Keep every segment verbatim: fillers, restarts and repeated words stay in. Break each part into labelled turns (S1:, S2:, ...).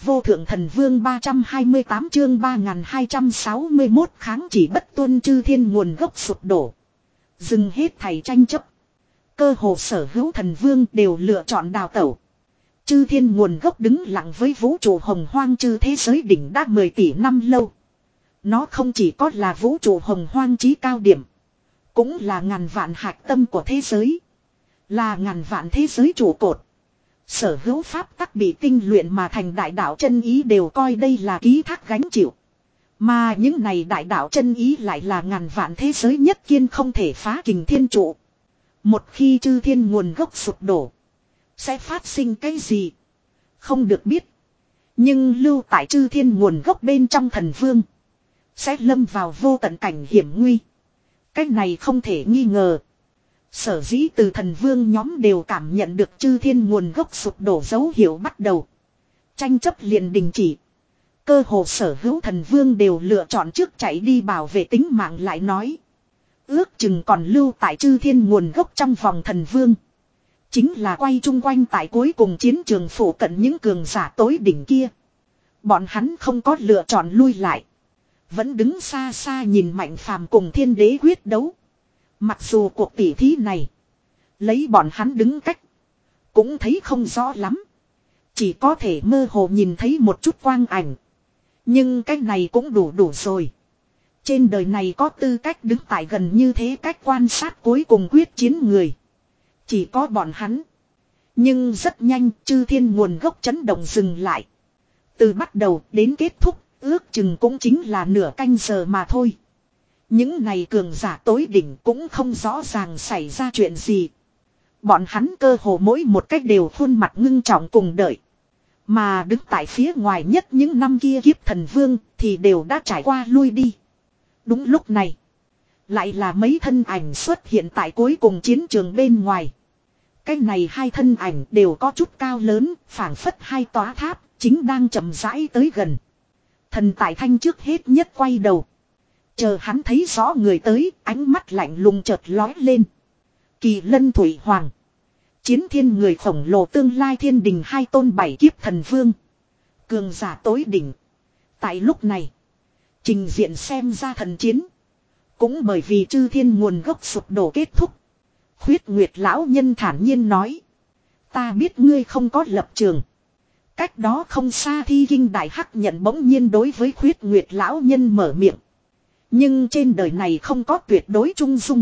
S1: vô thượng thần vương ba trăm hai mươi tám chương ba nghìn hai trăm sáu mươi mốt kháng chỉ bất tuân chư thiên nguồn gốc sụp đổ. Dừng hết thảy tranh chấp. Cơ hồ sở hữu thần vương đều lựa chọn đào tẩu. Chư thiên nguồn gốc đứng lặng với vũ trụ hồng hoang chư thế giới đỉnh đã mười tỷ năm lâu. Nó không chỉ có là vũ trụ hồng hoang chí cao điểm. Cũng là ngàn vạn hạt tâm của thế giới. Là ngàn vạn thế giới trụ cột. Sở hữu pháp tắc bị tinh luyện mà thành đại đạo chân ý đều coi đây là ký thác gánh chịu. Mà những này đại đạo chân ý lại là ngàn vạn thế giới nhất kiên không thể phá kình thiên trụ. Một khi chư thiên nguồn gốc sụp đổ. Sẽ phát sinh cái gì? Không được biết. Nhưng lưu tại chư thiên nguồn gốc bên trong thần vương. Sẽ lâm vào vô tận cảnh hiểm nguy. Cái này không thể nghi ngờ. Sở dĩ từ thần vương nhóm đều cảm nhận được chư thiên nguồn gốc sụp đổ dấu hiệu bắt đầu. Tranh chấp liền đình chỉ. Cơ hồ sở hữu thần vương đều lựa chọn trước chạy đi bảo vệ tính mạng lại nói. Ước chừng còn lưu tại chư thiên nguồn gốc trong vòng thần vương. Chính là quay chung quanh tại cuối cùng chiến trường phủ cận những cường giả tối đỉnh kia. Bọn hắn không có lựa chọn lui lại. Vẫn đứng xa xa nhìn Mạnh Phàm cùng thiên đế quyết đấu. Mặc dù cuộc tỉ thí này. Lấy bọn hắn đứng cách. Cũng thấy không rõ lắm. Chỉ có thể mơ hồ nhìn thấy một chút quang ảnh. Nhưng cái này cũng đủ đủ rồi. Trên đời này có tư cách đứng tại gần như thế cách quan sát cuối cùng quyết chiến người. Chỉ có bọn hắn. Nhưng rất nhanh chư thiên nguồn gốc chấn động dừng lại. Từ bắt đầu đến kết thúc ước chừng cũng chính là nửa canh giờ mà thôi. Những này cường giả tối đỉnh cũng không rõ ràng xảy ra chuyện gì. Bọn hắn cơ hồ mỗi một cách đều khuôn mặt ngưng trọng cùng đợi. Mà đứng tại phía ngoài nhất những năm kia kiếp thần vương thì đều đã trải qua lui đi. Đúng lúc này. Lại là mấy thân ảnh xuất hiện tại cuối cùng chiến trường bên ngoài. Cái này hai thân ảnh đều có chút cao lớn, phảng phất hai tòa tháp, chính đang chậm rãi tới gần. Thần Tại Thanh trước hết nhất quay đầu. Chờ hắn thấy rõ người tới, ánh mắt lạnh lùng chợt lói lên. Kỳ Lân Thủy Hoàng. Chiến thiên người khổng lồ tương lai thiên đình hai tôn bảy kiếp thần vương. Cường giả tối đỉnh. Tại lúc này, trình diện xem ra thần chiến. Cũng bởi vì chư thiên nguồn gốc sụp đổ kết thúc. Khuyết Nguyệt lão nhân thản nhiên nói. Ta biết ngươi không có lập trường. Cách đó không xa Thi Kinh Đại Hắc nhận bỗng nhiên đối với Khuyết Nguyệt lão nhân mở miệng. Nhưng trên đời này không có tuyệt đối trung dung.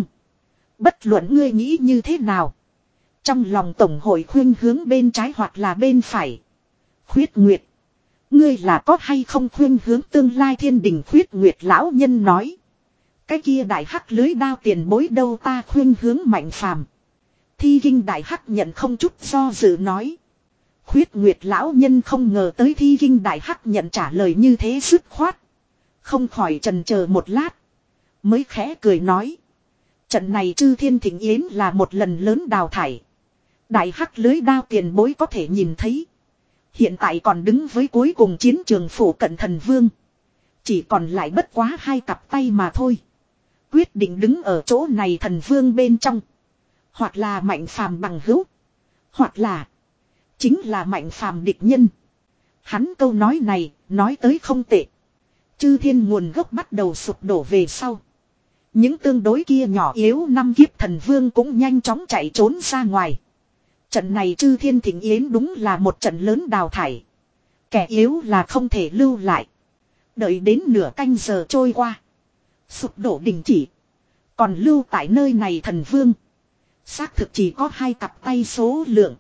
S1: Bất luận ngươi nghĩ như thế nào. Trong lòng tổng hội khuyên hướng bên trái hoặc là bên phải. Khuyết Nguyệt. Ngươi là có hay không khuyên hướng tương lai thiên đình? Khuyết Nguyệt lão nhân nói. Cái kia đại hắc lưới đao tiền bối đâu, ta khuyên hướng Mạnh Phàm. Thi Kinh Đại Hắc nhận không chút do dự nói. Khuyết Nguyệt lão nhân không ngờ tới Thi Kinh Đại Hắc nhận trả lời như thế dứt khoát. Không khỏi chần chờ một lát. Mới khẽ cười nói. Trận này chư thiên thịnh yến là một lần lớn đào thải. Đại hắc lưới đao tiền bối có thể nhìn thấy. Hiện tại còn đứng với cuối cùng chiến trường phủ cận thần vương. Chỉ còn lại bất quá hai cặp tay mà thôi. Quyết định đứng ở chỗ này thần vương bên trong. Hoặc là Mạnh Phàm bằng hữu. Hoặc là. Chính là Mạnh Phàm địch nhân. Hắn câu nói này nói tới không tệ. Chư thiên nguồn gốc bắt đầu sụp đổ về sau. Những tương đối kia nhỏ yếu năm kiếp thần vương cũng nhanh chóng chạy trốn ra ngoài. Trận này chư thiên thịnh yến đúng là một trận lớn đào thải. Kẻ yếu là không thể lưu lại. Đợi đến nửa canh giờ trôi qua. Sụp đổ đình chỉ. Còn lưu tại nơi này thần vương. Xác thực chỉ có hai cặp tay số lượng.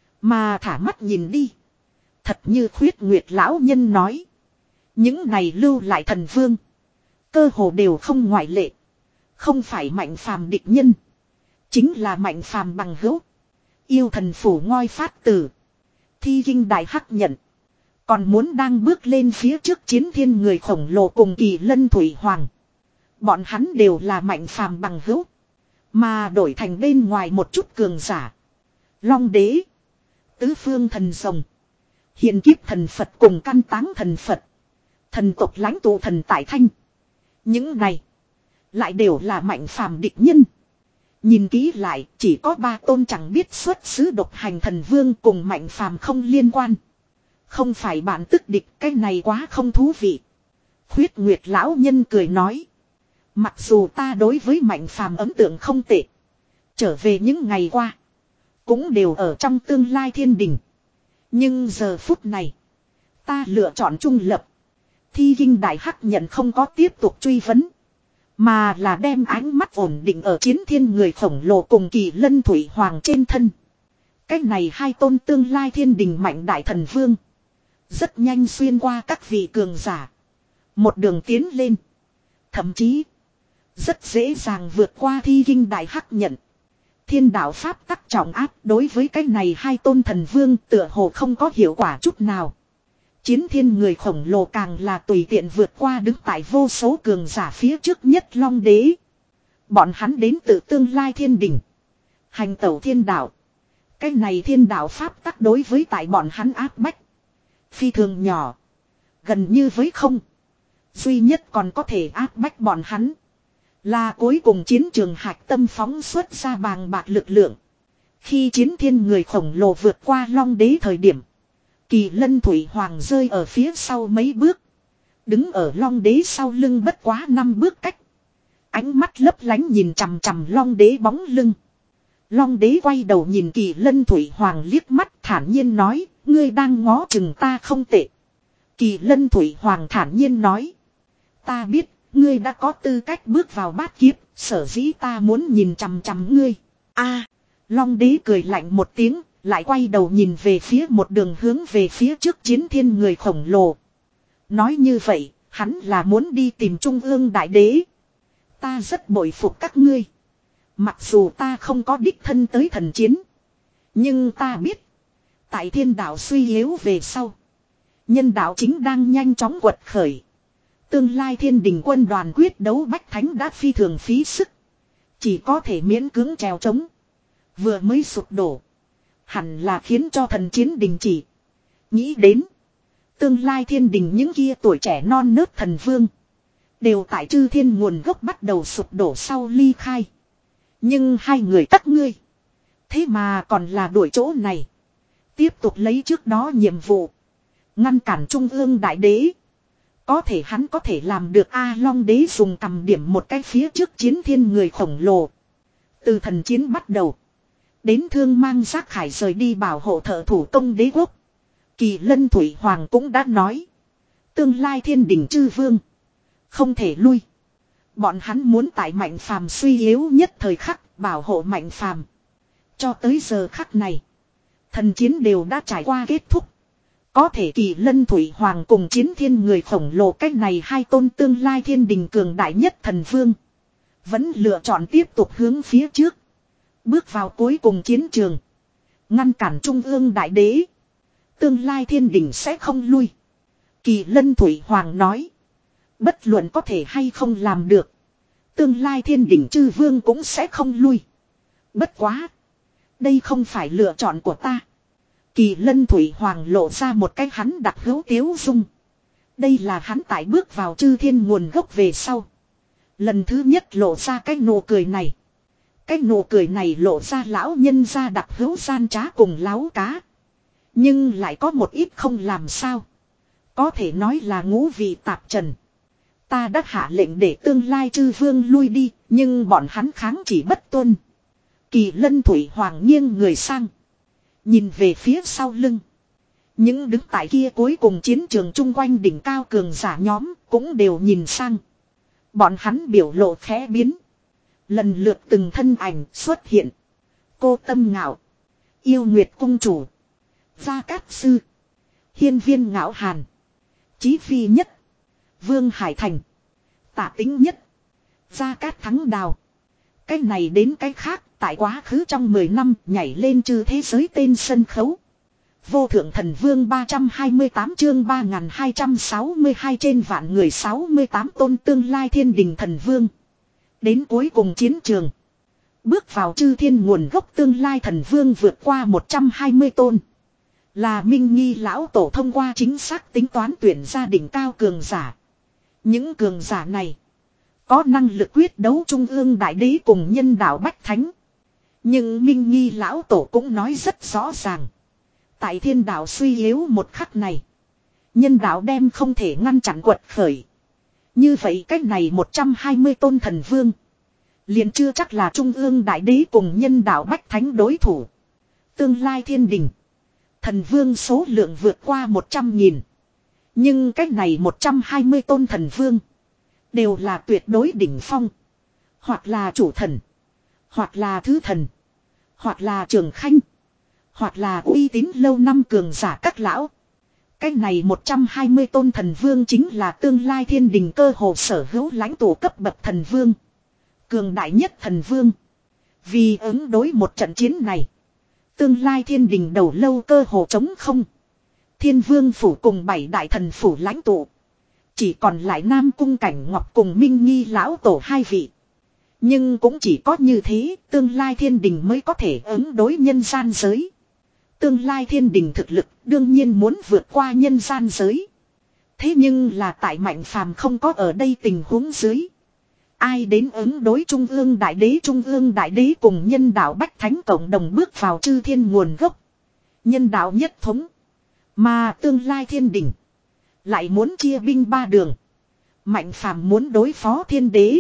S1: Mà thả mắt nhìn đi. Thật như Khuyết Nguyệt lão nhân nói. Những này lưu lại thần vương. Cơ hồ đều không ngoại lệ. Không phải Mạnh Phàm địch nhân. Chính là Mạnh Phàm bằng hữu. Yêu thần phủ ngoi phát tử. Thi Kinh Đại Hắc nhận. Còn muốn đang bước lên phía trước chiến thiên người khổng lồ cùng Kỳ Lân Thủy Hoàng. Bọn hắn đều là Mạnh Phàm bằng hữu. Mà đổi thành bên ngoài một chút cường giả. Long đế. Tứ phương thần rồng. Hiện kiếp thần Phật cùng căn táng thần Phật. Thần tộc lãnh tụ Thần Tại Thanh. Những này. Lại đều là Mạnh Phàm địch nhân. Nhìn kỹ lại chỉ có ba tôn chẳng biết xuất xứ độc hành thần vương cùng Mạnh Phàm không liên quan. Không phải bạn tức địch, cái này quá không thú vị. Khuyết Nguyệt lão nhân cười nói. Mặc dù ta đối với Mạnh Phàm ấn tượng không tệ. Trở về những ngày qua. Cũng đều ở trong tương lai thiên đình. Nhưng giờ phút này. Ta lựa chọn trung lập. Thi Kinh Đại Hắc nhận không có tiếp tục truy vấn. Mà là đem ánh mắt ổn định ở Chiến Thiên người khổng lồ cùng Kỳ Lân Thủy Hoàng trên thân. Cách này hai tôn tương lai thiên đình mạnh đại thần vương. Rất nhanh xuyên qua các vị cường giả. Một đường tiến lên. Thậm chí. Rất dễ dàng vượt qua Thi Kinh Đại Hắc nhận. Thiên đạo pháp tắc trọng áp đối với cái này hai tôn thần vương tựa hồ không có hiệu quả chút nào. Chiến Thiên người khổng lồ càng là tùy tiện vượt qua đứng tại vô số cường giả phía trước nhất Long Đế. Bọn hắn đến từ tương lai thiên đình. Hành tẩu thiên đạo. Cái này thiên đạo pháp tắc đối với tại bọn hắn áp bách. Phi thường nhỏ. Gần như với không. Duy nhất còn có thể áp bách bọn hắn. Là cuối cùng chiến trường hạch tâm phóng xuất ra bàng bạc lực lượng. Khi Chiến Thiên người khổng lồ vượt qua Long Đế thời điểm. Kỳ Lân Thủy Hoàng rơi ở phía sau mấy bước. Đứng ở Long Đế sau lưng bất quá năm bước cách. Ánh mắt lấp lánh nhìn chằm chằm Long Đế bóng lưng. Long Đế quay đầu nhìn Kỳ Lân Thủy Hoàng liếc mắt thản nhiên nói. Ngươi đang ngó chừng ta không tệ. Kỳ Lân Thủy Hoàng thản nhiên nói. Ta biết, ngươi đã có tư cách bước vào bát kiếp, sở dĩ ta muốn nhìn chằm chằm ngươi. A, Long Đế cười lạnh một tiếng, lại quay đầu nhìn về phía một đường hướng về phía trước Chiến Thiên người khổng lồ. Nói như vậy, hắn là muốn đi tìm Trung ương Đại Đế. Ta rất bội phục các ngươi. Mặc dù ta không có đích thân tới thần chiến. Nhưng ta biết. Tại thiên đạo suy yếu về sau. Nhân đạo chính đang nhanh chóng quật khởi. Tương lai thiên đình quân đoàn quyết đấu bách thánh đã phi thường phí sức. Chỉ có thể miễn cưỡng trèo trống. Vừa mới sụp đổ. Hẳn là khiến cho thần chiến đình chỉ. Nghĩ đến. Tương lai thiên đình những kia tuổi trẻ non nớt thần vương. Đều tại chư thiên nguồn gốc bắt đầu sụp đổ sau ly khai. Nhưng hai người các ngươi. Thế mà còn là đuổi chỗ này. Tiếp tục lấy trước đó nhiệm vụ. Ngăn cản Trung ương Đại Đế. Có thể hắn có thể làm được A Long Đế dùng cầm điểm một cái phía trước Chiến Thiên người khổng lồ. Từ thần chiến bắt đầu. Đến thương mang giác khải rời đi bảo hộ thợ thủ công đế quốc. Kỳ Lân Thủy Hoàng cũng đã nói. Tương lai thiên đình chư vương. Không thể lui. Bọn hắn muốn tại Mạnh Phàm suy yếu nhất thời khắc bảo hộ Mạnh Phàm. Cho tới giờ khắc này. Thần chiến đều đã trải qua kết thúc. Có thể Kỳ Lân Thủy Hoàng cùng Chiến Thiên người khổng lồ cách này hai tôn tương lai thiên đình cường đại nhất thần vương. Vẫn lựa chọn tiếp tục hướng phía trước. Bước vào cuối cùng chiến trường. Ngăn cản Trung ương Đại Đế. Tương lai thiên đình sẽ không lui. Kỳ Lân Thủy Hoàng nói. Bất luận có thể hay không làm được. Tương lai thiên đình chư vương cũng sẽ không lui. Bất quá. Đây không phải lựa chọn của ta. Kỳ Lân Thủy Hoàng lộ ra một cái hắn đặc hữu tiếu dung. Đây là hắn tại bước vào chư thiên nguồn gốc về sau. Lần thứ nhất lộ ra cái nụ cười này. Cái nụ cười này lộ ra lão nhân ra đặc hữu gian trá cùng láo cá. Nhưng lại có một ít không làm sao. Có thể nói là ngũ vị tạp trần. Ta đã hạ lệnh để tương lai chư vương lui đi. Nhưng bọn hắn kháng chỉ bất tuân. Kỳ Lân Thủy Hoàng nghiêng người sang. Nhìn về phía sau lưng. Những đứng tại kia cuối cùng chiến trường chung quanh đỉnh cao cường giả nhóm cũng đều nhìn sang. Bọn hắn biểu lộ khẽ biến. Lần lượt từng thân ảnh xuất hiện. Cô Tâm Ngạo. Yêu Nguyệt Cung Chủ. Gia Cát Sư. Hiên Viên Ngạo Hàn. Chí Phi Nhất. Vương Hải Thành. Tạ Tính Nhất. Gia Cát Thắng Đào. Cái này đến cái khác. Tại quá khứ trong mười năm nhảy lên chư thế giới tên sân khấu. Vô thượng thần vương ba trăm hai mươi tám chương ba nghìn hai trăm sáu mươi hai trên vạn người sáu mươi tám tôn tương lai thiên đình thần vương. Đến cuối cùng chiến trường. Bước vào chư thiên nguồn gốc tương lai thần vương vượt qua một trăm hai mươi tôn. Là Minh Nghi lão tổ thông qua chính xác tính toán tuyển gia đình cao cường giả. Những cường giả này. Có năng lực quyết đấu trung ương đại đế cùng nhân đạo bách thánh. Nhưng Minh Nghi lão tổ cũng nói rất rõ ràng. Tại thiên đạo suy yếu một khắc này. Nhân đạo đem không thể ngăn chặn quật khởi. Như vậy cách này một trăm hai mươi tôn thần vương. Liền chưa chắc là trung ương đại đế cùng nhân đạo bách thánh đối thủ. Tương lai thiên đình. Thần vương số lượng vượt qua một trăm nghìn. Nhưng cách này một trăm hai mươi tôn thần vương. Đều là tuyệt đối đỉnh phong. Hoặc là chủ thần. Hoặc là thứ thần. Hoặc là trường khanh. Hoặc là uy tín lâu năm cường giả các lão. Cái này một trăm hai mươi tôn thần vương chính là tương lai thiên đình cơ hồ sở hữu lãnh tụ cấp bậc thần vương. Cường đại nhất thần vương. Vì ứng đối một trận chiến này. Tương lai thiên đình đầu lâu cơ hồ trống không. Thiên vương phủ cùng bảy đại thần phủ lãnh tụ. Chỉ còn lại Nam Cung Cảnh Ngọc cùng Minh Nghi lão tổ hai vị. Nhưng cũng chỉ có như thế tương lai thiên đình mới có thể ứng đối nhân gian giới. Tương lai thiên đình thực lực đương nhiên muốn vượt qua nhân gian giới. Thế nhưng là tại Mạnh Phàm không có ở đây tình huống dưới. Ai đến ứng đối Trung ương Đại Đế Trung ương Đại Đế cùng nhân đạo Bách Thánh cộng đồng bước vào chư thiên nguồn gốc. Nhân đạo nhất thống. Mà tương lai thiên đình. Lại muốn chia binh ba đường. Mạnh Phàm muốn đối phó thiên đế.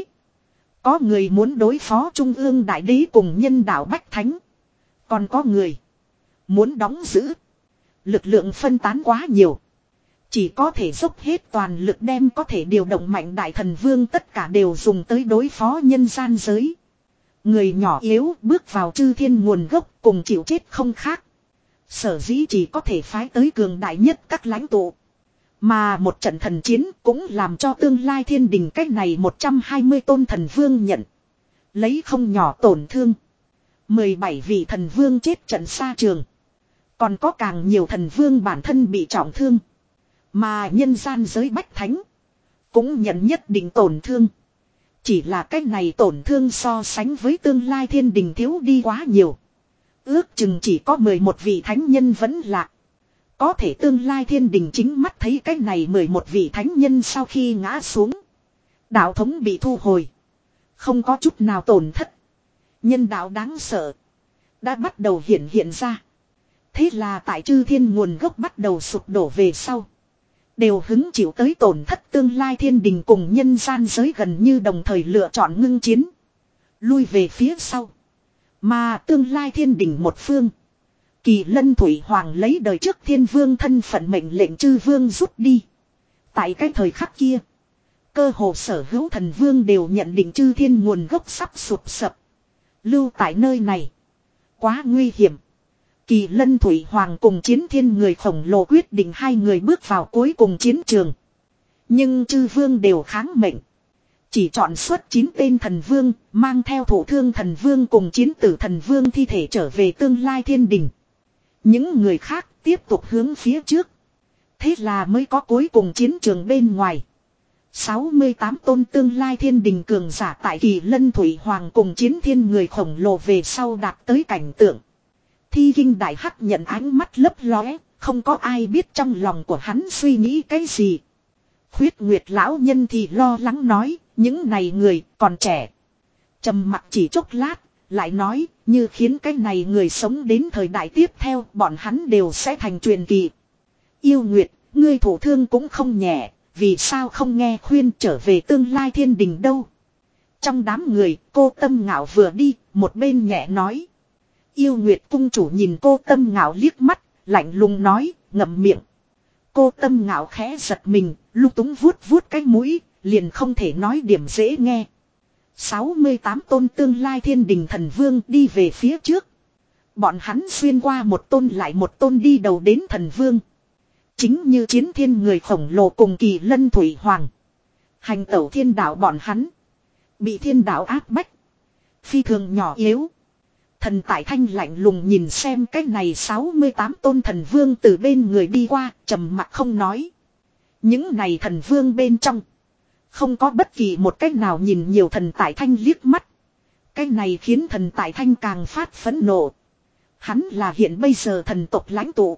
S1: Có người muốn đối phó Trung ương Đại Đế cùng nhân đạo Bách Thánh. Còn có người muốn đóng giữ. Lực lượng phân tán quá nhiều. Chỉ có thể dốc hết toàn lực đem có thể điều động mạnh đại thần vương tất cả đều dùng tới đối phó nhân gian giới. Người nhỏ yếu bước vào chư thiên nguồn gốc cùng chịu chết không khác. Sở dĩ chỉ có thể phái tới cường đại nhất các lãnh tụ. Mà một trận thần chiến cũng làm cho tương lai thiên đình cách này một trăm hai mươi tôn thần vương nhận. Lấy không nhỏ tổn thương. mười bảy vị thần vương chết trận xa trường. Còn có càng nhiều thần vương bản thân bị trọng thương. Mà nhân gian giới bách thánh. Cũng nhận nhất định tổn thương. Chỉ là cách này tổn thương so sánh với tương lai thiên đình thiếu đi quá nhiều. Ước chừng chỉ có mười một vị thánh nhân vẫn lạc. Có thể tương lai thiên đình chính mắt thấy cách này mười một vị thánh nhân sau khi ngã xuống. Đạo thống bị thu hồi. Không có chút nào tổn thất. Nhân đạo đáng sợ. Đã bắt đầu hiện hiện ra. Thế là tại chư thiên nguồn gốc bắt đầu sụp đổ về sau. Đều hứng chịu tới tổn thất tương lai thiên đình cùng nhân gian giới gần như đồng thời lựa chọn ngưng chiến. Lui về phía sau. Mà tương lai thiên đình một phương. Kỳ Lân Thủy Hoàng lấy đời trước thiên vương thân phận mệnh lệnh chư vương rút đi. Tại cái thời khắc kia. Cơ hồ sở hữu thần vương đều nhận định chư thiên nguồn gốc sắp sụp sập. Lưu tại nơi này. Quá nguy hiểm. Kỳ Lân Thủy Hoàng cùng chiến thiên người khổng lồ quyết định hai người bước vào cuối cùng chiến trường. Nhưng chư vương đều kháng mệnh. Chỉ chọn xuất chín tên thần vương, mang theo thủ thương thần vương cùng chiến tử thần vương thi thể trở về tương lai thiên đình. Những người khác tiếp tục hướng phía trước. Thế là mới có cuối cùng chiến trường bên ngoài. sáu mươi tám tôn tương lai thiên đình cường giả tại Kỳ Lân Thủy Hoàng cùng chiến thiên người khổng lồ về sau đạt tới cảnh tượng. Thi Kinh Đại Hắc nhận ánh mắt lấp lóe, không có ai biết trong lòng của hắn suy nghĩ cái gì. Khuyết Nguyệt lão nhân thì lo lắng nói, những này người còn trẻ. Trầm mặc chỉ chốc lát, lại nói, như khiến cái này người sống đến thời đại tiếp theo, bọn hắn đều sẽ thành truyền kỳ. Yêu Nguyệt, ngươi thủ thương cũng không nhẹ, vì sao không nghe khuyên trở về tương lai thiên đình đâu. Trong đám người, cô Tâm Ngạo vừa đi, một bên nhẹ nói. Yêu Nguyệt cung chủ nhìn cô Tâm Ngạo liếc mắt, lạnh lùng nói, ngậm miệng. Cô Tâm Ngạo khẽ giật mình, lung túng vuốt vuốt cái mũi, liền không thể nói điểm dễ nghe. sáu mươi tám tôn tương lai thiên đình thần vương đi về phía trước. Bọn hắn xuyên qua một tôn lại một tôn đi đầu đến thần vương. Chính như chiến thiên người khổng lồ cùng Kỳ Lân Thủy Hoàng. Hành tẩu thiên đạo bọn hắn. Bị thiên đạo áp bách. Phi thường nhỏ yếu. Thần Tại Thanh lạnh lùng nhìn xem cái này sáu mươi tám tôn thần vương từ bên người đi qua, trầm mặc không nói. Những này thần vương bên trong. Không có bất kỳ một cách nào nhìn nhiều thần Tại Thanh liếc mắt. Cái này khiến thần Tại Thanh càng phát phẫn nộ. Hắn là hiện bây giờ thần tộc lãnh tụ.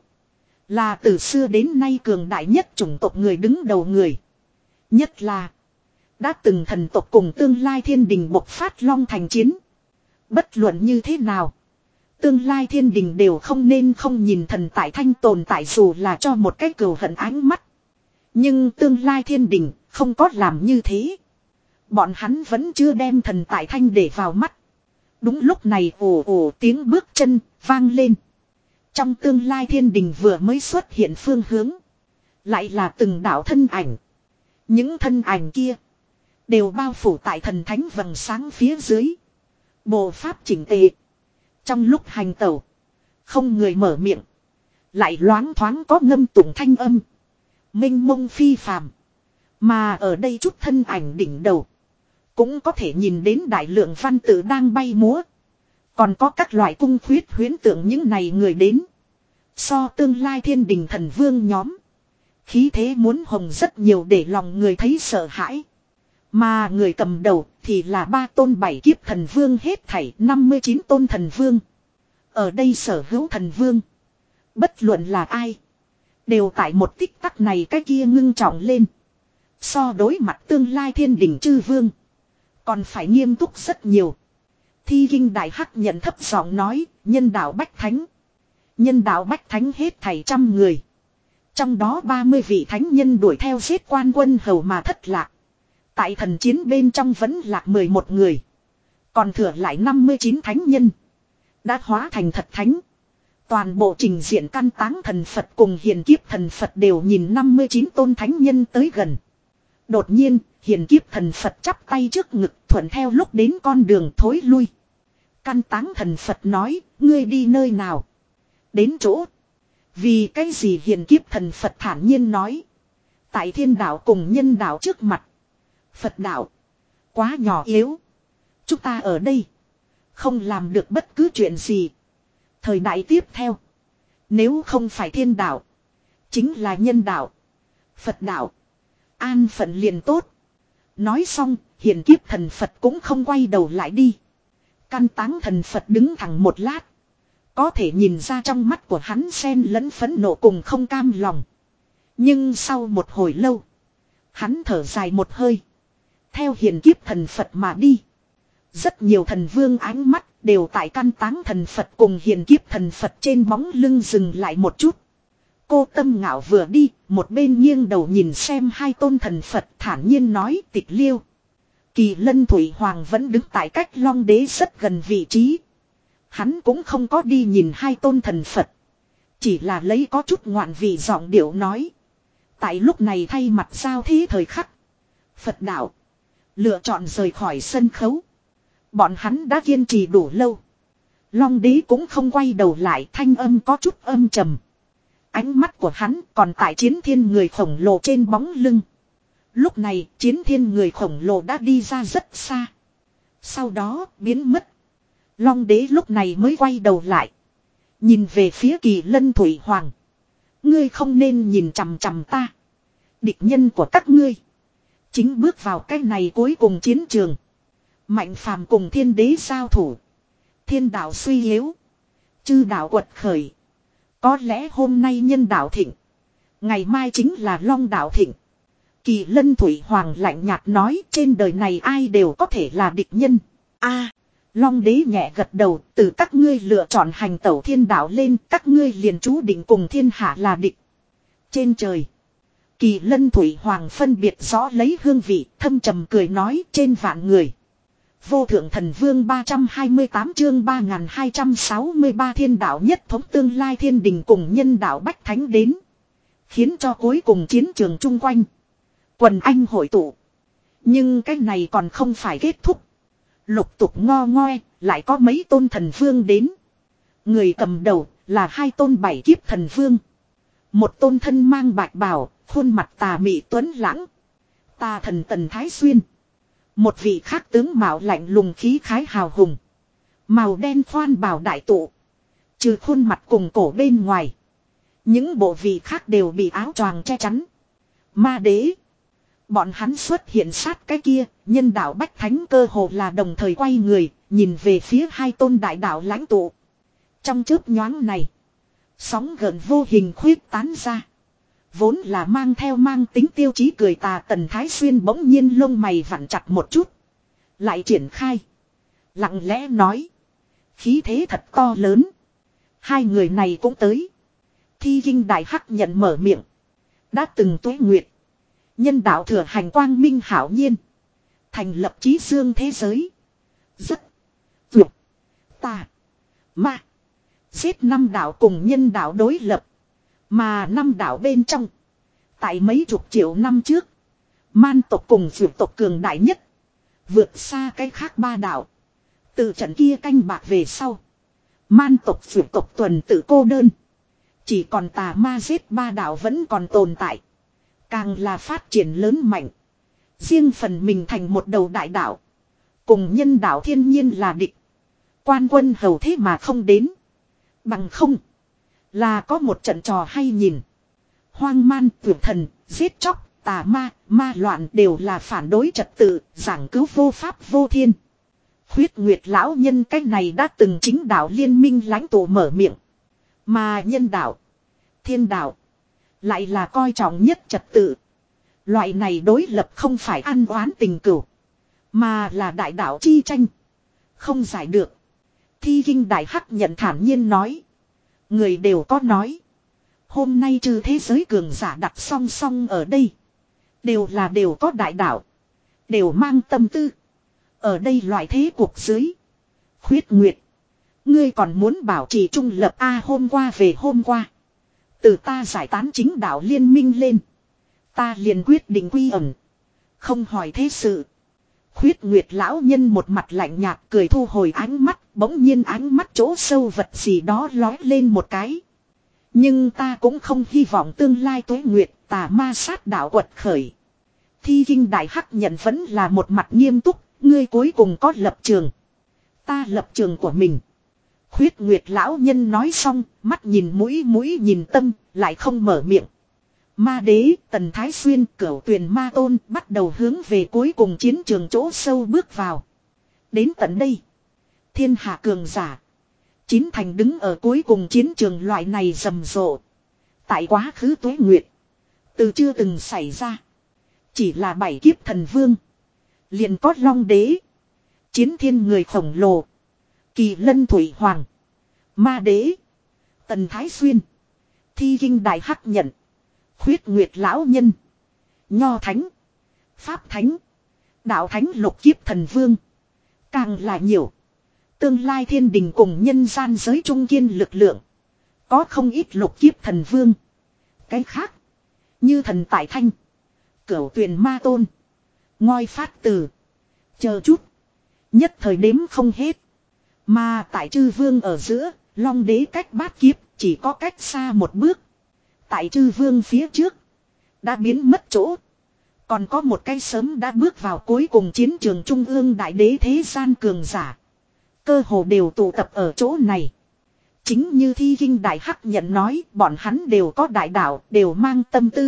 S1: Là từ xưa đến nay cường đại nhất chủng tộc người đứng đầu người. Nhất là. Đã từng thần tộc cùng tương lai thiên đình bộc phát long thành chiến. Bất luận như thế nào. Tương lai thiên đình đều không nên không nhìn thần tại thanh tồn tại dù là cho một cái cừu hận ánh mắt. Nhưng tương lai thiên đình không có làm như thế. Bọn hắn vẫn chưa đem thần tại thanh để vào mắt. Đúng lúc này ồ ồ tiếng bước chân vang lên. Trong tương lai thiên đình vừa mới xuất hiện phương hướng. Lại là từng đạo thân ảnh. Những thân ảnh kia đều bao phủ tại thần thánh vầng sáng phía dưới. Bộ pháp chỉnh tề. Trong lúc hành tẩu, không người mở miệng. Lại loáng thoáng có ngâm tụng thanh âm. Minh mông phi phàm. Mà ở đây chút thân ảnh đỉnh đầu. Cũng có thể nhìn đến đại lượng văn tự đang bay múa. Còn có các loại cung khuyết huyến tượng những này người đến. So tương lai thiên đình thần vương nhóm. Khí thế muốn hồng rất nhiều để lòng người thấy sợ hãi. Mà người cầm đầu thì là ba tôn bảy kiếp thần vương hết thảy năm mươi chín tôn thần vương. Ở đây sở hữu thần vương. Bất luận là ai. Đều tại một tích tắc này cái kia ngưng trọng lên. So đối mặt tương lai thiên đình chư vương. Còn phải nghiêm túc rất nhiều. Thi kinh đại hắc nhận thấp giọng nói, nhân đạo bách thánh. Nhân đạo bách thánh hết thảy trăm người. Trong đó ba mươi vị thánh nhân đuổi theo giết quan quân hầu mà thất lạc. Tại thần chiến bên trong vẫn lạc mười một người. Còn thừa lại năm mươi chín thánh nhân. Đã hóa thành thật thánh. Toàn bộ trình diện căn táng thần Phật cùng hiền kiếp thần Phật đều nhìn năm mươi chín tôn thánh nhân tới gần. Đột nhiên, hiền kiếp thần Phật chắp tay trước ngực thuận theo lúc đến con đường thối lui. Căn táng thần Phật nói, ngươi đi nơi nào? Đến chỗ. Vì cái gì hiền kiếp thần Phật thản nhiên nói. Tại thiên đạo cùng nhân đạo trước mặt. Phật đạo. Quá nhỏ yếu. Chúng ta ở đây. Không làm được bất cứ chuyện gì. Thời đại tiếp theo. Nếu không phải thiên đạo. Chính là nhân đạo. Phật đạo. An phận liền tốt. Nói xong, hiền kiếp thần Phật cũng không quay đầu lại đi. Căn táng thần Phật đứng thẳng một lát. Có thể nhìn ra trong mắt của hắn xen lẫn phẫn nộ cùng không cam lòng. Nhưng sau một hồi lâu. Hắn thở dài một hơi. Theo hiền kiếp thần Phật mà đi. Rất nhiều thần vương ánh mắt đều tại căn táng thần Phật cùng hiền kiếp thần Phật trên bóng lưng dừng lại một chút. Cô Tâm Ngạo vừa đi, một bên nghiêng đầu nhìn xem hai tôn thần Phật thản nhiên nói Tịch Liêu. Kỳ Lân Thủy Hoàng vẫn đứng tại cách Long Đế rất gần vị trí. Hắn cũng không có đi nhìn hai tôn thần Phật. Chỉ là lấy có chút ngoạn vị giọng điệu nói. Tại lúc này thay mặt giao thế thời khắc. Phật đạo. Lựa chọn rời khỏi sân khấu. Bọn hắn đã kiên trì đủ lâu. Long Đế cũng không quay đầu lại, thanh âm có chút âm trầm. Ánh mắt của hắn còn tại chiến thiên người khổng lồ trên bóng lưng. Lúc này chiến thiên người khổng lồ đã đi ra rất xa. Sau đó biến mất. Long Đế lúc này mới quay đầu lại. Nhìn về phía Kỳ Lân Thủy Hoàng. Ngươi không nên nhìn chằm chằm ta. Địch nhân của các ngươi. Chính bước vào cái này cuối cùng chiến trường. Mạnh phàm cùng thiên đế giao thủ. Thiên đạo suy yếu. Chư đạo quật khởi. Có lẽ hôm nay nhân đạo thịnh. Ngày mai chính là long đạo thịnh. Kỳ Lân Thủy Hoàng lạnh nhạt nói trên đời này ai đều có thể là địch nhân. A, Long Đế nhẹ gật đầu, từ các ngươi lựa chọn hành tẩu thiên đạo lên, các ngươi liền chú định cùng thiên hạ là địch. Trên trời, Kỳ Lân Thủy Hoàng phân biệt rõ lấy hương vị, thâm trầm cười nói trên vạn người. Vô thượng thần vương ba trăm hai mươi tám chương ba nghìn hai trăm sáu mươi ba thiên đạo nhất thống tương lai thiên đình cùng nhân đạo bách thánh đến. Khiến cho cuối cùng chiến trường chung quanh. Quần anh hội tụ. Nhưng cái này còn không phải kết thúc. Lục tục ngo ngoe, lại có mấy tôn thần vương đến. Người cầm đầu là hai tôn bảy kiếp thần vương. Một tôn thân mang bạch bào, khuôn mặt tà mị tuấn lãng. Tà thần Tần Thái Xuyên. Một vị khác tướng mạo lạnh lùng khí khái hào hùng. Màu đen khoan bào đại tụ. Trừ khuôn mặt cùng cổ bên ngoài. Những bộ vị khác đều bị áo choàng che chắn. Ma đế. Bọn hắn xuất hiện sát cái kia, nhân đạo bách thánh cơ hồ là đồng thời quay người, nhìn về phía hai tôn đại đạo lãnh tụ. Trong chớp nhoáng này, sóng gợn vô hình khuyết tán ra. Vốn là mang theo mang tính tiêu chí cười tà Tần Thái Xuyên bỗng nhiên lông mày vặn chặt một chút. Lại triển khai. Lặng lẽ nói. Khí thế thật to lớn. Hai người này cũng tới. Thi Kinh Đại Hắc nhận mở miệng. Đã từng tuế nguyệt. Nhân đạo thừa hành quang minh hảo nhiên. Thành lập chí dương thế giới. Rất. Vượt. Tà. Ma. Giết năm đạo cùng nhân đạo đối lập. Mà năm đạo bên trong. Tại mấy chục triệu năm trước. Man tộc cùng vượt tộc cường đại nhất. Vượt xa cái khác ba đạo. Từ trận kia canh bạc về sau. Man tộc vượt tộc tuần tự cô đơn. Chỉ còn tà ma giết ba đạo vẫn còn tồn tại. Càng là phát triển lớn mạnh. Riêng phần mình thành một đầu đại đạo. Cùng nhân đạo thiên nhiên là địch. Quan quân hầu thế mà không đến. Bằng không. Là có một trận trò hay nhìn. Hoang man, vượt thần, giết chóc, tà ma, ma loạn đều là phản đối trật tự, giảng cứu vô pháp vô thiên. Khuyết Nguyệt lão nhân cách này đã từng chính đạo liên minh lãnh tụ mở miệng. Mà nhân đạo, thiên đạo, lại là coi trọng nhất trật tự. Loại này đối lập không phải ăn oán tình cửu, mà là đại đạo chi tranh. Không giải được. Thi Kinh Đại Hắc nhận thản nhiên nói. Người đều có nói. Hôm nay trừ thế giới cường giả đặt song song ở đây. Đều là đều có đại đạo. Đều mang tâm tư. Ở đây loại thế cuộc dưới. Khuyết Nguyệt. Ngươi còn muốn bảo trì trung lập A hôm qua về hôm qua. Từ ta giải tán chính đạo liên minh lên. Ta liền quyết định quy ẩn. Không hỏi thế sự. Khuyết Nguyệt lão nhân một mặt lạnh nhạt cười thu hồi ánh mắt. Bỗng nhiên ánh mắt chỗ sâu vật gì đó lói lên một cái. Nhưng ta cũng không hy vọng tương lai tuế nguyệt tà ma sát đạo quật khởi. Thi Kinh Đại Hắc nhận vẫn là một mặt nghiêm túc. Ngươi cuối cùng có lập trường. Ta lập trường của mình. Khuyết Nguyệt lão nhân nói xong, mắt nhìn mũi mũi nhìn tâm, lại không mở miệng. Ma đế, Tần Thái Xuyên, Cửu Tuyền Ma Tôn bắt đầu hướng về cuối cùng chiến trường chỗ sâu bước vào. Đến tận đây, thiên hạ cường giả. Chín thành đứng ở cuối cùng chiến trường loại này rầm rộ. Tại quá khứ tuế nguyệt. Từ chưa từng xảy ra. Chỉ là bảy kiếp thần vương. Liền có Long Đế. Chiến thiên người khổng lồ. Kỳ Lân Thủy Hoàng. Ma Đế. Tần Thái Xuyên. Thi Kinh Đại Hắc nhận. Khuyết Nguyệt Lão Nhân. Nho Thánh. Pháp Thánh. Đạo Thánh lục kiếp thần vương. Càng là nhiều. Tương lai thiên đình cùng nhân gian giới trung kiên lực lượng. Có không ít lục kiếp thần vương. Cái khác. Như thần Tại Thanh. Cửu Tuyền Ma Tôn. Ngoi Phát Từ. Chờ chút. Nhất thời đếm không hết. Mà tại chư vương ở giữa. Long Đế cách bát kiếp. Chỉ có cách xa một bước. Tại chư vương phía trước. Đã biến mất chỗ. Còn có một cái sớm đã bước vào cuối cùng chiến trường trung ương đại đế thế gian cường giả. Cơ hồ đều tụ tập ở chỗ này. Chính như Thi Kinh Đại Hắc nhận nói, bọn hắn đều có đại đạo, đều mang tâm tư.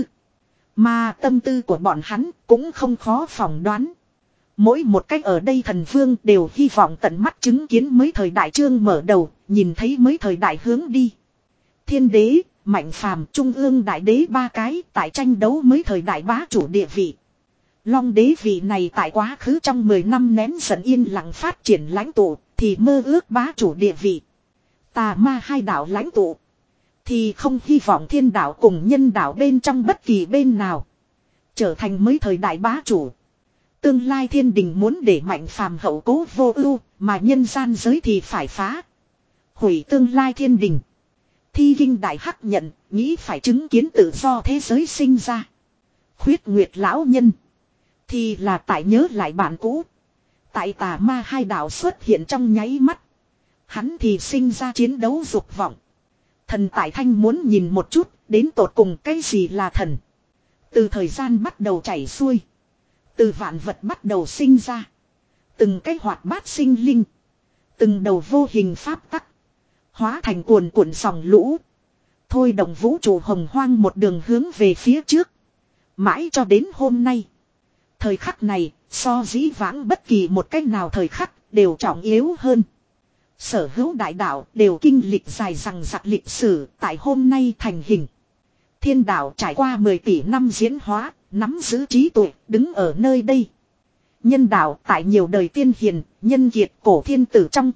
S1: Mà tâm tư của bọn hắn cũng không khó phỏng đoán. Mỗi một cách ở đây thần vương đều hy vọng tận mắt chứng kiến mới thời đại chương mở đầu, nhìn thấy mới thời đại hướng đi. Thiên đế, Mạnh Phàm, Trung ương đại đế ba cái tại tranh đấu mới thời đại bá chủ địa vị. Long đế vị này tại quá khứ trong mười năm nén giận yên lặng phát triển lãnh tụ, thì mơ ước bá chủ địa vị. Tà ma hai đạo lãnh tụ, thì không hy vọng thiên đạo cùng nhân đạo bên trong bất kỳ bên nào trở thành mới thời đại bá chủ. Tương lai thiên đình muốn để Mạnh Phàm hậu cố vô ưu, mà nhân gian giới thì phải phá hủy tương lai thiên đình. Thi Kinh Đại Hắc nhận, nghĩ phải chứng kiến tự do thế giới sinh ra. Khuyết Nguyệt lão nhân thì là tại nhớ lại bạn cũ. Tại tà ma hai đạo xuất hiện trong nháy mắt, hắn thì sinh ra chiến đấu dục vọng. Thần Tại Thanh muốn nhìn một chút, đến tột cùng cái gì là thần. Từ thời gian bắt đầu chảy xuôi, từ vạn vật bắt đầu sinh ra, từng cái hoạt bát sinh linh, từng đầu vô hình pháp tắc, hóa thành cuồn cuộn dòng lũ, thôi động vũ trụ hồng hoang một đường hướng về phía trước, mãi cho đến hôm nay. Thời khắc này, so dĩ vãng bất kỳ một cách nào thời khắc, đều trọng yếu hơn. Sở hữu đại đạo đều kinh lịch dài rằng giặc lịch sử tại hôm nay thành hình. Thiên đạo trải qua mười tỷ năm diễn hóa, nắm giữ trí tuệ, đứng ở nơi đây. Nhân đạo tại nhiều đời tiên hiền, nhân kiệt cổ thiên tử trong tay,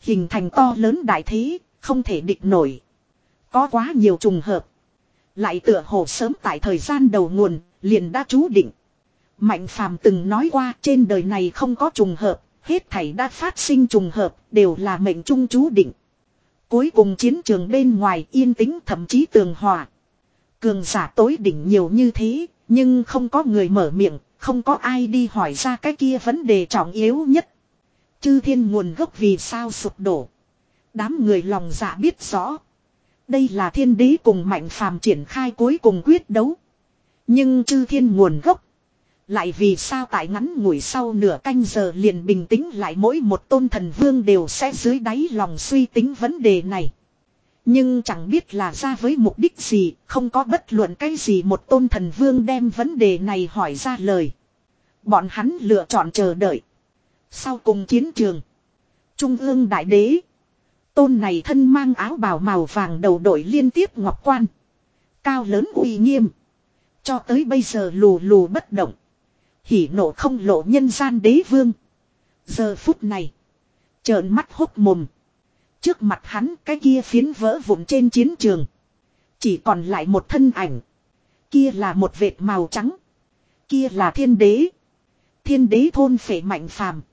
S1: Hình thành to lớn đại thế, không thể địch nổi. Có quá nhiều trùng hợp. Lại tựa hồ sớm tại thời gian đầu nguồn, liền đã chú định. Mạnh Phàm từng nói qua trên đời này không có trùng hợp, hết thảy đã phát sinh trùng hợp, đều là mệnh trung chú định. Cuối cùng chiến trường bên ngoài yên tĩnh thậm chí tường hòa. Cường giả tối đỉnh nhiều như thế, nhưng không có người mở miệng, không có ai đi hỏi ra cái kia vấn đề trọng yếu nhất. Chư thiên nguồn gốc vì sao sụp đổ. Đám người lòng dạ biết rõ. Đây là thiên đế cùng Mạnh Phàm triển khai cuối cùng quyết đấu. Nhưng chư thiên nguồn gốc. Lại vì sao tại ngắn ngủi sau nửa canh giờ liền bình tĩnh lại, mỗi một tôn thần vương đều sẽ dưới đáy lòng suy tính vấn đề này. Nhưng chẳng biết là ra với mục đích gì, không có bất luận cái gì một tôn thần vương đem vấn đề này hỏi ra lời. Bọn hắn lựa chọn chờ đợi. Sau cùng chiến trường, Trung ương đại đế. Tôn này thân mang áo bào màu vàng đầu đội liên tiếp ngọc quan. Cao lớn uy nghiêm. Cho tới bây giờ lù lù bất động. Hỉ nộ không lộ nhân gian đế vương. Giờ phút này. Trợn mắt hốc mồm. Trước mặt hắn cái kia phiến vỡ vụn trên chiến trường. Chỉ còn lại một thân ảnh. Kia là một vệt màu trắng. Kia là thiên đế. Thiên đế thôn phệ Mạnh Phàm.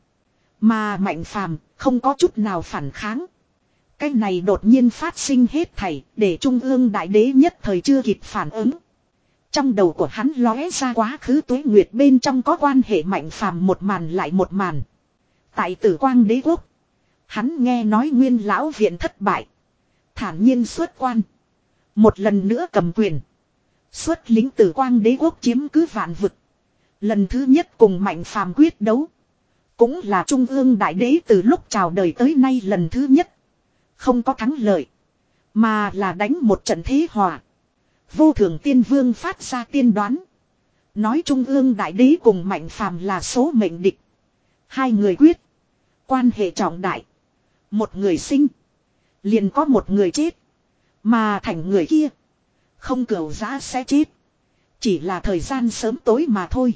S1: Mà Mạnh Phàm không có chút nào phản kháng. Cái này đột nhiên phát sinh hết thảy, để Trung ương đại đế nhất thời chưa kịp phản ứng. Trong đầu của hắn lóe ra quá khứ tuế nguyệt bên trong có quan hệ Mạnh Phàm một màn lại một màn. Tại Tử Quang đế quốc, hắn nghe nói Nguyên lão viện thất bại, thản nhiên xuất quan, một lần nữa cầm quyền, xuất lính Tử Quang đế quốc chiếm cứ vạn vực. Lần thứ nhất cùng Mạnh Phàm quyết đấu, cũng là Trung ương đại đế từ lúc chào đời tới nay lần thứ nhất. Không có thắng lợi, mà là đánh một trận thế hòa. Vô Thường Tiên Vương phát ra tiên đoán, nói Trung ương đại đế cùng Mạnh Phàm là số mệnh địch. Hai người quyết, quan hệ trọng đại. Một người sinh, liền có một người chết. Mà thành người kia, không cửu giã sẽ chết. Chỉ là thời gian sớm tối mà thôi.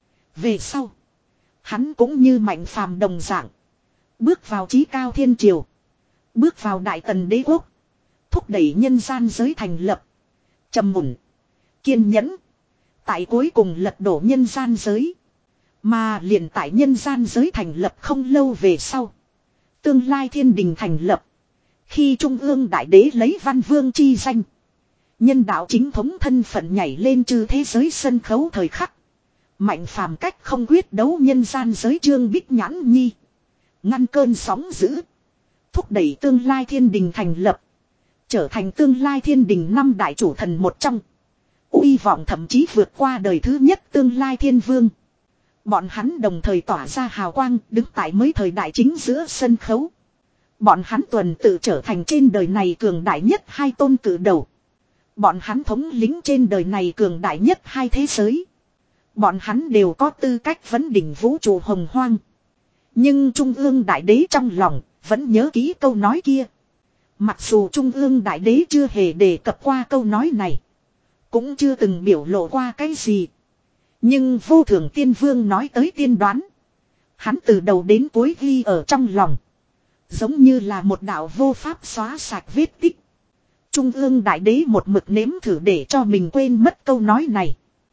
S1: Về sau, hắn cũng như Mạnh Phàm đồng dạng, bước vào chí cao thiên triều, bước vào Đại Tần đế quốc, thúc đẩy nhân gian giới thành lập. Trầm mùn, kiên nhẫn, tại cuối cùng lật đổ nhân gian giới. Mà liền tại nhân gian giới thành lập không lâu về sau, tương lai thiên đình thành lập. Khi Trung ương đại đế lấy văn vương chi danh, nhân đạo chính thống thân phận nhảy lên chư thế giới sân khấu thời khắc, Mạnh Phàm cách không quyết đấu nhân gian giới Trương Bích Nhãn Nhi, ngăn cơn sóng dữ, thúc đẩy tương lai thiên đình thành lập, trở thành tương lai thiên đình năm đại chủ thần một trong. Uy vọng thậm chí vượt qua đời thứ nhất tương lai thiên vương. Bọn hắn đồng thời tỏa ra hào quang, đứng tại mới thời đại chính giữa sân khấu. Bọn hắn tuần tự trở thành trên đời này cường đại nhất hai tôn cử đầu. Bọn hắn thống lĩnh trên đời này cường đại nhất hai thế giới. Bọn hắn đều có tư cách vấn đỉnh vũ trụ hồng hoang. Nhưng Trung ương đại đế trong lòng vẫn nhớ kỹ câu nói kia. Mặc dù Trung ương đại đế chưa hề đề cập qua câu nói này, cũng chưa từng biểu lộ qua cái gì, nhưng Vô Thường Tiên Vương nói tới tiên đoán, hắn từ đầu đến cuối ghi ở trong lòng, giống như là một đạo vô pháp xóa sạch vết tích. Trung ương đại đế một mực nếm thử để cho mình quên mất câu nói này.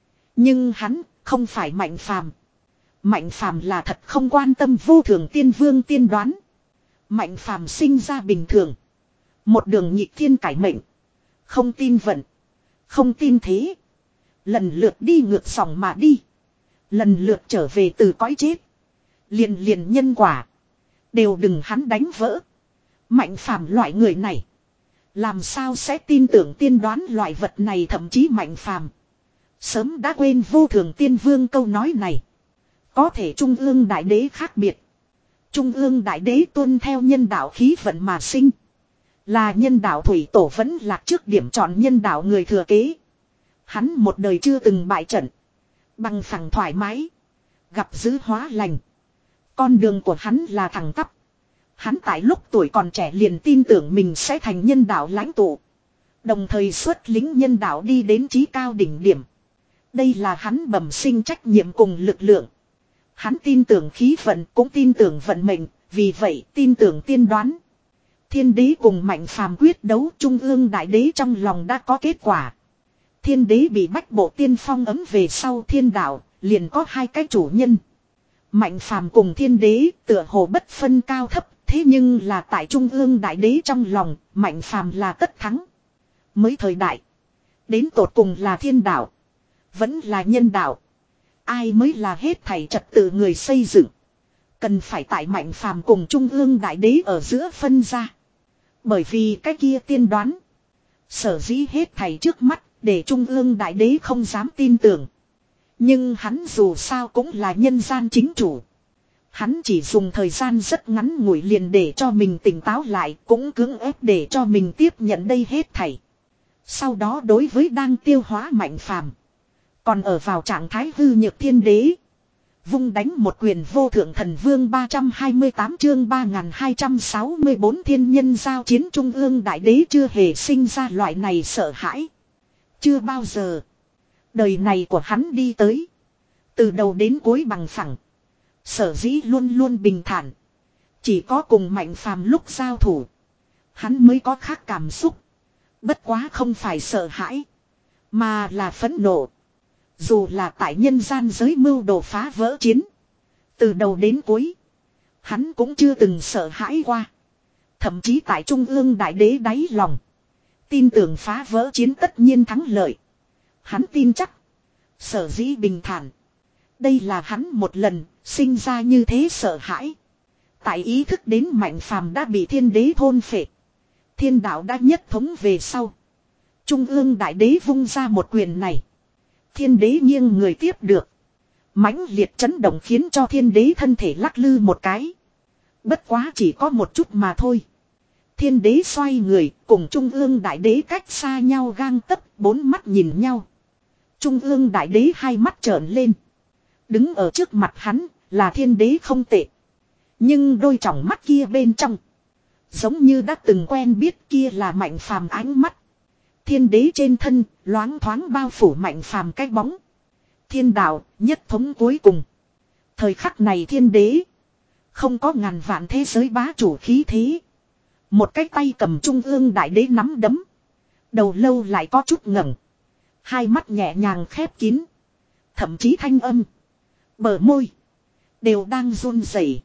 S1: Nhưng hắn không phải Mạnh Phàm. Mạnh Phàm là thật không quan tâm Vô Thường Tiên Vương tiên đoán. Mạnh Phàm sinh ra bình thường, một đường nhịp thiên cải mệnh, không tin vận, không tin thế, lần lượt đi ngược dòng mà đi, lần lượt trở về từ cõi chết. Liền liền nhân quả đều đừng hắn đánh vỡ. Mạnh Phàm loại người này làm sao sẽ tin tưởng tiên đoán loại vật này, thậm chí Mạnh Phàm sớm đã quên Vô Thường Tiên Vương câu nói này. Có thể Trung ương đại đế khác biệt. Trung ương đại đế tuân theo nhân đạo khí vận mà sinh, là nhân đạo thủy tổ vẫn lạc trước điểm chọn nhân đạo người thừa kế. Hắn một đời chưa từng bại trận, bằng phẳng thoải mái, gặp dữ hóa lành. Con đường của hắn là thẳng tắp. Hắn tại lúc tuổi còn trẻ liền tin tưởng mình sẽ thành nhân đạo lãnh tụ, đồng thời xuất lính nhân đạo đi đến chí cao đỉnh điểm. Đây là hắn bẩm sinh trách nhiệm cùng lực lượng. Hắn tin tưởng khí vận, cũng tin tưởng vận mệnh, vì vậy tin tưởng tiên đoán. Thiên đế cùng Mạnh Phàm quyết đấu, Trung ương đại đế trong lòng đã có kết quả. Thiên đế bị bách bộ tiên phong ấm về sau thiên đạo, liền có hai cái chủ nhân. Mạnh Phàm cùng thiên đế tựa hồ bất phân cao thấp, thế nhưng là tại Trung ương đại đế trong lòng, Mạnh Phàm là tất thắng. Mới thời đại, đến tột cùng là thiên đạo, vẫn là nhân đạo. Ai mới là hết thảy trật tự người xây dựng. Cần phải tại Mạnh Phàm cùng Trung ương đại đế ở giữa phân ra. Bởi vì cái kia tiên đoán. Sở dĩ hết thảy trước mắt để Trung ương đại đế không dám tin tưởng. Nhưng hắn dù sao cũng là nhân gian chính chủ. Hắn chỉ dùng thời gian rất ngắn ngủi liền để cho mình tỉnh táo lại, cũng cưỡng ép để cho mình tiếp nhận đây hết thảy. Sau đó đối với đang tiêu hóa Mạnh Phàm, còn ở vào trạng thái hư nhược thiên đế, vung đánh một quyền vô thượng thần vương. Ba trăm hai mươi tám chương ba nghìn hai trăm sáu mươi bốn thiên nhân giao chiến. Trung ương đại đế chưa hề sinh ra loại này sợ hãi. Chưa bao giờ. Đời này của hắn đi tới, từ đầu đến cuối bằng phẳng. Sở dĩ luôn luôn bình thản. Chỉ có cùng Mạnh Phàm lúc giao thủ, hắn mới có khác cảm xúc. Bất quá không phải sợ hãi, mà là phẫn nộ. Dù là tại nhân gian giới mưu đồ phá vỡ chiến, từ đầu đến cuối, hắn cũng chưa từng sợ hãi qua. Thậm chí tại Trung ương đại đế đáy lòng, tin tưởng phá vỡ chiến tất nhiên thắng lợi. Hắn tin chắc, sở dĩ bình thản. Đây là hắn một lần sinh ra như thế sợ hãi. Tại ý thức đến Mạnh Phàm đã bị thiên đế thôn phệ, thiên đạo đã nhất thống về sau, Trung ương đại đế vung ra một quyền này. Thiên đế nghiêng người tiếp được. Mãnh liệt chấn động khiến cho thiên đế thân thể lắc lư một cái. Bất quá chỉ có một chút mà thôi. Thiên đế xoay người cùng Trung ương đại đế cách xa nhau gang tấc, bốn mắt nhìn nhau. Trung ương đại đế hai mắt trợn lên. Đứng ở trước mặt hắn là thiên đế không tệ. Nhưng đôi tròng mắt kia bên trong, giống như đã từng quen biết, kia là Mạnh Phàm ánh mắt. Thiên đế trên thân loáng thoáng bao phủ Mạnh Phàm cái bóng. Thiên đạo nhất thống cuối cùng. Thời khắc này thiên đế không có ngàn vạn thế giới bá chủ khí thế. Một cái tay cầm Trung ương đại đế nắm đấm, đầu lâu lại có chút ngẩng, hai mắt nhẹ nhàng khép kín. Thậm chí thanh âm, bờ môi đều đang run rẩy.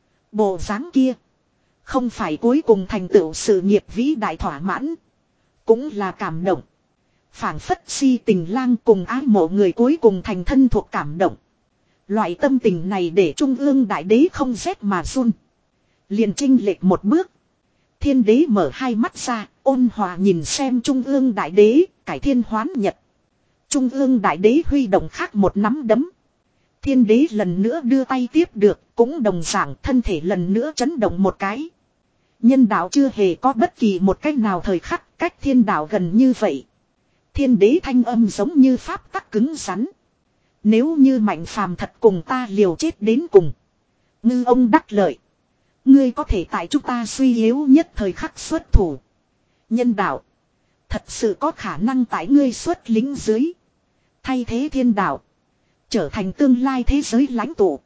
S1: Bộ dáng kia không phải cuối cùng thành tựu sự nghiệp vĩ đại thỏa mãn, cũng là cảm động. Phảng phất si tình lang cùng ái mộ người cuối cùng thành thân thuộc cảm động. Loại tâm tình này để Trung ương đại đế không rét mà run. Liền chinh lệch một bước. Thiên đế mở hai mắt ra, ôn hòa nhìn xem Trung ương đại đế, cải thiên hoán nhật. Trung ương đại đế huy động khác một nắm đấm. Thiên đế lần nữa đưa tay tiếp được, cũng đồng dạng thân thể lần nữa chấn động một cái. Nhân đạo chưa hề có bất kỳ một cách nào thời khắc cách thiên đạo gần như vậy. Thiên đế thanh âm giống như pháp tắc cứng rắn. Nếu như Mạnh Phàm thật cùng ta liều chết đến cùng, ngư ông đắc lợi, ngươi có thể tại chúng ta suy yếu nhất thời khắc xuất thủ. Nhân đạo thật sự có khả năng tại ngươi xuất lính dưới, thay thế thiên đạo, trở thành tương lai thế giới lãnh tụ.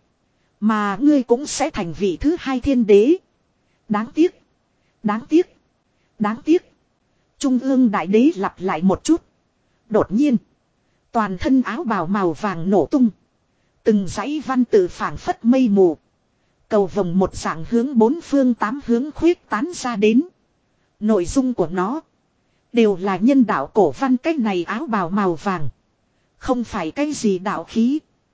S1: Mà ngươi cũng sẽ thành vị thứ hai thiên đế. Đáng tiếc. Đáng tiếc. Đáng tiếc. Trung ương đại đế lặp lại một chút. Đột nhiên, toàn thân áo bào màu vàng nổ tung. Từng dãy văn tự phảng phất mây mù, cầu vồng một dạng hướng bốn phương tám hướng khuyết tán ra đến. Nội dung của nó đều là nhân đạo cổ văn. Cái này áo bào màu vàng không phải cái gì đạo khí,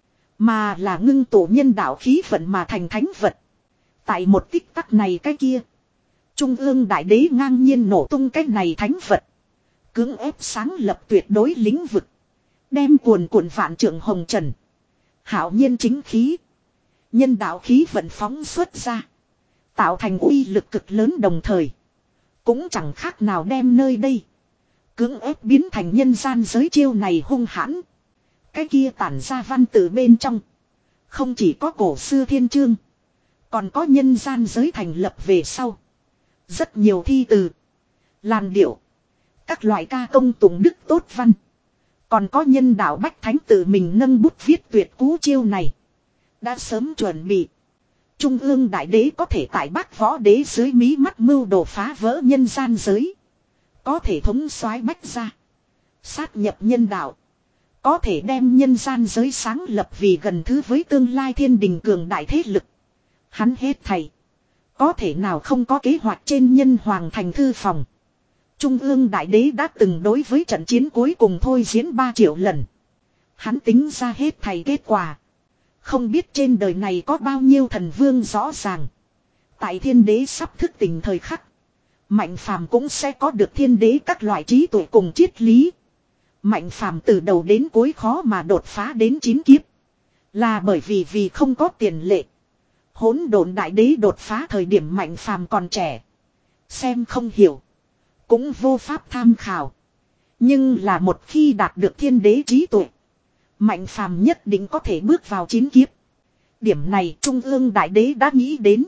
S1: mà là ngưng tụ nhân đạo khí vận mà thành thánh vật. Tại một tích tắc này cái kia, Trung ương đại đế ngang nhiên nổ tung cái này thánh vật, cưỡng ép sáng lập tuyệt đối lĩnh vực, đem cuồn cuộn vạn trượng hồng trần, hạo nhiên chính khí, nhân đạo khí vận phóng xuất ra, tạo thành uy lực cực lớn, đồng thời cũng chẳng khác nào đem nơi đây cưỡng ép biến thành nhân gian giới. Chiêu này hung hãn. Cái kia tản ra văn tự bên trong, không chỉ có cổ xưa thiên chương, còn có nhân gian giới thành lập về sau rất nhiều thi từ, làn điệu, các loại ca công tụng đức tốt văn. Còn có nhân đạo bách thánh tự mình nâng bút viết tuyệt cú chiêu này, đã sớm chuẩn bị. Trung ương đại đế có thể tại Bác Võ Đế dưới mí mắt mưu đồ phá vỡ nhân gian giới. Có thể thống soái bách gia. Sát nhập nhân đạo. Có thể đem nhân gian giới sáng lập vì gần thứ với tương lai thiên đình cường đại thế lực. Hắn hết thầy. Có thể nào không có kế hoạch trên nhân hoàng thành thư phòng. Trung ương đại đế đã từng đối với trận chiến cuối cùng thôi diễn ba triệu lần. Hắn tính ra hết thầy kết quả. Không biết trên đời này có bao nhiêu thần vương rõ ràng. Tại thiên đế sắp thức tỉnh thời khắc. Mạnh phàm cũng sẽ có được thiên đế các loại trí tuệ cùng triết lý. Mạnh phàm từ đầu đến cuối khó mà đột phá đến chín kiếp. Là bởi vì vì không có tiền lệ. Hỗn độn đại đế đột phá thời điểm mạnh phàm còn trẻ. Xem không hiểu. Cũng vô pháp tham khảo. Nhưng là một khi đạt được thiên đế trí tuệ. Mạnh phàm nhất định có thể bước vào chín kiếp. Điểm này Trung ương đại đế đã nghĩ đến.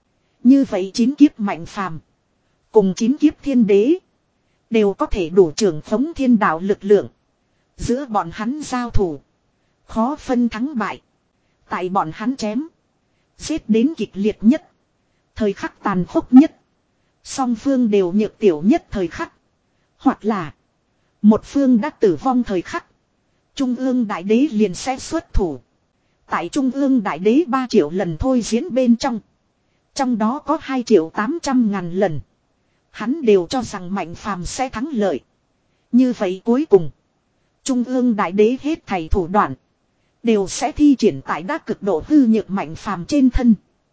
S1: Như vậy chín kiếp mạnh phàm. Cùng chín kiếp thiên đế. Đều có thể đủ trưởng khống thiên đạo lực lượng. Giữa bọn hắn giao thủ. Khó phân thắng bại. Tại bọn hắn chém. Giết đến kịch liệt nhất. Thời khắc tàn khốc nhất. Song phương đều nhược tiểu nhất thời khắc. Hoặc là. Một phương đã tử vong thời khắc. Trung ương đại đế liền sẽ xuất thủ. Tại Trung ương đại đế ba triệu lần thôi diễn bên trong. Trong đó có hai triệu tám trăm ngàn lần. Hắn đều cho rằng mạnh phàm sẽ thắng lợi. Như vậy cuối cùng. Trung ương đại đế hết thầy thủ đoạn. Đều sẽ thi triển tại đa cực độ hư nhược mạnh phàm trên thân.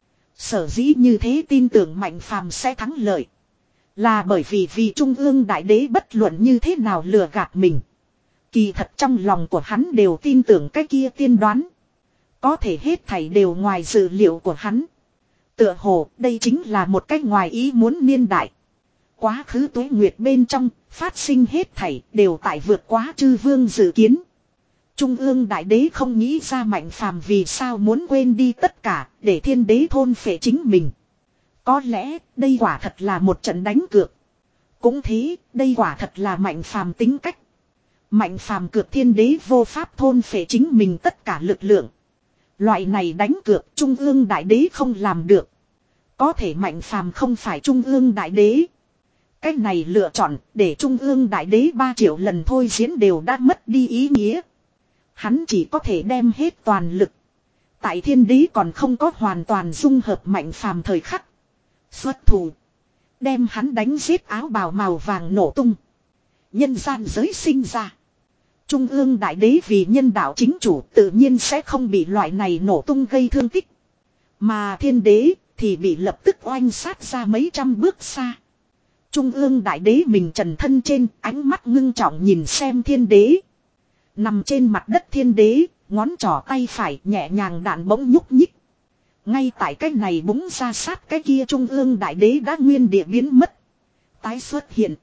S1: Sở dĩ như thế tin tưởng mạnh phàm sẽ thắng lợi. Là bởi vì vì Trung ương đại đế bất luận như thế nào lừa gạt mình. Kỳ thật trong lòng của hắn đều tin tưởng cái kia tiên đoán. Có thể hết thảy đều ngoài dự liệu của hắn. Tựa hồ đây chính là một cách ngoài ý muốn niên đại. Quá khứ tuế nguyệt bên trong, phát sinh hết thảy đều tại vượt quá chư vương dự kiến. Trung ương đại đế không nghĩ ra mạnh phàm vì sao muốn quên đi tất cả để thiên đế thôn phệ chính mình. Có lẽ đây quả thật là một trận đánh cược. Cũng thế, đây quả thật là mạnh phàm tính cách. Mạnh phàm cược thiên đế vô pháp thôn phệ chính mình tất cả lực lượng. Loại này đánh cược trung ương đại đế không làm được. Có thể mạnh phàm không phải trung ương đại đế. Cách này lựa chọn để trung ương đại đế ba triệu lần thôi diễn đều đã mất đi ý nghĩa. Hắn chỉ có thể đem hết toàn lực. Tại thiên đế còn không có hoàn toàn dung hợp mạnh phàm thời khắc. Xuất thủ. Đem hắn đánh giết áo bào màu vàng nổ tung. Nhân gian giới sinh ra. Trung ương đại đế vì nhân đạo chính chủ tự nhiên sẽ không bị loại này nổ tung gây thương tích. Mà thiên đế thì bị lập tức oanh sát ra mấy trăm bước xa. Trung ương đại đế mình trần thân trên ánh mắt ngưng trọng nhìn xem thiên đế. Nằm trên mặt đất thiên đế, ngón trỏ tay phải nhẹ nhàng đạn bỗng nhúc nhích. Ngay tại cái này búng ra sát cái kia trung ương đại đế đã nguyên địa biến mất. Tái xuất hiện.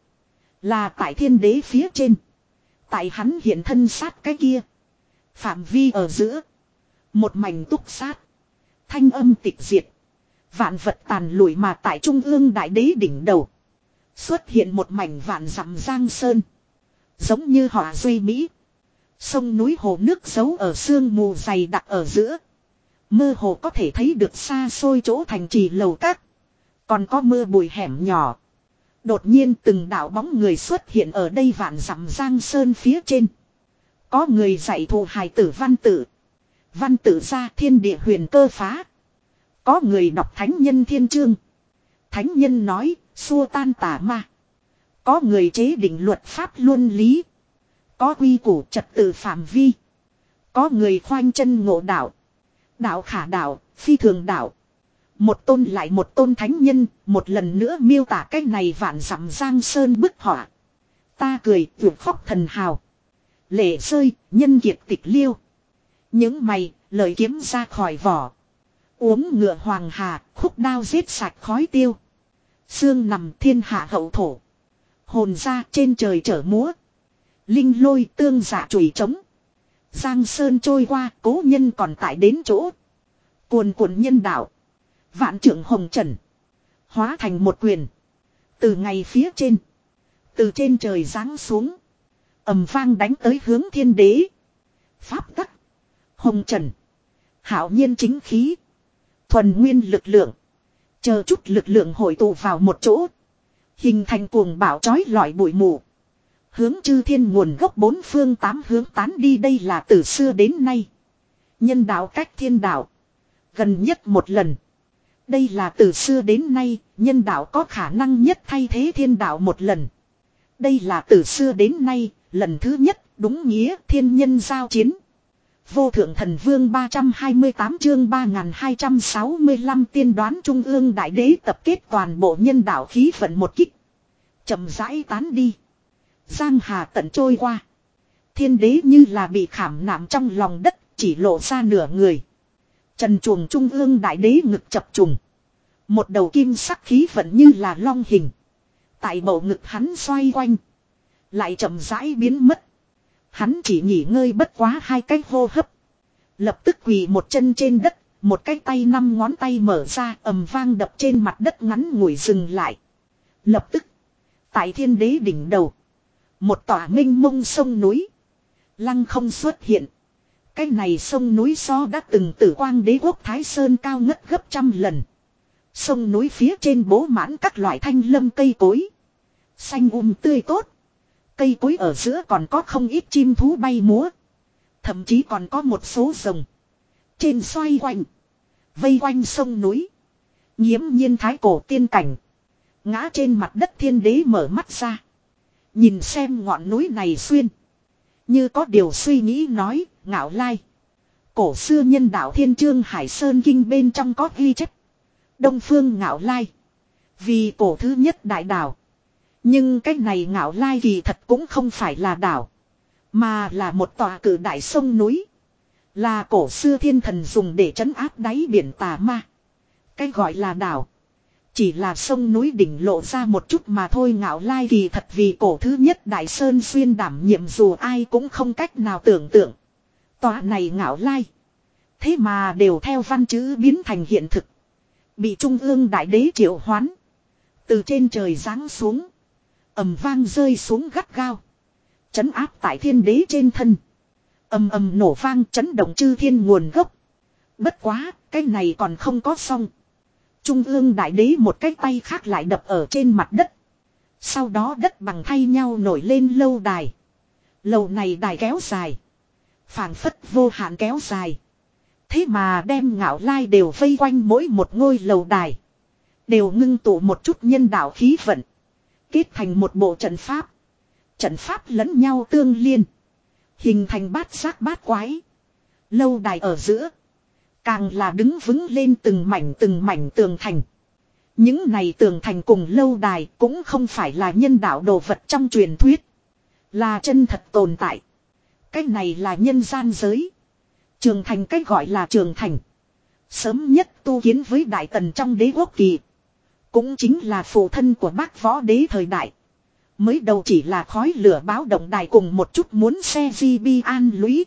S1: Là tại thiên đế phía trên. Tại hắn hiện thân sát cái kia. Phạm vi ở giữa. Một mảnh túc sát. Thanh âm tịch diệt. Vạn vật tàn lụi mà tại trung ương đại đế đỉnh đầu. Xuất hiện một mảnh vạn dặm giang sơn. Giống như họa duy mỹ. Sông núi hồ nước giấu ở sương mù dày đặc ở giữa. Mơ hồ có thể thấy được xa xôi chỗ thành trì lầu các. Còn có mưa bụi hẻm nhỏ. Đột nhiên từng đạo bóng người xuất hiện ở đây vạn dặm giang sơn phía trên. Có người dạy thụ hài tử văn tự. Văn tự ra thiên địa huyền cơ phá. Có người đọc thánh nhân thiên chương. Thánh nhân nói, xua tan tà ma. Có người chế định luật pháp luân lý. Có quy củ trật tự phạm vi. Có người khoanh chân ngộ đạo. Đạo khả đạo, phi thường đạo. Một tôn lại một tôn thánh nhân, một lần nữa miêu tả cái này vạn dặm giang sơn bức họa. Ta cười, vượt khóc thần hào. Lệ rơi, nhân kiệt tịch liêu. Những mày, lời kiếm ra khỏi vỏ. Uống ngựa hoàng hà, khúc đao giết sạch khói tiêu. Xương nằm thiên hạ hậu thổ. Hồn ra trên trời chở múa. Linh lôi tương giả chùy trống. Giang sơn trôi qua, cố nhân còn tại đến chỗ. Cuồn cuộn nhân đạo. Vạn trưởng hồng trần. Hóa thành một quyền. Từ ngày phía trên. Từ trên trời giáng xuống. Ầm vang đánh tới hướng thiên đế. Pháp tắc. Hồng trần. Hảo nhiên chính khí. Thuần nguyên lực lượng. Chờ chút lực lượng hội tụ vào một chỗ. Hình thành cuồng bạo chói lọi bụi mù. Hướng chư thiên nguồn gốc bốn phương tám hướng tán đi, đây là từ xưa đến nay. Nhân đạo cách thiên đạo. Gần nhất một lần. Đây là từ xưa đến nay, nhân đạo có khả năng nhất thay thế thiên đạo một lần. Đây là từ xưa đến nay, lần thứ nhất, đúng nghĩa thiên nhân giao chiến. Vô thượng thần vương ba trăm hai mươi tám chương ba nghìn hai trăm sáu mươi lăm tiên đoán trung ương đại đế tập kết toàn bộ nhân đạo khí vận một kích. Chậm rãi tán đi. Giang hà tận trôi qua. Thiên đế như là bị khảm nạm trong lòng đất, chỉ lộ ra nửa người. Trần chuồng trung ương đại đế ngực chập trùng. Một đầu kim sắc khí vận như là long hình. Tại bầu ngực hắn xoay quanh. Lại chậm rãi biến mất. Hắn chỉ nghỉ ngơi bất quá hai cái hô hấp. Lập tức quỳ một chân trên đất. Một cái tay năm ngón tay mở ra ầm vang đập trên mặt đất, ngắn ngủi dừng lại. Lập tức. Tại thiên đế đỉnh đầu. Một tòa minh mông sông núi. Lăng không xuất hiện. Cái này sông núi so đã từng tử quang đế quốc Thái Sơn cao ngất gấp trăm lần. Sông núi phía trên bố mãn các loại thanh lâm cây cối. Xanh um tươi tốt. Cây cối ở giữa còn có không ít chim thú bay múa. Thậm chí còn có một số rồng. Trên xoay quanh. Vây quanh sông núi. Nhiễm nhiên thái cổ tiên cảnh. Ngã trên mặt đất thiên đế mở mắt ra. Nhìn xem ngọn núi này xuyên. Như có điều suy nghĩ nói, Ngạo Lai. Cổ xưa nhân đạo thiên chương Hải Sơn Kinh bên trong có ghi chép. Đông phương Ngạo Lai. Vì cổ thứ nhất đại đảo. Nhưng cái này Ngạo Lai kỳ thật cũng không phải là đảo. Mà là một tòa cử đại sông núi. Là cổ xưa thiên thần dùng để trấn áp đáy biển tà ma. Cái gọi là đảo. Chỉ là sông núi đỉnh lộ ra một chút mà thôi. Ngạo Lai kỳ thật vì cổ thứ nhất đại sơn xuyên đảm nhiệm, dù ai cũng không cách nào tưởng tượng. Tòa này Ngạo Lai. Thế mà đều theo văn chữ biến thành hiện thực. Bị trung ương đại đế triệu hoán. Từ trên trời giáng xuống. Ầm vang rơi xuống gắt gao. Chấn áp tại thiên đế trên thân. Ầm ầm nổ vang chấn động chư thiên nguồn gốc. Bất quá, cái này còn không có xong. Trung ương đại đế một cái tay khác lại đập ở trên mặt đất. Sau đó đất bằng thay nhau nổi lên lâu đài. Lầu này đài kéo dài. Phảng phất vô hạn kéo dài. Thế mà đem Ngạo Lai đều vây quanh mỗi một ngôi lầu đài. Đều ngưng tụ một chút nhân đạo khí vận. Kết thành một bộ trận pháp. Trận pháp lẫn nhau tương liên. Hình thành bát giác bát quái. Lâu đài ở giữa. Càng là đứng vững lên từng mảnh từng mảnh tường thành. Những này tường thành cùng lâu đài cũng không phải là nhân đạo đồ vật trong truyền thuyết. Là chân thật tồn tại. Cái này là nhân gian giới. Trường thành cách gọi là trường thành. Sớm nhất tu kiến với Đại Tần trong đế quốc kỳ. Cũng chính là phụ thân của Bác Võ Đế thời đại. Mới đầu chỉ là khói lửa báo động đài cùng một chút muốn xe di bi an lũy.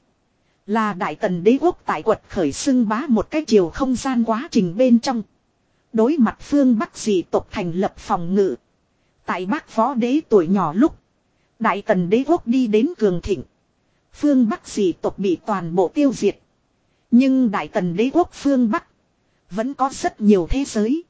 S1: Là Đại Tần đế quốc tại quật khởi xưng bá một cái chiều không gian quá trình bên trong. Đối mặt phương Bắc dị tộc thành lập phòng ngự. Tại Bác Võ Đế tuổi nhỏ lúc. Đại Tần đế quốc đi đến cường thịnh. Phương Bắc dị tộc bị toàn bộ tiêu diệt. Nhưng Đại Tần đế quốc phương Bắc. Vẫn có rất nhiều thế giới.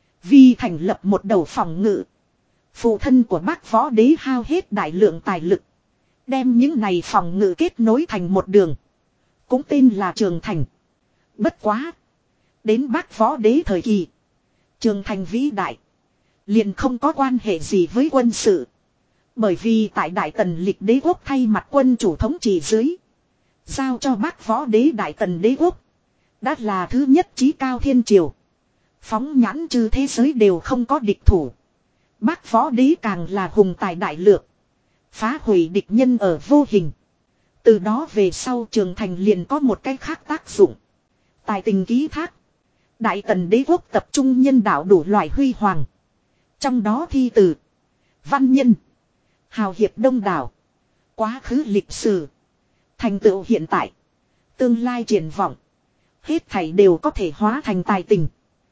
S1: Vì thành lập một đầu phòng ngự. Phụ thân của Bác Võ Đế hao hết đại lượng tài lực. Đem những này phòng ngự kết nối thành một đường. Cũng tên là Trường Thành. Bất quá. Đến Bác Võ Đế thời kỳ. Trường Thành vĩ đại. Liền không có quan hệ gì với quân sự. Bởi vì tại Đại Tần lịch đế quốc thay mặt quân chủ thống trị dưới. Giao cho Bác Võ Đế Đại Tần đế quốc. Đã là thứ nhất chí cao thiên triều. Phóng nhãn chư thế giới đều không có địch thủ. Bác Võ Đế càng là hùng tài đại lược. Phá hủy địch nhân ở vô hình. Từ đó về sau Trường Thành liền có một cái khác tác dụng. Tài tình ký thác. Đại Tần đế quốc tập trung nhân đạo đủ loại huy hoàng. Trong đó thi từ. Văn nhân. Hào hiệp đông đảo. Quá khứ lịch sử. Thành tựu hiện tại. Tương lai triển vọng. Hết thảy đều có thể hóa thành tài tình.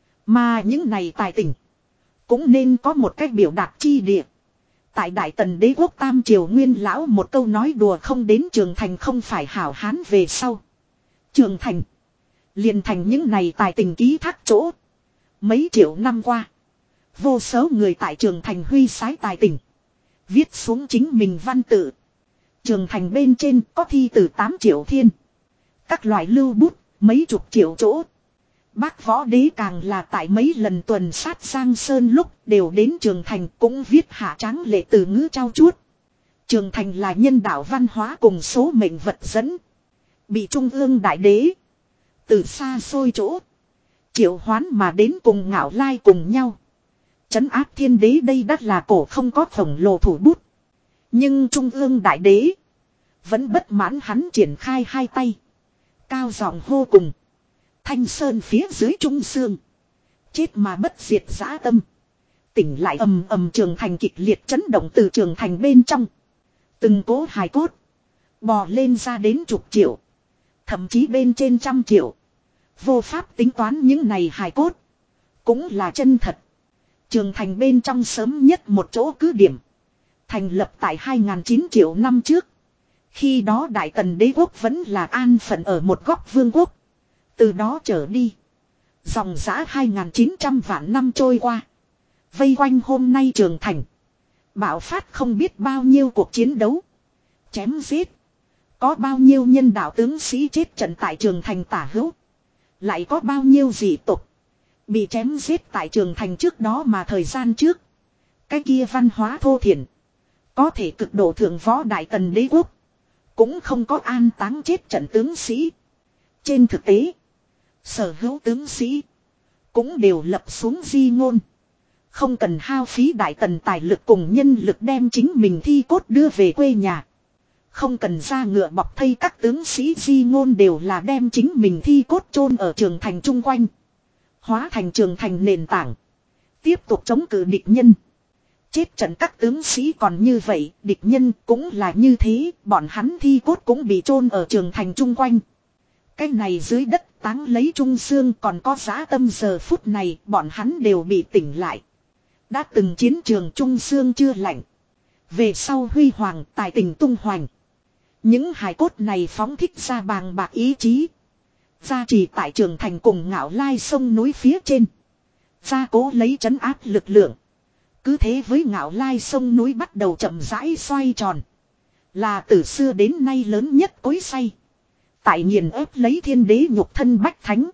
S1: Mà những này tài tình. Cũng nên có một cách biểu đạt chi địa. Tại Đại Tần đế quốc Tam Triều Nguyên lão một câu nói đùa không đến Trường Thành không phải hảo hán về sau. Trường Thành. liền thành những này tài tình ký thác chỗ. Mấy triệu năm qua. Vô số người tại Trường Thành huy sái tài tình. Viết xuống chính mình văn tự. Trường Thành bên trên có thi từ tám triệu thiên. Các loại lưu bút, mấy chục triệu chỗ. Bác Võ Đế càng là tại mấy lần tuần sát Giang Sơn lúc đều đến Trường Thành cũng viết hạ tráng lệ từ ngữ trao chuốt. Trường Thành là nhân đạo văn hóa cùng số mệnh vật dẫn. Bị Trung ương Đại Đế. Từ xa xôi chỗ. Triệu hoán mà đến cùng Ngạo Lai cùng nhau. Trấn áp thiên đế đây đắt là cổ không có khổng lồ thủ bút. Nhưng Trung ương Đại Đế. Vẫn bất mãn hắn triển khai hai tay. Cao giọng hô cùng. Thanh sơn phía dưới trung xương. Chết mà bất diệt dã tâm. Tỉnh lại ầm ầm Trường Thành kịch liệt chấn động từ Trường Thành bên trong. Từng cố hài cốt. Bò lên ra đến chục triệu. Thậm chí bên trên trăm triệu. Vô pháp tính toán những này hài cốt. Cũng là chân thật. Trường Thành bên trong sớm nhất một chỗ cứ điểm. Thành lập tại hai nghìn chín triệu năm trước. Khi đó Đại Tần đế quốc vẫn là an phận ở một góc vương quốc. Từ đó trở đi. Dòng giã hai nghìn chín trăm vạn năm trôi qua. Vây quanh hôm nay Trường Thành. Bạo phát không biết bao nhiêu cuộc chiến đấu. Chém giết. Có bao nhiêu nhân đạo tướng sĩ chết trận tại Trường Thành tả hữu. Lại có bao nhiêu dị tục. Bị chém giết tại Trường Thành trước đó mà thời gian trước. Cái kia văn hóa thô thiển. Có thể cực độ thượng võ Đại Tần đế quốc. Cũng không có an táng chết trận tướng sĩ. Trên thực tế. Sở hữu tướng sĩ. Cũng đều lập xuống di ngôn. Không cần hao phí Đại Tần tài lực cùng nhân lực đem chính mình thi cốt đưa về quê nhà. Không cần ra ngựa bọc thây các tướng sĩ di ngôn đều là đem chính mình thi cốt chôn ở Trường Thành chung quanh. Hóa thành Trường Thành nền tảng. Tiếp tục chống cự địch nhân. Chết trận các tướng sĩ còn như vậy, địch nhân cũng là như thế, bọn hắn thi cốt cũng bị chôn ở Trường Thành chung quanh. Cái này dưới đất táng lấy trung xương còn có dã tâm giờ phút này, bọn hắn đều bị tỉnh lại. Đã từng chiến trường trung xương chưa lạnh. Về sau huy hoàng tài tình tung hoành. Những hài cốt này phóng thích ra bàng bạc ý chí. Gia trì tại Trường Thành cùng Ngạo Lai sông núi phía trên. Gia cố lấy trấn áp lực lượng. Cứ thế với Ngạo Lai sông núi bắt đầu chậm rãi xoay tròn. Là từ xưa đến nay lớn nhất cối xay. Tại nghiền ép lấy thiên đế nhục thân bách thánh.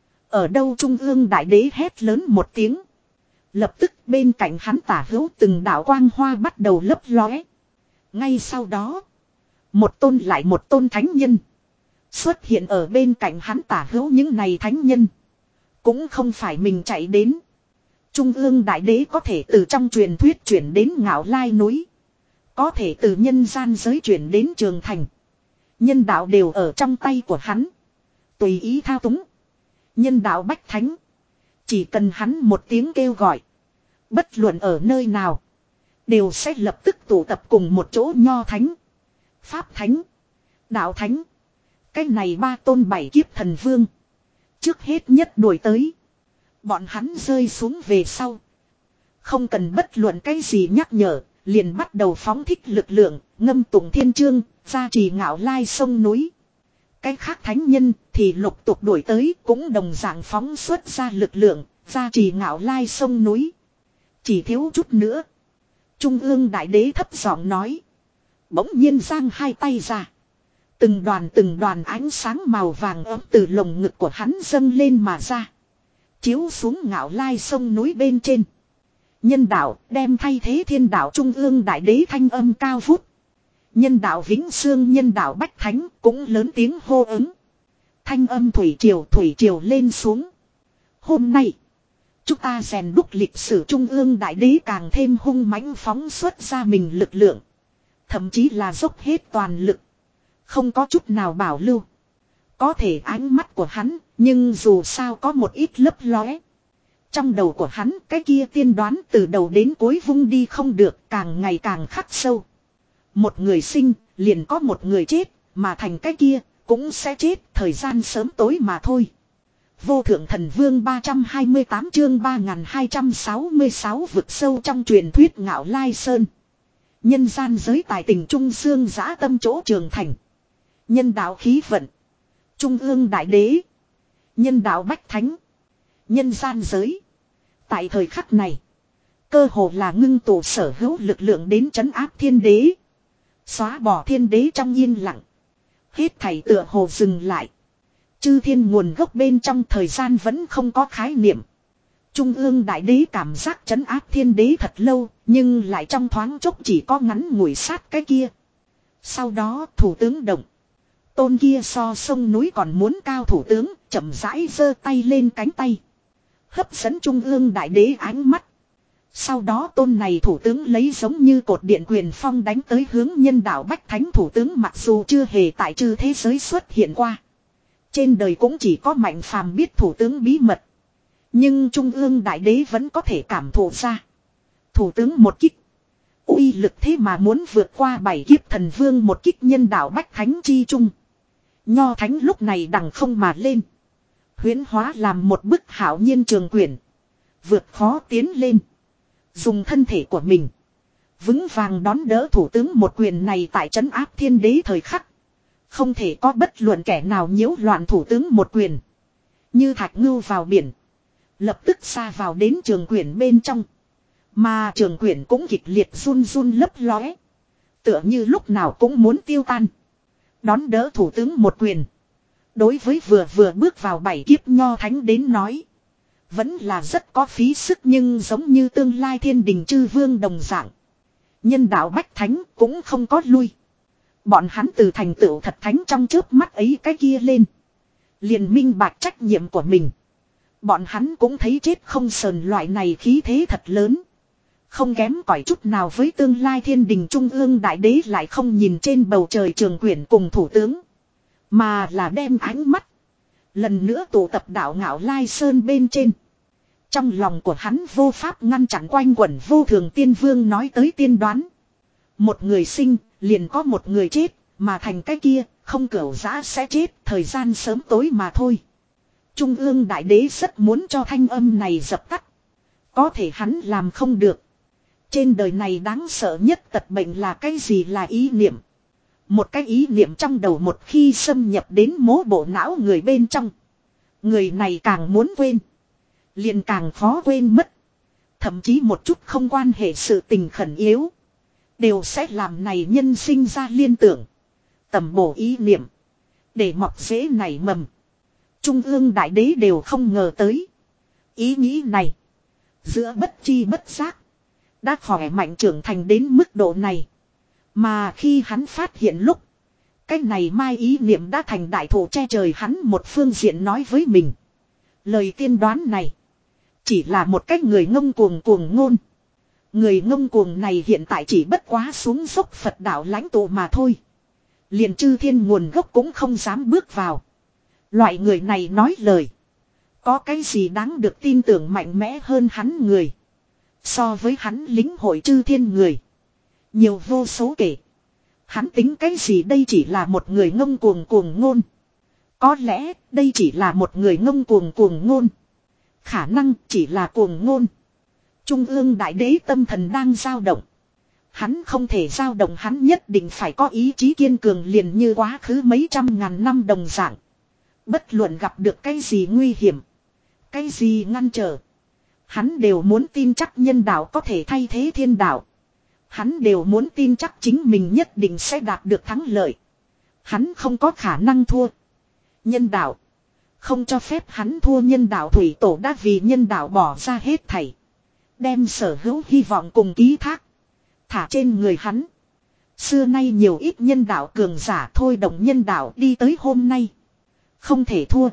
S1: Ở đâu Trung ương Đại Đế hét lớn một tiếng. Lập tức bên cạnh hắn tả hữu từng đạo quang hoa bắt đầu lấp lóe. Ngay sau đó. Một tôn lại một tôn thánh nhân. Xuất hiện ở bên cạnh hắn tả hữu những này thánh nhân. Cũng không phải mình chạy đến. Trung ương Đại Đế có thể từ trong truyền thuyết chuyển đến Ngạo Lai núi. Có thể từ nhân gian giới chuyển đến Trường Thành. Nhân đạo đều ở trong tay của hắn. Tùy ý thao túng. Nhân đạo bách thánh. Chỉ cần hắn một tiếng kêu gọi. Bất luận ở nơi nào. Đều sẽ lập tức tụ tập cùng một chỗ nho thánh. Pháp thánh. Đạo thánh. Cái này ba tôn bảy kiếp thần vương. Trước hết nhất đuổi tới. Bọn hắn rơi xuống về sau. Không cần bất luận cái gì nhắc nhở. Liền bắt đầu phóng thích lực lượng. Ngâm tụng thiên chương. Gia trì Ngạo Lai sông núi. Cái khác thánh nhân thì lục tục đuổi tới. Cũng đồng dạng phóng xuất ra lực lượng. Gia trì Ngạo Lai sông núi. Chỉ thiếu chút nữa. Trung ương Đại Đế thấp giọng nói. Bỗng nhiên giang hai tay ra. Từng đoàn từng đoàn ánh sáng màu vàng ấm từ lồng ngực của hắn dâng lên mà ra. Chiếu xuống Ngạo Lai sông núi bên trên. Nhân đạo đem thay thế thiên đạo Trung ương Đại Đế thanh âm cao vút. Nhân đạo Vĩnh Xương nhân đạo Bách Thánh cũng lớn tiếng hô ứng. Thanh âm thủy triều thủy triều lên xuống. Hôm nay. Chúng ta rèn đúc lịch sử Trung ương Đại Đế càng thêm hung mãnh phóng xuất ra mình lực lượng. Thậm chí là dốc hết toàn lực. Không có chút nào bảo lưu. Có thể ánh mắt của hắn, nhưng dù sao có một ít lấp lóe. Trong đầu của hắn, cái kia tiên đoán từ đầu đến cuối vung đi không được, càng ngày càng khắc sâu. Một người sinh, liền có một người chết, mà thành cái kia, cũng sẽ chết, thời gian sớm tối mà thôi. Vô thượng thần vương ba trăm hai mươi tám chương ba nghìn hai trăm sáu mươi sáu vực sâu trong truyền thuyết Ngạo Lai Sơn. Nhân gian giới tài tình trung xương dã tâm chỗ Trường Thành. Nhân đạo khí vận. Trung ương Đại Đế. Nhân đạo bách thánh. Nhân gian giới. Tại thời khắc này. Cơ hồ là ngưng tụ sở hữu lực lượng đến trấn áp thiên đế. Xóa bỏ thiên đế trong yên lặng. Hết thảy tựa hồ dừng lại. Chư thiên nguồn gốc bên trong thời gian vẫn không có khái niệm. Trung ương đại đế cảm giác trấn áp thiên đế thật lâu. Nhưng lại trong thoáng chốc chỉ có ngắn ngủi sát cái kia. Sau đó thủ tướng động. Tôn kia so sông núi còn muốn cao thủ tướng. Chậm rãi giơ tay lên cánh tay. Hấp dẫn trung ương đại đế ánh mắt. Sau đó tôn này thủ tướng lấy giống như cột điện quyền phong đánh tới hướng nhân đạo bách thánh thủ tướng, mặc dù chưa hề tại chư thế giới xuất hiện qua. Trên đời cũng chỉ có Mạnh Phàm biết thủ tướng bí mật. Nhưng trung ương đại đế vẫn có thể cảm thụ ra. Thủ tướng một kích. Uy lực thế mà muốn vượt qua bảy kiếp thần vương một kích nhân đạo bách thánh chi trung. Nho thánh lúc này đằng không mà lên. Huyễn hóa làm một bức hảo nhiên trường quyển. Vượt khó tiến lên. Dùng thân thể của mình. Vững vàng đón đỡ thủ tướng một quyền này tại trấn áp thiên đế thời khắc. Không thể có bất luận kẻ nào nhiễu loạn thủ tướng một quyền. Như thạch ngưu vào biển. Lập tức xa vào đến trường quyển bên trong. Mà trường quyển cũng kịch liệt run run lấp lóe. Tựa như lúc nào cũng muốn tiêu tan. Đón đỡ thủ tướng một quyền. Đối với vừa vừa bước vào bảy kiếp nho thánh đến nói. Vẫn là rất có phí sức, nhưng giống như tương lai thiên đình chư vương đồng dạng. Nhân đạo bách thánh cũng không có lui. Bọn hắn từ thành tựu thật thánh trong chớp mắt ấy cái kia lên. Liền minh bạch trách nhiệm của mình. Bọn hắn cũng thấy chết không sờn, loại này khí thế thật lớn. Không kém cỏi chút nào với tương lai thiên đình trung ương đại đế, lại không nhìn trên bầu trời trường quyển cùng thủ tướng. Mà là đem ánh mắt. Lần nữa tụ tập đạo ngạo lai sơn bên trên. Trong lòng của hắn vô pháp ngăn chặn quanh quẩn vô thường tiên vương nói tới tiên đoán. Một người sinh, liền có một người chết, mà thành cái kia, không cửu giã sẽ chết, thời gian sớm tối mà thôi. Trung ương đại đế rất muốn cho thanh âm này dập tắt. Có thể hắn làm không được. Trên đời này đáng sợ nhất tật bệnh là cái gì? Là ý niệm. Một cái ý niệm trong đầu một khi xâm nhập đến mố bộ não người bên trong. Người này càng muốn quên. Liền càng khó quên mất. Thậm chí một chút không quan hệ sự tình khẩn yếu. Đều sẽ làm này nhân sinh ra liên tưởng. Tầm bổ ý niệm. Để mọc rễ nảy mầm. Trung ương đại đế đều không ngờ tới. Ý nghĩ này. Giữa bất chi bất giác. Đã khỏe mạnh trưởng thành đến mức độ này. Mà khi hắn phát hiện lúc. Cái này mai ý niệm đã thành đại thụ che trời, hắn một phương diện nói với mình. Lời tiên đoán này. Chỉ là một cách người ngông cuồng cuồng ngôn. Người ngông cuồng này hiện tại chỉ bất quá xuống dốc Phật đạo lãnh tụ mà thôi. Liền chư thiên nguồn gốc cũng không dám bước vào. Loại người này nói lời. Có cái gì đáng được tin tưởng mạnh mẽ hơn hắn người. So với hắn lính hội chư thiên người. Nhiều vô số kể. Hắn tính cái gì? Đây chỉ là một người ngông cuồng cuồng ngôn. Có lẽ đây chỉ là một người ngông cuồng cuồng ngôn. Khả năng chỉ là cuồng ngôn. Trung ương đại đế tâm thần đang dao động. Hắn không thể dao động, hắn nhất định phải có ý chí kiên cường, liền như quá khứ mấy trăm ngàn năm đồng dạng. Bất luận gặp được cái gì nguy hiểm, cái gì ngăn trở, hắn đều muốn tin chắc nhân đạo có thể thay thế thiên đạo. Hắn đều muốn tin chắc chính mình nhất định sẽ đạt được thắng lợi. Hắn không có khả năng thua. Nhân đạo không cho phép hắn thua. Nhân đạo thủy tổ đã vì nhân đạo bỏ ra hết thảy. Đem sở hữu hy vọng cùng ký thác thả trên người hắn. Xưa nay nhiều ít nhân đạo cường giả thôi động nhân đạo đi tới hôm nay. Không thể thua.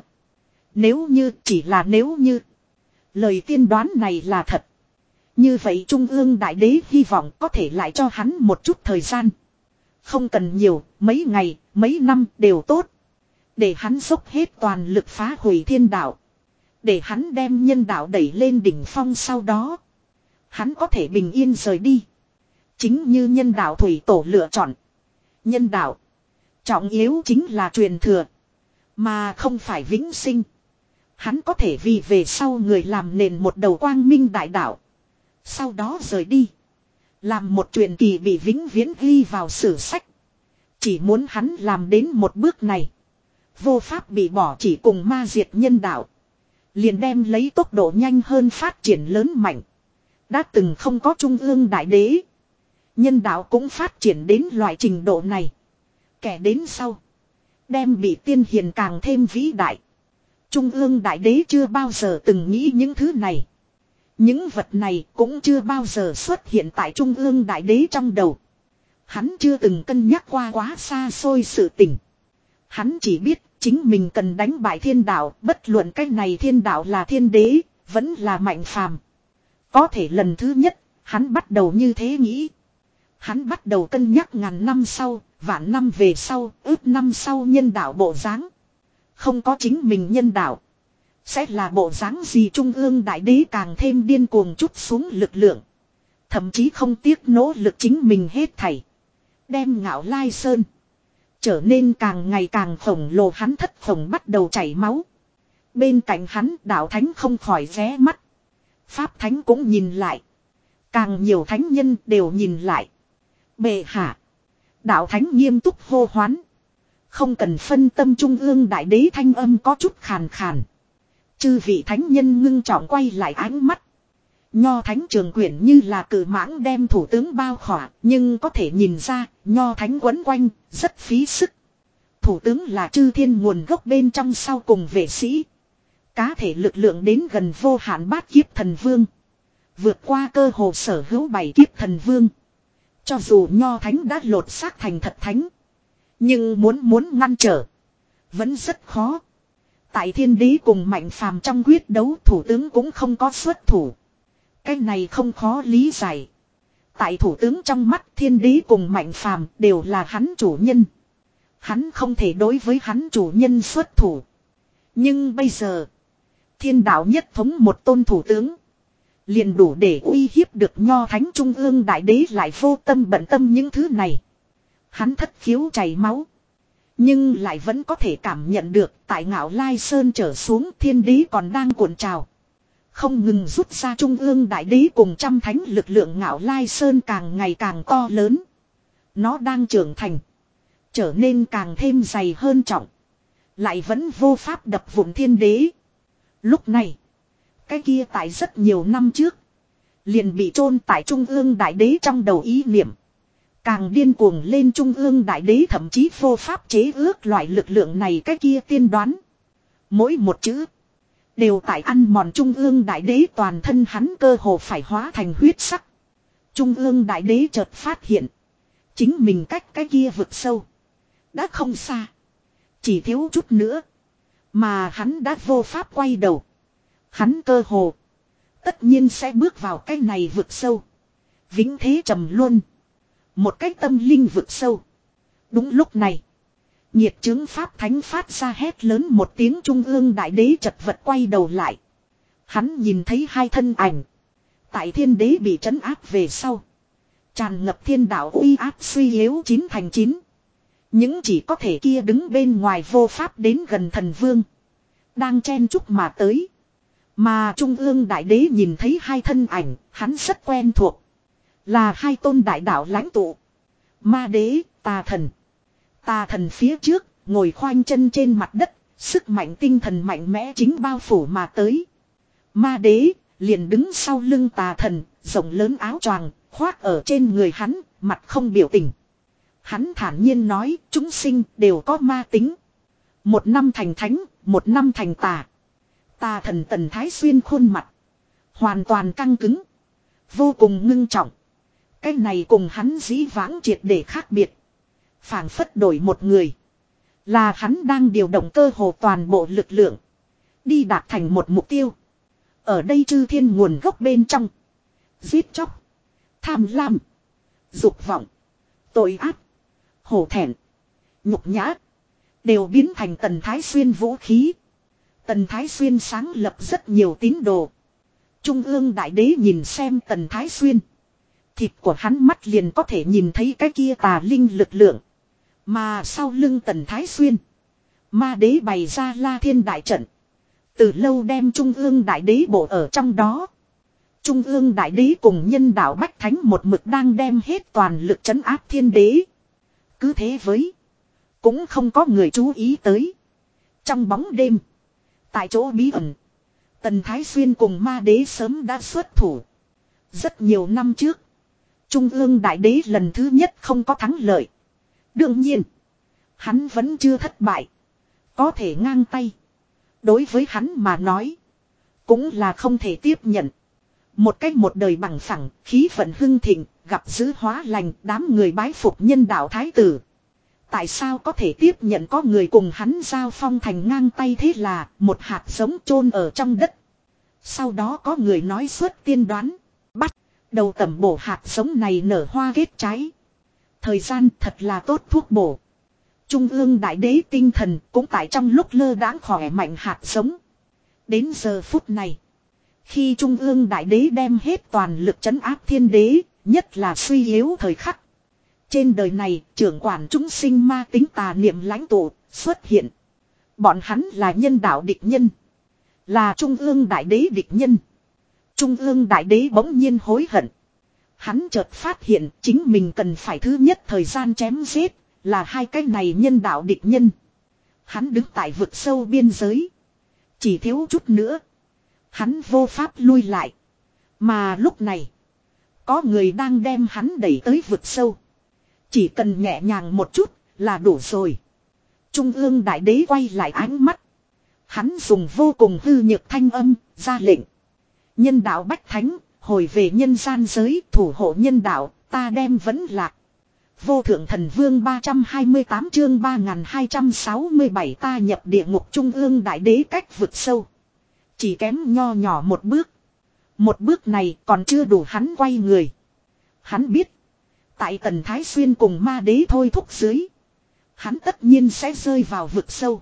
S1: Nếu như, chỉ là nếu như lời tiên đoán này là thật. Như vậy Trung ương đại đế hy vọng có thể lại cho hắn một chút thời gian. Không cần nhiều, mấy ngày, mấy năm đều tốt. Để hắn dốc hết toàn lực phá hủy thiên đạo. Để hắn đem nhân đạo đẩy lên đỉnh phong, sau đó hắn có thể bình yên rời đi. Chính như nhân đạo thủy tổ lựa chọn. Nhân đạo trọng yếu chính là truyền thừa, mà không phải vĩnh sinh. Hắn có thể vì về sau người làm nền một đầu quang minh đại đạo. Sau đó rời đi. Làm một truyền kỳ bị vĩnh viễn ghi vào sử sách. Chỉ muốn hắn làm đến một bước này. Vô pháp bị bỏ chỉ cùng ma diệt nhân đạo. Liền đem lấy tốc độ nhanh hơn phát triển lớn mạnh. Đã từng không có trung ương đại đế. Nhân đạo cũng phát triển đến loại trình độ này. Kẻ đến sau. Đem bị tiên hiền càng thêm vĩ đại. Trung ương đại đế chưa bao giờ từng nghĩ những thứ này. Những vật này cũng chưa bao giờ xuất hiện tại trung ương đại đế trong đầu. Hắn chưa từng cân nhắc qua quá xa xôi sự tình. Hắn chỉ biết chính mình cần đánh bại thiên đạo, bất luận cái này thiên đạo là thiên đế, vẫn là mạnh phàm. Có thể lần thứ nhất, hắn bắt đầu như thế nghĩ. Hắn bắt đầu cân nhắc ngàn năm sau, vạn năm về sau, ước năm sau nhân đạo bộ dáng. Không có chính mình nhân đạo. Sẽ là bộ dáng gì trung ương đại đế càng thêm điên cuồng chút xuống lực lượng. Thậm chí không tiếc nỗ lực chính mình hết thảy. Đem Ngạo Lai Sơn trở nên càng ngày càng khổng lồ, hắn thất khổng bắt đầu chảy máu. Bên cạnh hắn đạo thánh không khỏi ré mắt. Pháp thánh cũng nhìn lại. Càng nhiều thánh nhân đều nhìn lại. Bệ hạ. Đạo thánh nghiêm túc hô hoán. Không cần phân tâm, trung ương đại đế thanh âm có chút khàn khàn. Chư vị thánh nhân ngưng trọng quay lại ánh mắt. Nho thánh trường quyển như là cự mãng đem thủ tướng bao khỏa, nhưng có thể nhìn ra, nho thánh quấn quanh, rất phí sức. Thủ tướng là chư thiên nguồn gốc bên trong sau cùng vệ sĩ. Cá thể lực lượng đến gần vô hạn bát kiếp thần vương. Vượt qua cơ hồ sở hữu bảy kiếp thần vương. Cho dù nho thánh đã lột xác thành thật thánh. Nhưng muốn muốn ngăn trở. Vẫn rất khó. Tại thiên đế cùng mạnh phàm trong quyết đấu, thủ tướng cũng không có xuất thủ. Cái này không khó lý giải. Tại thủ tướng trong mắt, thiên đế cùng mạnh phàm đều là hắn chủ nhân. Hắn không thể đối với hắn chủ nhân xuất thủ. Nhưng bây giờ, thiên đạo nhất thống một tôn thủ tướng, liền đủ để uy hiếp được nho thánh, trung ương đại đế lại vô tâm bận tâm những thứ này. Hắn thất khiếu chảy máu. Nhưng lại vẫn có thể cảm nhận được tại Ngạo Lai Sơn trở xuống thiên đế còn đang cuộn trào. Không ngừng rút ra trung ương đại đế cùng trăm thánh lực lượng, Ngạo Lai Sơn càng ngày càng to lớn. Nó đang trưởng thành. Trở nên càng thêm dày hơn trọng. Lại vẫn vô pháp đập vụn thiên đế. Lúc này, cái kia tại rất nhiều năm trước, liền bị chôn tại trung ương đại đế trong đầu ý niệm. Càng điên cuồng lên, trung ương đại đế thậm chí vô pháp chế ước loại lực lượng này, cái kia tiên đoán. Mỗi một chữ đều tại ăn mòn trung ương đại đế toàn thân, hắn cơ hồ phải hóa thành huyết sắc. Trung ương đại đế chợt phát hiện. Chính mình cách cái kia vực sâu. Đã không xa. Chỉ thiếu chút nữa. Mà hắn đã vô pháp quay đầu. Hắn cơ hồ tất nhiên sẽ bước vào cái này vực sâu. Vĩnh thế trầm luân. Một cái tâm linh vực sâu. Đúng lúc này, nhiệt chứng pháp thánh phát ra hét lớn một tiếng, trung ương đại đế chật vật quay đầu lại. Hắn nhìn thấy hai thân ảnh. Tại thiên đế bị trấn áp về sau, tràn ngập thiên đạo uy áp suy yếu chín thành chín. Những chỉ có thể kia đứng bên ngoài vô pháp đến gần thần vương, đang chen chúc mà tới. Mà trung ương đại đế nhìn thấy hai thân ảnh, hắn rất quen thuộc. Là hai tôn đại đạo lãnh tụ. Ma đế, tà thần. Tà thần phía trước, ngồi khoanh chân trên mặt đất, sức mạnh tinh thần mạnh mẽ chính bao phủ mà tới. Ma đế, liền đứng sau lưng tà thần, rộng lớn áo choàng, khoác ở trên người hắn, mặt không biểu tình. Hắn thản nhiên nói, chúng sinh đều có ma tính. Một năm thành thánh, một năm thành tà. Tà thần Tần Thái Xuyên khuôn mặt hoàn toàn căng cứng, vô cùng ngưng trọng. Cái này cùng hắn dĩ vãng triệt để khác biệt. Phảng phất đổi một người. Là hắn đang điều động cơ hồ toàn bộ lực lượng, đi đạt thành một mục tiêu. Ở đây chư thiên nguồn gốc bên trong, giết chóc, tham lam, dục vọng, tội ác, hổ thẹn, nhục nhã, đều biến thành Tần Thái Xuyên vũ khí. Tần Thái Xuyên sáng lập rất nhiều tín đồ. Trung ương đại đế nhìn xem Tần Thái Xuyên, thịt của hắn mắt liền có thể nhìn thấy cái kia tà linh lực lượng. Mà sau lưng Tần Thái Xuyên, ma đế bày ra La Thiên đại trận, từ lâu đem trung ương đại đế bộ ở trong đó. Trung ương đại đế cùng nhân đạo Bách Thánh một mực đang đem hết toàn lực trấn áp thiên đế. Cứ thế với, cũng không có người chú ý tới. Trong bóng đêm. Tại chỗ bí ẩn. Tần Thái Xuyên cùng ma đế sớm đã xuất thủ. Rất nhiều năm trước. Trung ương đại đế lần thứ nhất không có thắng lợi. Đương nhiên. Hắn vẫn chưa thất bại. Có thể ngang tay. Đối với hắn mà nói. Cũng là không thể tiếp nhận. Một cách một đời bằng phẳng, khí vận hưng thịnh, gặp dữ hóa lành, đám người bái phục nhân đạo thái tử. Tại sao có thể tiếp nhận có người cùng hắn giao phong thành ngang tay, thế là một hạt giống chôn ở trong đất. Sau đó có người nói suốt tiên đoán. Bắt đầu tẩm bổ hạt giống này nở hoa kết trái. Thời gian thật là tốt thuốc bổ. Trung ương đại đế tinh thần cũng tại trong lúc lơ đãng khỏe mạnh hạt giống. Đến giờ phút này. Khi Trung ương đại đế đem hết toàn lực trấn áp thiên đế, nhất là suy yếu thời khắc. Trên đời này, trưởng quản chúng sinh ma tính tà niệm lãnh tụ xuất hiện. Bọn hắn là nhân đạo địch nhân. Là Trung ương đại đế địch nhân. Trung ương đại đế bỗng nhiên hối hận. Hắn chợt phát hiện chính mình cần phải thứ nhất thời gian chém giết, là hai cái này nhân đạo địch nhân. Hắn đứng tại vực sâu biên giới. Chỉ thiếu chút nữa. Hắn vô pháp lui lại. Mà lúc này. Có người đang đem hắn đẩy tới vực sâu. Chỉ cần nhẹ nhàng một chút là đủ rồi. Trung ương đại đế quay lại ánh mắt. Hắn dùng vô cùng hư nhược thanh âm ra lệnh. Nhân đạo bách thánh hồi về nhân gian giới, thủ hộ nhân đạo, ta đem vẫn lạc. Vô thượng thần vương ba trăm hai mươi tám chương ba nghìn hai trăm sáu mươi bảy, ta nhập địa ngục. Trung ương đại đế cách vực sâu. Chỉ kém nho nhỏ một bước. Một bước này còn chưa đủ hắn quay người. Hắn biết. Tại Tần Thái Xuyên cùng ma đế thôi thúc dưới. Hắn tất nhiên sẽ rơi vào vực sâu.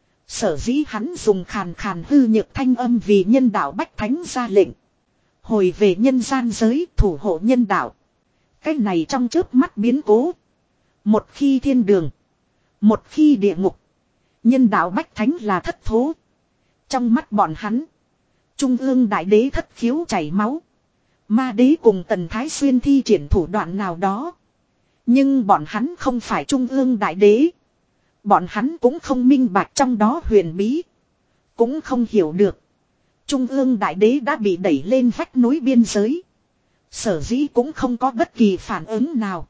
S1: Sở dĩ hắn dùng khàn khàn hư nhược thanh âm vì nhân đạo bách thánh ra lệnh. Hồi về nhân gian giới, thủ hộ nhân đạo. Cái này trong chớp mắt biến cố. Một khi thiên đường. Một khi địa ngục. Nhân đạo bách thánh là thất thố. Trong mắt bọn hắn. Trung ương đại đế thất khiếu chảy máu. Ma đế cùng Tần Thái Xuyên thi triển thủ đoạn nào đó. Nhưng bọn hắn không phải Trung ương đại đế. Bọn hắn cũng không minh bạch trong đó huyền bí. Cũng không hiểu được. Trung ương đại đế đã bị đẩy lên vách núi biên giới. Sở dĩ cũng không có bất kỳ phản ứng nào.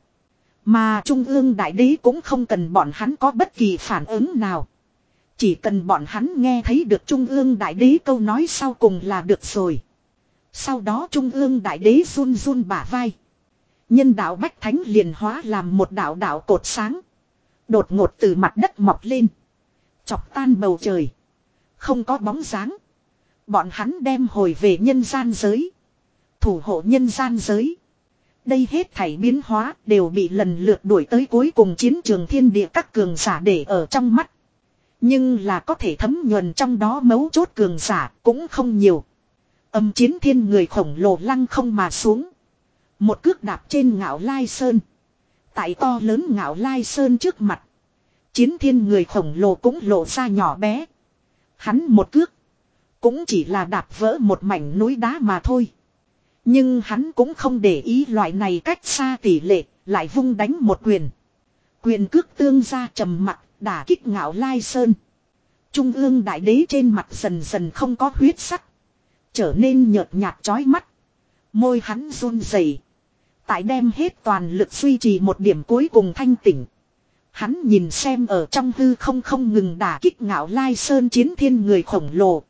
S1: Mà Trung ương đại đế cũng không cần bọn hắn có bất kỳ phản ứng nào. Chỉ cần bọn hắn nghe thấy được Trung ương đại đế câu nói sau cùng là được rồi. Sau đó Trung ương đại đế run run bả vai. Nhân đạo bách thánh liền hóa làm một đạo đạo cột sáng. Đột ngột từ mặt đất mọc lên. Chọc tan bầu trời. Không có bóng dáng. Bọn hắn đem hồi về nhân gian giới. Thủ hộ nhân gian giới. Đây hết thảy biến hóa đều bị lần lượt đuổi tới cuối cùng chiến trường thiên địa các cường giả để ở trong mắt. Nhưng là có thể thấm nhuần trong đó mấu chốt cường giả cũng không nhiều. Âm chiến thiên người khổng lồ lăng không mà xuống. Một cước đạp trên Ngạo Lai Sơn. Tại to lớn Ngạo Lai Sơn trước mặt. Chiến thiên người khổng lồ cũng lộ ra nhỏ bé. Hắn một cước. Cũng chỉ là đạp vỡ một mảnh núi đá mà thôi. Nhưng hắn cũng không để ý loại này cách xa tỷ lệ. Lại vung đánh một quyền. Quyền cước tương ra trầm mặc. Đả kích Ngạo Lai Sơn. Trung ương đại đế trên mặt dần dần không có huyết sắc. Trở nên nhợt nhạt chói mắt. Môi hắn run rẩy. Tại đem hết toàn lực duy trì một điểm cuối cùng thanh tỉnh. Hắn nhìn xem ở trong hư không không ngừng đả kích Ngạo Lai Sơn chiến thiên người khổng lồ.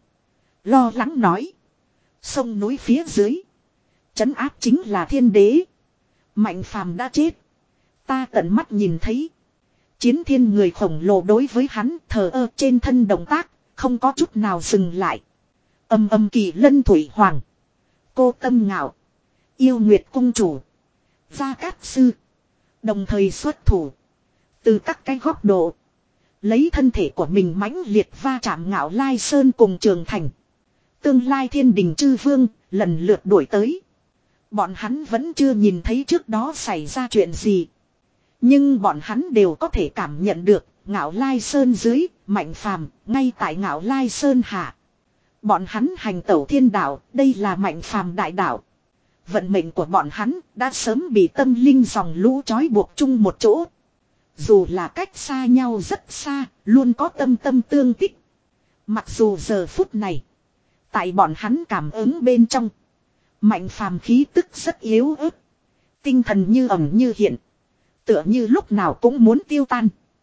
S1: Lo lắng nói. Sông núi phía dưới. Trấn áp chính là thiên đế. Mạnh phàm đã chết. Ta tận mắt nhìn thấy. Chiến thiên người khổng lồ đối với hắn thờ ơ trên thân động tác. Không có chút nào dừng lại. Âm âm kỳ lân thủy hoàng. Cô tâm ngạo. Yêu nguyệt cung chủ. Gia Cát Sư. Đồng thời xuất thủ. Từ các cái góc độ. Lấy thân thể của mình mãnh liệt va chạm Ngạo Lai Sơn cùng Trường Thành. Tương lai thiên đình chư vương lần lượt đuổi tới. Bọn hắn vẫn chưa nhìn thấy trước đó xảy ra chuyện gì. Nhưng bọn hắn đều có thể cảm nhận được Ngạo Lai Sơn dưới Mạnh phàm ngay tại Ngạo Lai Sơn hạ. Bọn hắn hành tẩu thiên đạo, đây là Mạnh phàm đại đạo. Vận mệnh của bọn hắn đã sớm bị tâm linh dòng lũ trói buộc chung một chỗ. Dù là cách xa nhau rất xa, luôn có tâm tâm tương tích. Mặc dù giờ phút này, tại bọn hắn cảm ứng bên trong, Mạnh Phàm khí tức rất yếu ớt. Tinh thần như ẩn như hiện. Tựa như lúc nào cũng muốn tiêu tan.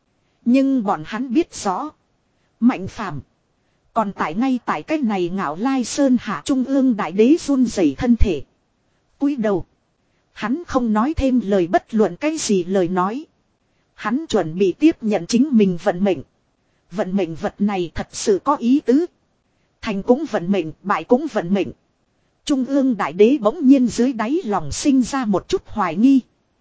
S1: Nhưng bọn hắn biết rõ. Mạnh Phàm còn tại ngay tại cách này Ngạo Lai Sơn hạ trung ương đại đế run rẩy thân thể. Cúi đầu. Hắn không nói thêm lời bất luận cái gì lời nói. Hắn chuẩn bị tiếp nhận chính mình vận mệnh. Vận mệnh vật này thật sự có ý tứ. Thành cũng vận mệnh, bại cũng vận mệnh. Trung ương đại đế bỗng nhiên dưới đáy lòng sinh ra một chút hoài nghi.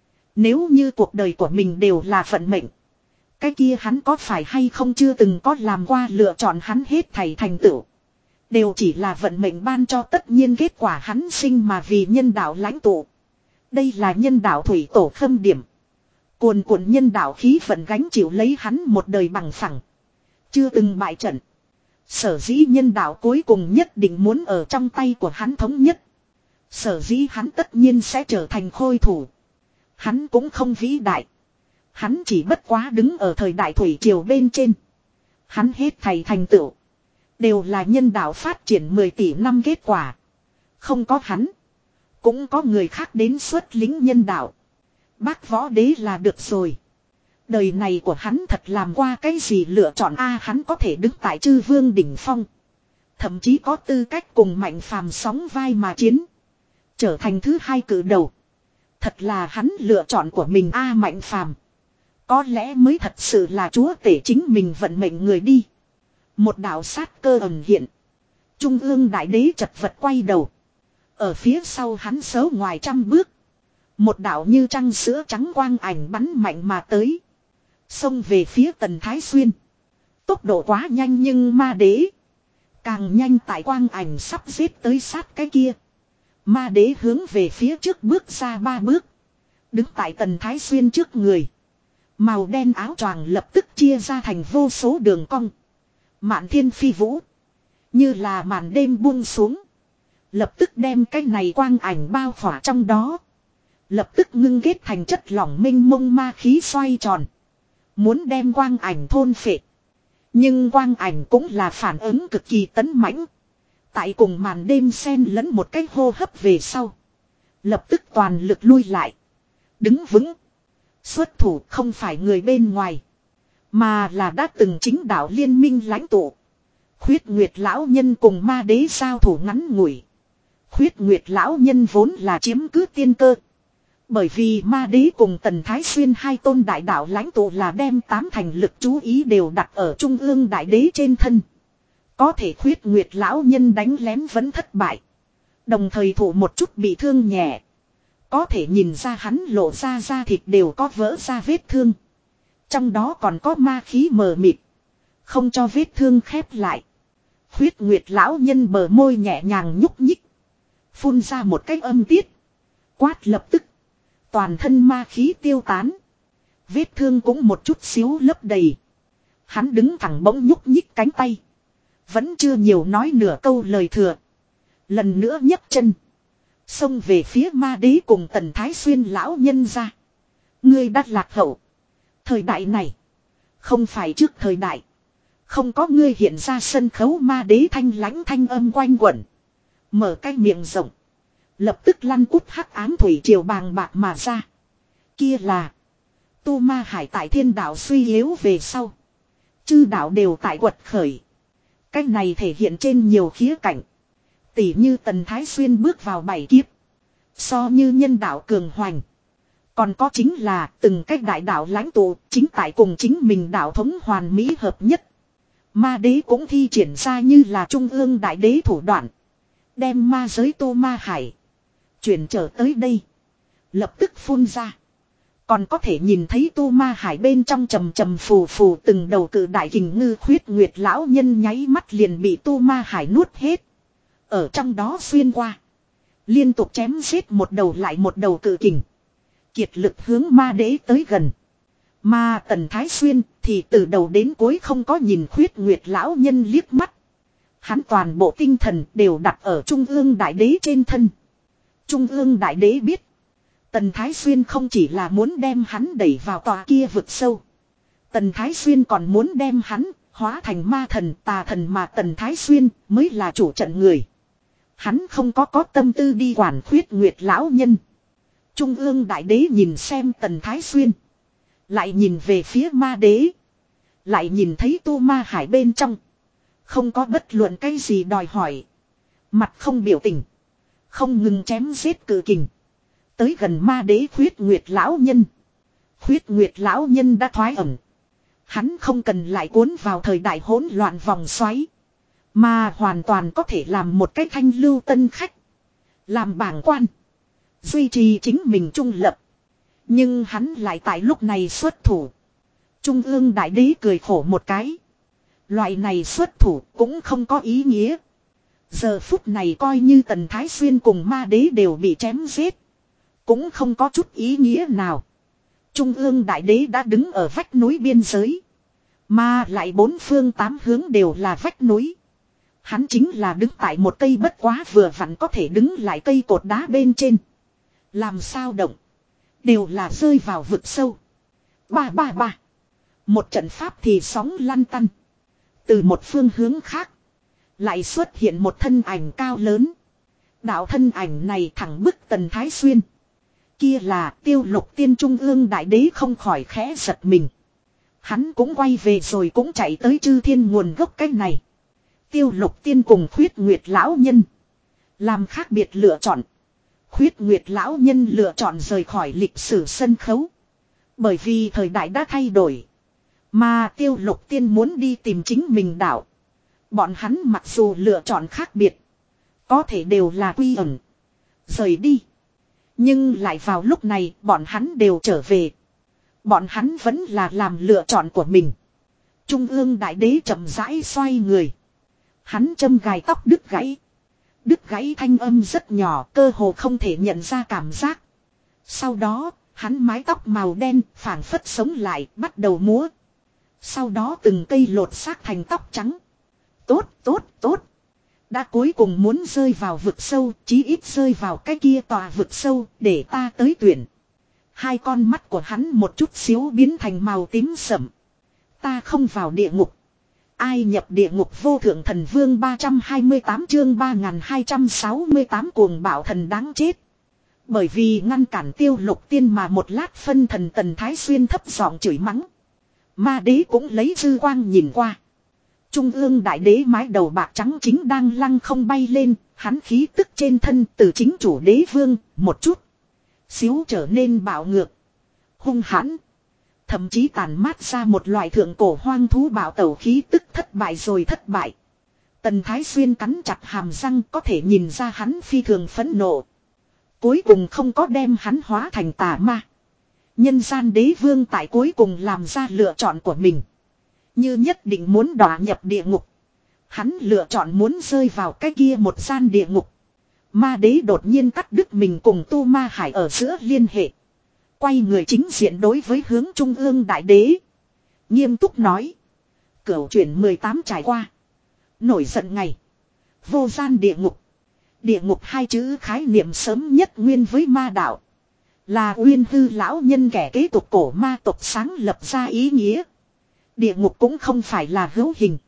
S1: Nếu như cuộc đời của mình đều là vận mệnh. Cái kia hắn có phải hay không chưa từng có làm qua lựa chọn, hắn hết thảy thành tựu. Đều chỉ là vận mệnh ban cho, tất nhiên kết quả hắn sinh mà vì nhân đạo lãnh tụ. Đây là nhân đạo thủy tổ khâm điểm. Cuồn cuộn nhân đạo khí vận gánh chịu lấy hắn một đời bằng phẳng. Chưa từng bại trận. Sở dĩ nhân đạo cuối cùng nhất định muốn ở trong tay của hắn thống nhất. Sở dĩ hắn tất nhiên sẽ trở thành khôi thủ. Hắn cũng không vĩ đại. Hắn chỉ bất quá đứng ở thời đại thủy triều bên trên. Hắn hết thảy thành tựu. Đều là nhân đạo phát triển mười tỷ năm kết quả. Không có hắn. Cũng có người khác đến xuất lính nhân đạo. Bác võ đế là được rồi. Đời này của hắn thật làm qua cái gì lựa chọn a hắn có thể đứng tại chư vương đỉnh phong. Thậm chí có tư cách cùng Mạnh Phàm sóng vai mà chiến. Trở thành thứ hai cử đầu. Thật là hắn lựa chọn của mình a Mạnh Phàm có lẽ mới thật sự là chúa tể chính mình vận mệnh người đi. Một đạo sát cơ ẩn hiện. Trung ương đại đế chật vật quay đầu. Ở phía sau hắn xấu ngoài trăm bước. Một đạo như trăng sữa trắng quang ảnh bắn mạnh mà tới. Xông về phía Tần Thái Xuyên. Tốc độ quá nhanh nhưng ma đế. Càng nhanh tại quang ảnh sắp giết tới sát cái kia. Ma đế hướng về phía trước bước ra ba bước. Đứng tại Tần Thái Xuyên trước người. Màu đen áo choàng lập tức chia ra thành vô số đường cong. Mạn thiên phi vũ. Như là màn đêm buông xuống. Lập tức đem cái này quang ảnh bao khỏa trong đó. Lập tức ngưng kết thành chất lỏng minh mông ma khí xoay tròn. Muốn đem quang ảnh thôn phệ. Nhưng quang ảnh cũng là phản ứng cực kỳ tấn mãnh. Tại cùng màn đêm xen lẫn một cái hô hấp về sau. Lập tức toàn lực lui lại. Đứng vững. Xuất thủ không phải người bên ngoài. Mà là đã từng chính đạo liên minh lãnh tụ. Khuyết Nguyệt lão nhân cùng ma đế giao thủ ngắn ngủi. Khuyết Nguyệt lão nhân vốn là chiếm cứ tiên cơ. Bởi vì ma đế cùng Tần Thái Xuyên hai tôn đại đạo lãnh tụ là đem tám thành lực chú ý đều đặt ở trung ương đại đế trên thân. Có thể Khuyết Nguyệt lão nhân đánh lén vẫn thất bại. Đồng thời thủ một chút bị thương nhẹ. Có thể nhìn ra hắn lộ ra da thịt đều có vỡ ra vết thương. Trong đó còn có ma khí mờ mịt. Không cho vết thương khép lại. Khuyết Nguyệt lão nhân bờ môi nhẹ nhàng nhúc nhích. Phun ra một cái âm tiết. Quát lập tức. Toàn thân ma khí tiêu tán. Vết thương cũng một chút xíu lấp đầy. Hắn đứng thẳng bỗng nhúc nhích cánh tay. Vẫn chưa nhiều nói nửa câu lời thừa. Lần nữa nhấc chân. Xông về phía ma đế cùng Tần Thái Xuyên lão nhân ra. Ngươi đắt lạc hậu. Thời đại này. Không phải trước thời đại. Không có ngươi hiện ra sân khấu ma đế thanh lãnh thanh âm quanh quẩn. Mở cái miệng rộng. Lập tức lăn cút hắc ám thủy triều bàng bạc mà ra. Kia là. Tu Ma Hải tại thiên đạo suy yếu về sau. Chư đạo đều tại quật khởi. Cái này thể hiện trên nhiều khía cạnh. Tỷ như Tần Thái Xuyên bước vào bảy kiếp. So như nhân đạo cường hoành. Còn có chính là từng cách đại đạo lãnh tụ chính tại cùng chính mình đạo thống hoàn mỹ hợp nhất. Ma đế cũng thi triển ra như là trung ương đại đế thủ đoạn. Đem ma giới Tu Ma Hải. Chuyển trở tới đây. Lập tức phun ra. Còn có thể nhìn thấy Tu Ma Hải bên trong trầm trầm phù phù từng đầu cự đại kình ngư. Khuyết Nguyệt lão nhân nháy mắt liền bị Tu Ma Hải nuốt hết. Ở trong đó xuyên qua. Liên tục chém giết một đầu lại một đầu cự kình. Kiệt lực hướng ma đế tới gần. Mà Tần Thái Xuyên thì từ đầu đến cuối không có nhìn Khuyết Nguyệt lão nhân liếc mắt. Hắn toàn bộ tinh thần đều đặt ở Trung ương đại đế trên thân. Trung ương đại đế biết. Tần Thái Xuyên không chỉ là muốn đem hắn đẩy vào tòa kia vực sâu. Tần Thái Xuyên còn muốn đem hắn Hóa thành ma thần tà thần mà Tần Thái Xuyên mới là chủ trận người. Hắn không có có tâm tư đi quản Khuyết Nguyệt lão nhân. Trung ương đại đế nhìn xem Tần Thái Xuyên. Lại nhìn về phía ma đế. Lại nhìn thấy tu ma hải bên trong. Không có bất luận cái gì đòi hỏi. Mặt không biểu tình. Không ngừng chém giết cự kình. Tới gần ma đế Khuyết Nguyệt lão nhân. Khuyết Nguyệt lão nhân đã thoái ẩn. Hắn không cần lại cuốn vào thời đại hỗn loạn vòng xoáy. Mà hoàn toàn có thể làm một cái thanh lưu tân khách. Làm bảng quan. Duy trì chính mình trung lập. Nhưng hắn lại tại lúc này xuất thủ. Trung ương đại đế cười khổ một cái. Loại này xuất thủ cũng không có ý nghĩa. Giờ phút này coi như Tần Thái Xuyên cùng ma đế đều bị chém giết. Cũng không có chút ý nghĩa nào. Trung ương đại đế đã đứng ở vách núi biên giới. Mà lại bốn phương tám hướng đều là vách núi. Hắn chính là đứng tại một cây bất quá vừa vặn có thể đứng lại cây cột đá bên trên. Làm sao động. Đều là rơi vào vực sâu. Ba ba ba. Một trận pháp thì sóng lăn tăn. Từ một phương hướng khác. Lại xuất hiện một thân ảnh cao lớn. Đạo thân ảnh này thẳng bức Tần Thái Xuyên. Kia là Tiêu Lục Tiên trung ương đại đế không khỏi khẽ giật mình. Hắn cũng quay về rồi cũng chạy tới chư thiên nguồn gốc cái này. Tiêu Lục Tiên cùng Khuyết Nguyệt lão nhân. Làm khác biệt lựa chọn. Khuyết Nguyệt lão nhân lựa chọn rời khỏi lịch sử sân khấu. Bởi vì thời đại đã thay đổi. Mà Tiêu Lục Tiên muốn đi tìm chính mình đạo. Bọn hắn mặc dù lựa chọn khác biệt. Có thể đều là quy ẩn. Rời đi. Nhưng lại vào lúc này bọn hắn đều trở về. Bọn hắn vẫn là làm lựa chọn của mình. Trung ương đại đế chậm rãi xoay người. Hắn châm gài tóc đứt gãy. Đứt gãy thanh âm rất nhỏ, cơ hồ không thể nhận ra cảm giác. Sau đó, hắn mái tóc màu đen phảng phất sống lại, bắt đầu múa. Sau đó từng cây lột xác thành tóc trắng. Tốt, tốt, tốt. Đã cuối cùng muốn rơi vào vực sâu, chí ít rơi vào cái kia tòa vực sâu, để ta tới tuyển. Hai con mắt của hắn một chút xíu biến thành màu tím sẫm. Ta không vào địa ngục. Ai nhập địa ngục vô thượng thần vương ba trăm hai mươi tám chương ba nghìn hai trăm sáu mươi tám cuồng bạo thần đáng chết. Bởi vì ngăn cản Tiêu Lục Tiên mà một lát phân thần Tần Thái Xuyên thấp giọng chửi mắng. Ma đế cũng lấy dư quang nhìn qua. Trung ương đại đế mái đầu bạc trắng chính đang lăng không bay lên, hắn khí tức trên thân từ chính chủ đế vương, một chút. Xíu trở nên bạo ngược. Hung hãn. Thậm chí tàn mát ra một loại thượng cổ hoang thú bạo tẩu khí tức thất bại rồi thất bại. Tần Thái Xuyên cắn chặt hàm răng có thể nhìn ra hắn phi thường phẫn nộ. Cuối cùng không có đem hắn hóa thành tà ma. Nhân gian đế vương tại cuối cùng làm ra lựa chọn của mình. Như nhất định muốn đọa nhập địa ngục. Hắn lựa chọn muốn rơi vào cái kia một gian địa ngục. Ma đế đột nhiên cắt đứt mình cùng tu ma hải ở giữa liên hệ. Quay người chính diện đối với hướng trung ương đại đế. Nghiêm túc nói. Cửu chuyển mười tám trải qua. Nổi giận ngày. Vô gian địa ngục. Địa ngục hai chữ khái niệm sớm nhất nguyên với ma đạo. Là Uyên Hư lão nhân kẻ kế tục cổ ma tộc sáng lập ra ý nghĩa. Địa ngục cũng không phải là hữu hình.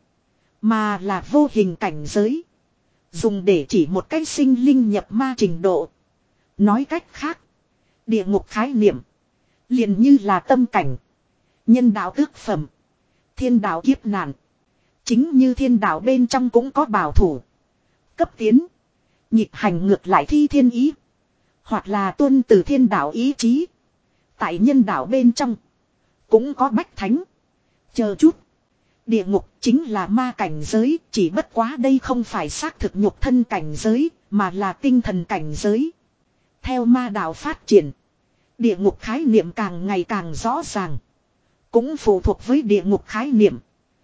S1: Mà là vô hình cảnh giới. Dùng để chỉ một cái sinh linh nhập ma trình độ. Nói cách khác. Địa ngục khái niệm. Liền như là tâm cảnh. Nhân đạo tước phẩm. Thiên đạo kiếp nạn. Chính như thiên đạo bên trong cũng có bảo thủ. Cấp tiến. Nhịp hành ngược lại thi thiên ý. Hoặc là tuân từ thiên đạo ý chí. Tại nhân đạo bên trong. Cũng có bách thánh. Chờ chút. Địa ngục chính là ma cảnh giới. Chỉ bất quá đây không phải xác thực nhục thân cảnh giới. Mà là tinh thần cảnh giới. Theo ma đạo phát triển. Địa ngục khái niệm càng ngày càng rõ ràng. Cũng phụ thuộc với địa ngục khái niệm.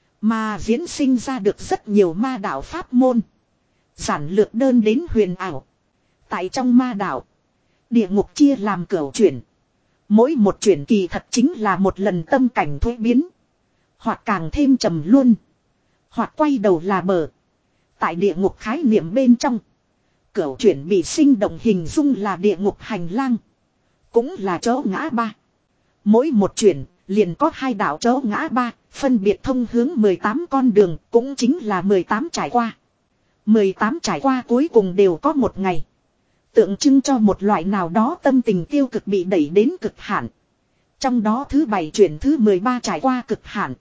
S1: Mà diễn sinh ra được rất nhiều ma đạo pháp môn. Giản lược đơn đến huyền ảo. Tại trong ma đạo. Địa ngục chia làm cửu chuyển. Mỗi một chuyển kỳ thật chính là một lần tâm cảnh thuế biến. Hoặc càng thêm trầm luôn. Hoặc quay đầu là bờ. Tại địa ngục khái niệm bên trong. Cửu chuyển bị sinh động hình dung là địa ngục hành lang. Cũng là chỗ ngã ba. Mỗi một chuyển liền có hai đạo chỗ ngã ba, phân biệt thông hướng mười tám con đường, cũng chính là mười tám trải qua. mười tám trải qua cuối cùng đều có một ngày. Tượng trưng cho một loại nào đó tâm tình tiêu cực bị đẩy đến cực hạn. Trong đó thứ bảy chuyển thứ mười ba trải qua cực hạn.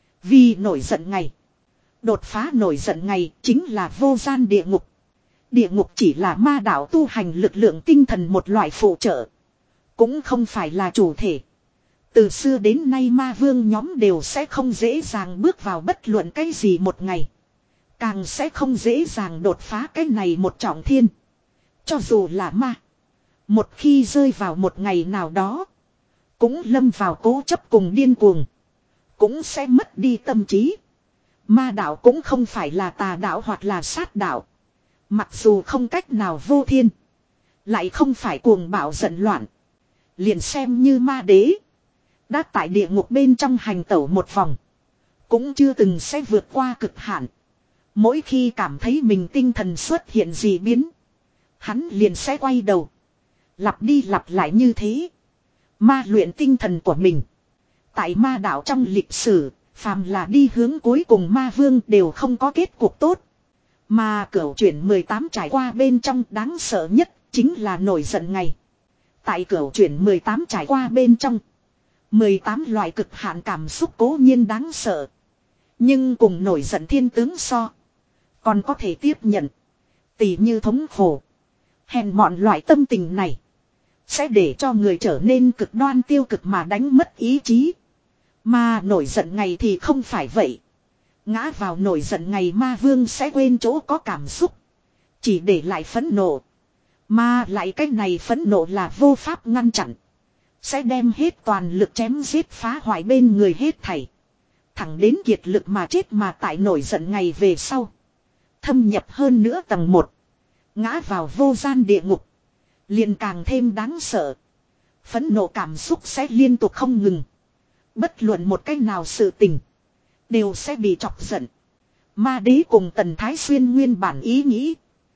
S1: Vì nổi giận ngày. Đột phá nổi giận ngày chính là vô gian địa ngục. Địa ngục chỉ là ma đạo tu hành lực lượng tinh thần một loại phụ trợ. Cũng không phải là chủ thể. Từ xưa đến nay ma vương nhóm đều sẽ không dễ dàng bước vào bất luận cái gì một ngày. Càng sẽ không dễ dàng đột phá cái này một trọng thiên. Cho dù là ma. Một khi rơi vào một ngày nào đó. Cũng lâm vào cố chấp cùng điên cuồng. Cũng sẽ mất đi tâm trí. Ma đạo cũng không phải là tà đạo hoặc là sát đạo. Mặc dù không cách nào vô thiên. Lại không phải cuồng bạo giận loạn. Liền xem như ma đế. Đã tại địa ngục bên trong hành tẩu một vòng. Cũng chưa từng sẽ vượt qua cực hạn. Mỗi khi cảm thấy mình tinh thần xuất hiện gì biến. Hắn liền sẽ quay đầu. Lặp đi lặp lại như thế. Ma luyện tinh thần của mình. Tại ma đạo trong lịch sử, phàm là đi hướng cuối cùng ma vương đều không có kết cục tốt. Mà cửu chuyển mười tám trải qua bên trong đáng sợ nhất chính là nổi giận ngày. Tại cửu chuyển mười tám trải qua bên trong. mười tám loại cực hạn cảm xúc cố nhiên đáng sợ. Nhưng cùng nổi giận thiên tướng so. Còn có thể tiếp nhận. Tỉ như thống khổ. Hèn mọn loại tâm tình này. Sẽ để cho người trở nên cực đoan tiêu cực mà đánh mất ý chí. Mà nổi giận ngày thì không phải vậy. Ngã vào nổi giận ngày ma vương sẽ quên chỗ có cảm xúc. Chỉ để lại phẫn nộ. Mà lại cái này phẫn nộ là vô pháp ngăn chặn. Sẽ đem hết toàn lực chém giết phá hoại bên người hết thảy. Thẳng đến kiệt lực mà chết mà tại nổi giận ngày về sau. Thâm nhập hơn nữa tầng một. Ngã vào vô gian địa ngục. Liền càng thêm đáng sợ. Phẫn nộ cảm xúc sẽ liên tục không ngừng. Bất luận một cách nào sự tình. Đều sẽ bị chọc giận. Ma đế cùng Tần Thái Xuyên nguyên bản ý nghĩ.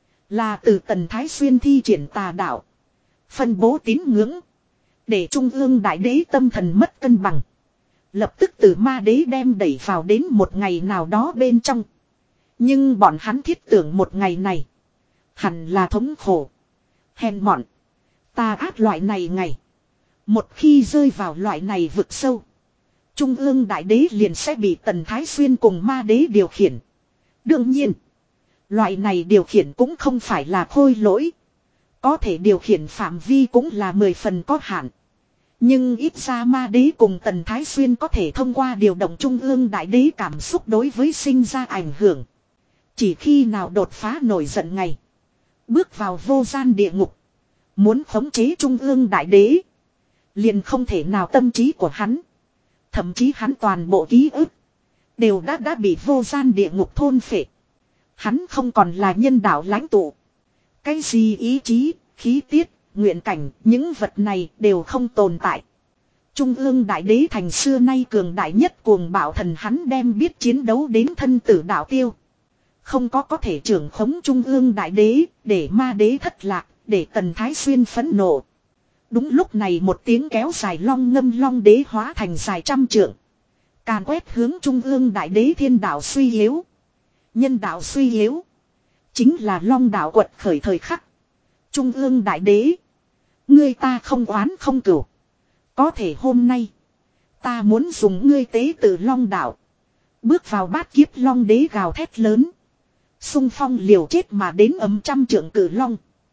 S1: Là từ Tần Thái Xuyên thi triển tà đạo. Phân bố tín ngưỡng. Để trung ương đại đế tâm thần mất cân bằng. Lập tức từ ma đế đem đẩy vào đến một ngày nào đó bên trong. Nhưng bọn hắn thiết tưởng một ngày này. Hẳn là thống khổ. Hèn mọn. Tà ác loại này ngày. Một khi rơi vào loại này vực sâu. Trung ương đại đế liền sẽ bị Tần Thái Xuyên cùng ma đế điều khiển. Đương nhiên. Loại này điều khiển cũng không phải là khôi lỗi. Có thể điều khiển phạm vi cũng là mười phần có hạn. Nhưng ít ra ma đế cùng Tần Thái Xuyên có thể thông qua điều động trung ương đại đế cảm xúc đối với sinh ra ảnh hưởng. Chỉ khi nào đột phá nổi giận ngày. Bước vào vô gian địa ngục. Muốn khống chế trung ương đại đế. Liền không thể nào tâm trí của hắn. Thậm chí hắn toàn bộ ký ức. Đều đã đã bị vô gian địa ngục thôn phệ. Hắn không còn là nhân đạo lãnh tụ. Cái gì ý chí, khí tiết, nguyện cảnh, những vật này đều không tồn tại. Trung ương đại đế thành xưa nay cường đại nhất cuồng bạo thần hắn đem biết chiến đấu đến thân tử đạo tiêu. Không có có thể trưởng khống trung ương đại đế, để ma đế thất lạc, để Tần Thái Xuyên phẫn nộ. Đúng lúc này một tiếng kéo dài long ngâm long đế hóa thành dài trăm trượng. Càn quét hướng trung ương đại đế thiên đạo suy yếu. Nhân đạo suy yếu. Chính là long đạo quật khởi thời khắc. Trung ương đại đế. Ngươi ta không oán không cửu. Có thể hôm nay. Ta muốn dùng ngươi tế tự long đạo. Bước vào bát kiếp long đế gào thét lớn. Xung phong liều chết mà đến ấm trăm trượng cử long.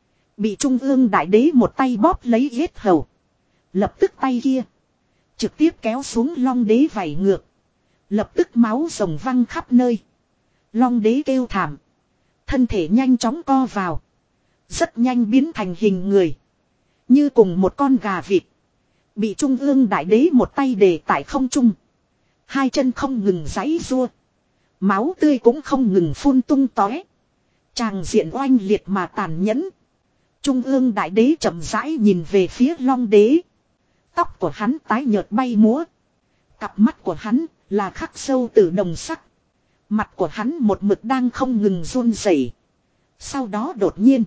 S1: Bị trung ương đại đế một tay bóp lấy yết hầu. Lập tức tay kia. Trực tiếp kéo xuống long đế vảy ngược. Lập tức máu rồng văng khắp nơi. Long đế kêu thảm. Thân thể nhanh chóng co vào. Rất nhanh biến thành hình người. Như cùng một con gà vịt. Bị trung ương đại đế một tay để tại không trung. Hai chân không ngừng giãy giụa. Máu tươi cũng không ngừng phun tung tóe. Tràng diện oanh liệt mà tàn nhẫn. Trung ương đại đế chậm rãi nhìn về phía long đế. Tóc của hắn tái nhợt bay múa. Cặp mắt của hắn là khắc sâu từ đồng sắc. Mặt của hắn một mực đang không ngừng run rẩy. Sau đó đột nhiên.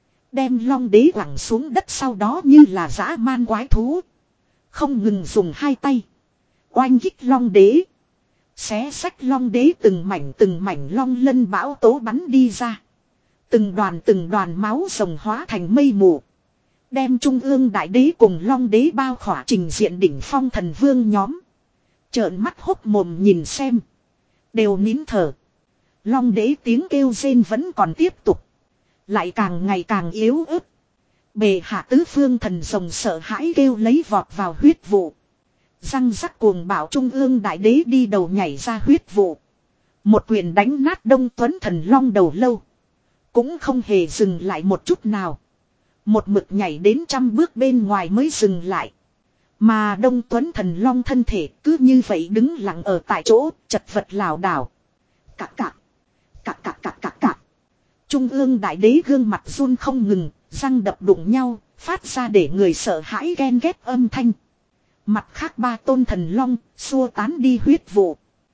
S1: Đem long đế quẳng xuống đất sau đó như là dã man quái thú. Không ngừng dùng hai tay. Oanh kích long đế. Xé xách long đế từng mảnh từng mảnh long lân bão tố bắn đi ra. Từng đoàn từng đoàn máu rồng hóa thành mây mù. Đem trung ương đại đế cùng long đế bao khỏa trình diện đỉnh phong thần vương nhóm. Trợn mắt hốc mồm nhìn xem. Đều nín thở. Long đế tiếng kêu rên vẫn còn tiếp tục. Lại càng ngày càng yếu ớt. Bề hạ tứ phương thần rồng sợ hãi kêu lấy vọt vào huyết vụ. Răng rắc cuồng bảo trung ương đại đế đi đầu nhảy ra huyết vụ. Một quyền đánh nát Đông Tuấn thần long đầu lâu. Cũng không hề dừng lại một chút nào. Một mực nhảy đến trăm bước bên ngoài mới dừng lại. Mà Đông Tuấn thần long thân thể cứ như vậy đứng lặng ở tại chỗ, chật vật lảo đảo. Cạc cạc. Cạc cạc cạc cạc cạc. Trung ương đại đế gương mặt run không ngừng, răng đập đụng nhau, phát ra để người sợ hãi ghen ghét âm thanh. Mặt khác ba tôn thần long, xua tán đi huyết vụ.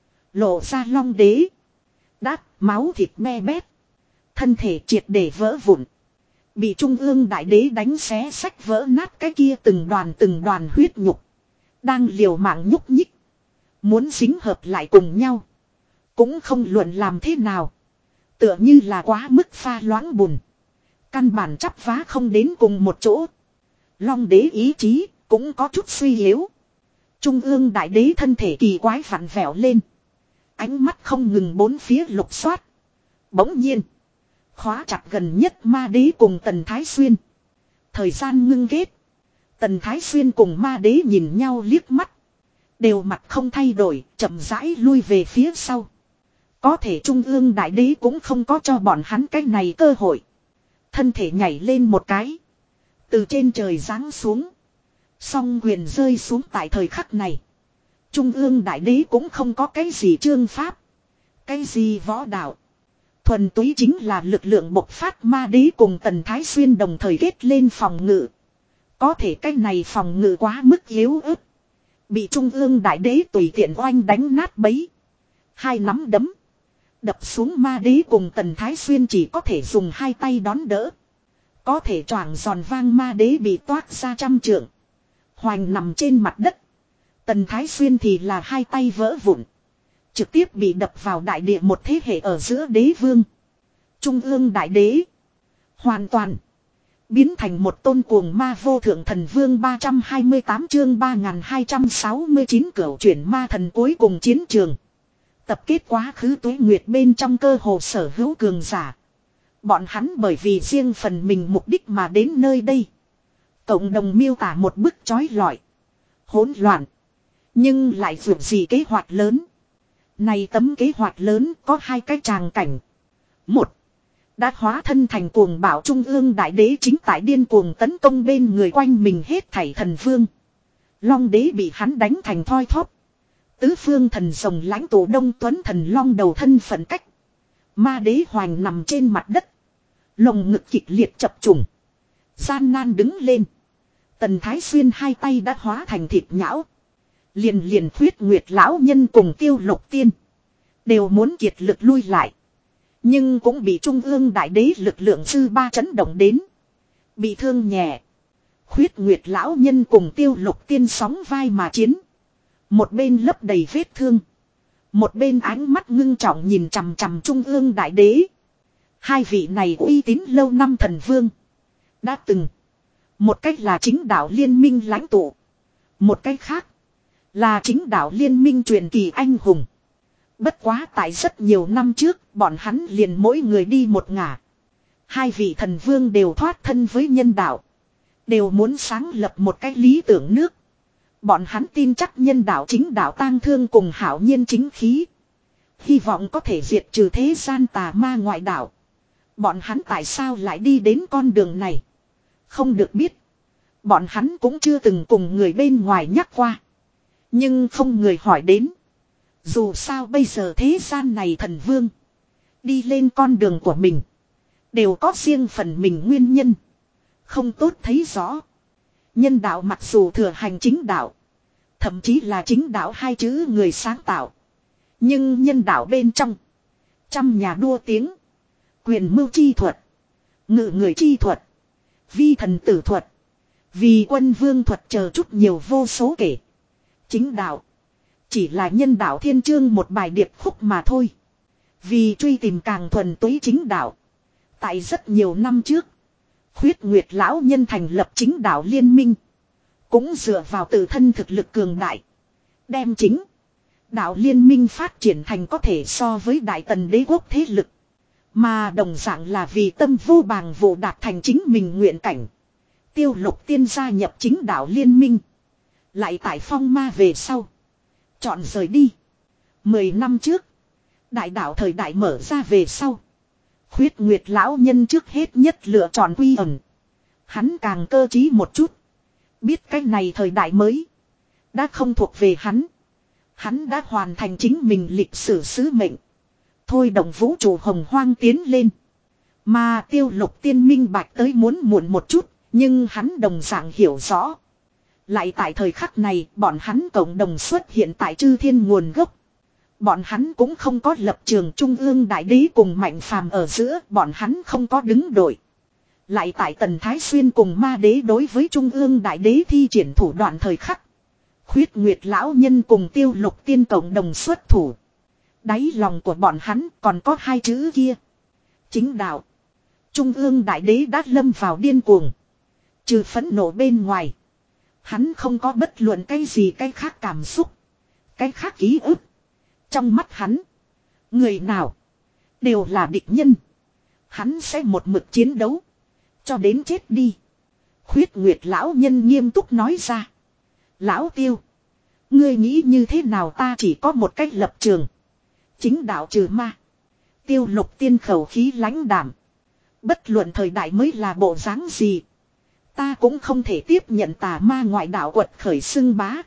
S1: Lộ ra long đế. Đát, máu thịt me bét. Thân thể triệt để vỡ vụn. Bị trung ương đại đế đánh xé sách vỡ nát cái kia từng đoàn từng đoàn huyết nhục. Đang liều mạng nhúc nhích. Muốn dính hợp lại cùng nhau. Cũng không luận làm thế nào. Tựa như là quá mức pha loãng bùn. Căn bản chắp vá không đến cùng một chỗ. Long đế ý chí cũng có chút suy yếu. Trung ương đại đế thân thể kỳ quái vặn vẹo lên. Ánh mắt không ngừng bốn phía lục soát. Bỗng nhiên. Khóa chặt gần nhất ma đế cùng Tần Thái Xuyên. Thời gian ngưng ghét. Tần Thái Xuyên cùng ma đế nhìn nhau liếc mắt. Đều mặt không thay đổi, chậm rãi lui về phía sau. Có thể trung ương đại đế cũng không có cho bọn hắn cái này cơ hội. Thân thể nhảy lên một cái. Từ trên trời giáng xuống. Song quyền rơi xuống tại thời khắc này. Trung ương đại đế cũng không có cái gì chương pháp. Cái gì võ đạo. Thuần túy chính là lực lượng bộc phát ma đế cùng Tần Thái Xuyên đồng thời kết lên phòng ngự. Có thể cái này phòng ngự quá mức yếu ớt. Bị trung ương đại đế tùy tiện oanh đánh nát bấy. Hai nắm đấm. Đập xuống ma đế cùng Tần Thái Xuyên chỉ có thể dùng hai tay đón đỡ. Có thể choàng giòn vang ma đế bị toát ra trăm trượng. Hoành nằm trên mặt đất. Tần Thái Xuyên thì là hai tay vỡ vụn. Trực tiếp bị đập vào đại địa một thế hệ ở giữa đế vương. Trung ương đại đế. Hoàn toàn. Biến thành một tôn cuồng ma vô thượng thần vương ba trăm hai mươi tám chương ba nghìn hai trăm sáu mươi chín cửu chuyển ma thần cuối cùng chiến trường. Tập kết quá khứ tuế nguyệt bên trong cơ hồ sở hữu cường giả. Bọn hắn bởi vì riêng phần mình mục đích mà đến nơi đây. Cộng đồng miêu tả một bức chói lọi. Hỗn loạn. Nhưng lại vượt gì kế hoạch lớn. Này tấm kế hoạch lớn có hai cái tràng cảnh. Một. Đã hóa thân thành cuồng bạo trung ương đại đế chính tại điên cuồng tấn công bên người quanh mình hết thảy thần vương. Long đế bị hắn đánh thành thoi thóp. Tứ phương thần rồng lãnh tụ Đông Tuấn thần long đầu thân phận cách. Ma đế hoành nằm trên mặt đất. Lồng ngực kịch liệt chập trùng. Gian nan đứng lên. Tần Thái Xuyên hai tay đã hóa thành thịt nhão. Liền liền Khuyết Nguyệt lão nhân cùng Tiêu Lục Tiên. Đều muốn kiệt lực lui lại. Nhưng cũng bị trung ương đại đế lực lượng sư ba chấn động đến. Bị thương nhẹ. Khuyết Nguyệt lão nhân cùng Tiêu Lục Tiên sóng vai mà chiến. Một bên lấp đầy vết thương. Một bên ánh mắt ngưng trọng nhìn chằm chằm trung ương đại đế. Hai vị này uy tín lâu năm thần vương. Đã từng. Một cách là chính đạo liên minh lãnh tụ. Một cách khác. Là chính đạo liên minh truyền kỳ anh hùng. Bất quá tại rất nhiều năm trước. Bọn hắn liền mỗi người đi một ngả. Hai vị thần vương đều thoát thân với nhân đạo. Đều muốn sáng lập một cái lý tưởng nước. Bọn hắn tin chắc nhân đạo chính đạo tang thương cùng hảo nhiên chính khí. Hy vọng có thể diệt trừ thế gian tà ma ngoại đạo. Bọn hắn tại sao lại đi đến con đường này? Không được biết. Bọn hắn cũng chưa từng cùng người bên ngoài nhắc qua. Nhưng không người hỏi đến. Dù sao bây giờ thế gian này thần vương. Đi lên con đường của mình. Đều có riêng phần mình nguyên nhân. Không tốt thấy rõ. Nhân đạo mặc dù thừa hành chính đạo. Thậm chí là chính đạo hai chữ người sáng tạo. Nhưng nhân đạo bên trong. Trăm nhà đua tiếng. Quyền mưu chi thuật. Ngự người chi thuật. Vi thần tử thuật. Vì quân vương thuật chờ chút nhiều vô số kể. Chính đạo. chỉ là nhân đạo thiên chương một bài điệp khúc mà thôi. Vì truy tìm càng thuần túy chính đạo. Tại rất nhiều năm trước, Khuyết Nguyệt lão nhân thành lập chính đạo liên minh. Cũng dựa vào tự thân thực lực cường đại. Đem chính đạo liên minh phát triển thành có thể so với đại tần đế quốc thế lực. Mà đồng dạng là vì tâm vô bàng vụ đạt thành chính mình nguyện cảnh. Tiêu Lục Tiên gia nhập chính đạo liên minh. Lại tại phong ma về sau. Chọn rời đi. Mười năm trước. Đại đạo thời đại mở ra về sau. Khuyết Nguyệt lão nhân trước hết nhất lựa chọn quy ẩn. Hắn càng cơ trí một chút. Biết cái này thời đại mới. Đã không thuộc về hắn. Hắn đã hoàn thành chính mình lịch sử sứ mệnh. Thôi đồng vũ trụ hồng hoang tiến lên. Mà Tiêu Lục Tiên minh bạch tới muốn muộn một chút. Nhưng hắn đồng dạng hiểu rõ. Lại tại thời khắc này bọn hắn cộng đồng xuất hiện tại chư thiên nguồn gốc. Bọn hắn cũng không có lập trường trung ương đại đế cùng Mạnh Phàm ở giữa. Bọn hắn không có đứng đội. Lại tại Tần Thái Xuyên cùng ma đế đối với trung ương đại đế thi triển thủ đoạn thời khắc. Khuyết Nguyệt lão nhân cùng Tiêu Lục Tiên cộng đồng xuất thủ. Đáy lòng của bọn hắn còn có hai chữ kia. Chính đạo. Trung ương đại đế đã lâm vào điên cuồng. Trừ phẫn nộ bên ngoài. Hắn không có bất luận cái gì cái khác cảm xúc. Cái khác ký ức. Trong mắt hắn. Người nào. Đều là địch nhân. Hắn sẽ một mực chiến đấu. Cho đến chết đi. Khuyết Nguyệt lão nhân nghiêm túc nói ra. Lão Tiêu. Ngươi nghĩ như thế nào ta chỉ có một cách lập trường. Chính đạo trừ ma. Tiêu Lục Tiên khẩu khí lãnh đảm. Bất luận thời đại mới là bộ dáng gì. Ta cũng không thể tiếp nhận tà ma ngoại đạo quật khởi xưng bá.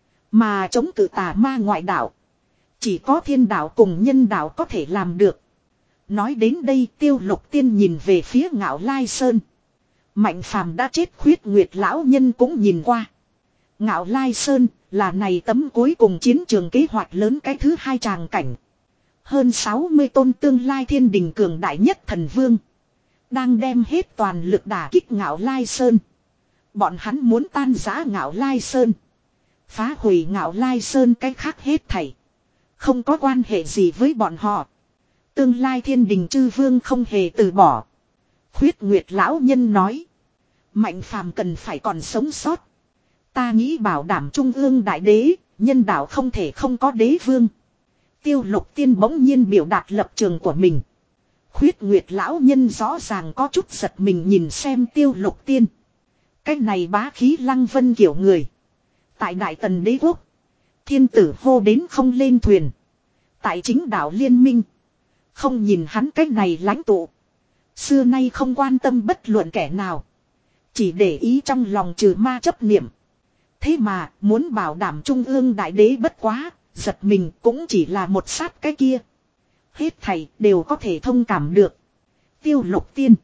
S1: Mà chống cự tà ma ngoại đạo. Chỉ có thiên đạo cùng nhân đạo có thể làm được. Nói đến đây Tiêu Lục Tiên nhìn về phía Ngạo Lai Sơn. Mạnh Phàm đã chết Khuyết Nguyệt lão nhân cũng nhìn qua. Ngạo Lai Sơn là này tấm cuối cùng chiến trường kế hoạch lớn cái thứ hai tràng cảnh. Hơn sáu mươi tôn tương lai thiên đình cường đại nhất thần vương. Đang đem hết toàn lực đả kích Ngạo Lai Sơn. Bọn hắn muốn tan rã Ngạo Lai Sơn. Phá hủy Ngạo Lai Sơn cái khác hết thảy. Không có quan hệ gì với bọn họ. Tương lai thiên đình chư vương không hề từ bỏ. Khuyết Nguyệt lão nhân nói. Mạnh Phàm cần phải còn sống sót. Ta nghĩ bảo đảm trung ương đại đế. Nhân đạo không thể không có đế vương. Tiêu Lục Tiên bỗng nhiên biểu đạt lập trường của mình. Khuyết Nguyệt lão nhân rõ ràng có chút giật mình nhìn xem Tiêu Lục Tiên. Cái này bá khí lăng vân kiểu người. Tại Đại Tần đế quốc. Thiên tử hô đến không lên thuyền. Tại chính đạo liên minh. Không nhìn hắn cái này lãnh tụ. Xưa nay không quan tâm bất luận kẻ nào. Chỉ để ý trong lòng trừ ma chấp niệm. Thế mà muốn bảo đảm trung ương đại đế bất quá. Giật mình cũng chỉ là một sát cái kia. Hết thầy đều có thể thông cảm được. Tiêu Lục Tiên.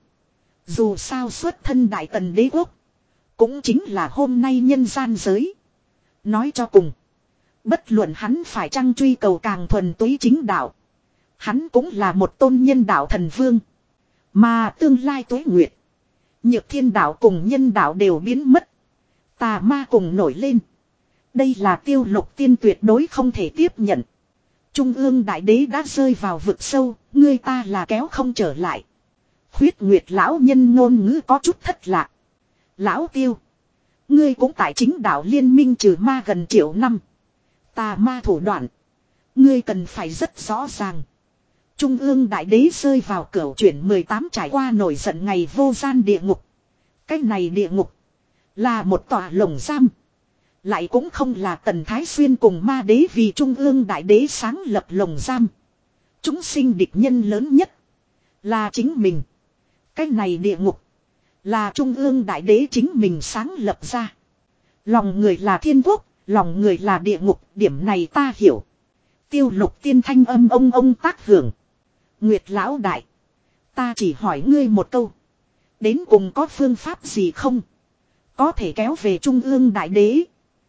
S1: Dù sao xuất thân Đại Tần đế quốc. Cũng chính là hôm nay nhân gian giới. Nói cho cùng. Bất luận hắn phải chăng truy cầu càng thuần túy chính đạo. Hắn cũng là một tôn nhân đạo thần vương. Mà tương lai tuế nguyệt. Nhược thiên đạo cùng nhân đạo đều biến mất. Tà ma cùng nổi lên. Đây là Tiêu Lục Tiên tuyệt đối không thể tiếp nhận. Trung ương đại đế đã rơi vào vực sâu. Ngươi ta là kéo không trở lại. Khuyết Nguyệt lão nhân ngôn ngữ có chút thất lạc. Lão Tiêu. Ngươi cũng tại chính đạo liên minh trừ ma gần triệu năm. Tà ma thủ đoạn. Ngươi cần phải rất rõ ràng. Trung ương đại đế rơi vào cửu chuyển mười tám trải qua nổi giận ngày vô gian địa ngục. Cái này địa ngục. Là một tòa lồng giam. Lại cũng không là Tần Thái Xuyên cùng ma đế vì trung ương đại đế sáng lập lồng giam. Chúng sinh địch nhân lớn nhất. Là chính mình. Cái này địa ngục. Là trung ương đại đế chính mình sáng lập ra. Lòng người là thiên quốc. Lòng người là địa ngục. Điểm này ta hiểu. Tiêu Lục Tiên thanh âm ông ông tác hưởng. Nguyệt lão đại. Ta chỉ hỏi ngươi một câu. Đến cùng có phương pháp gì không? Có thể kéo về trung ương đại đế.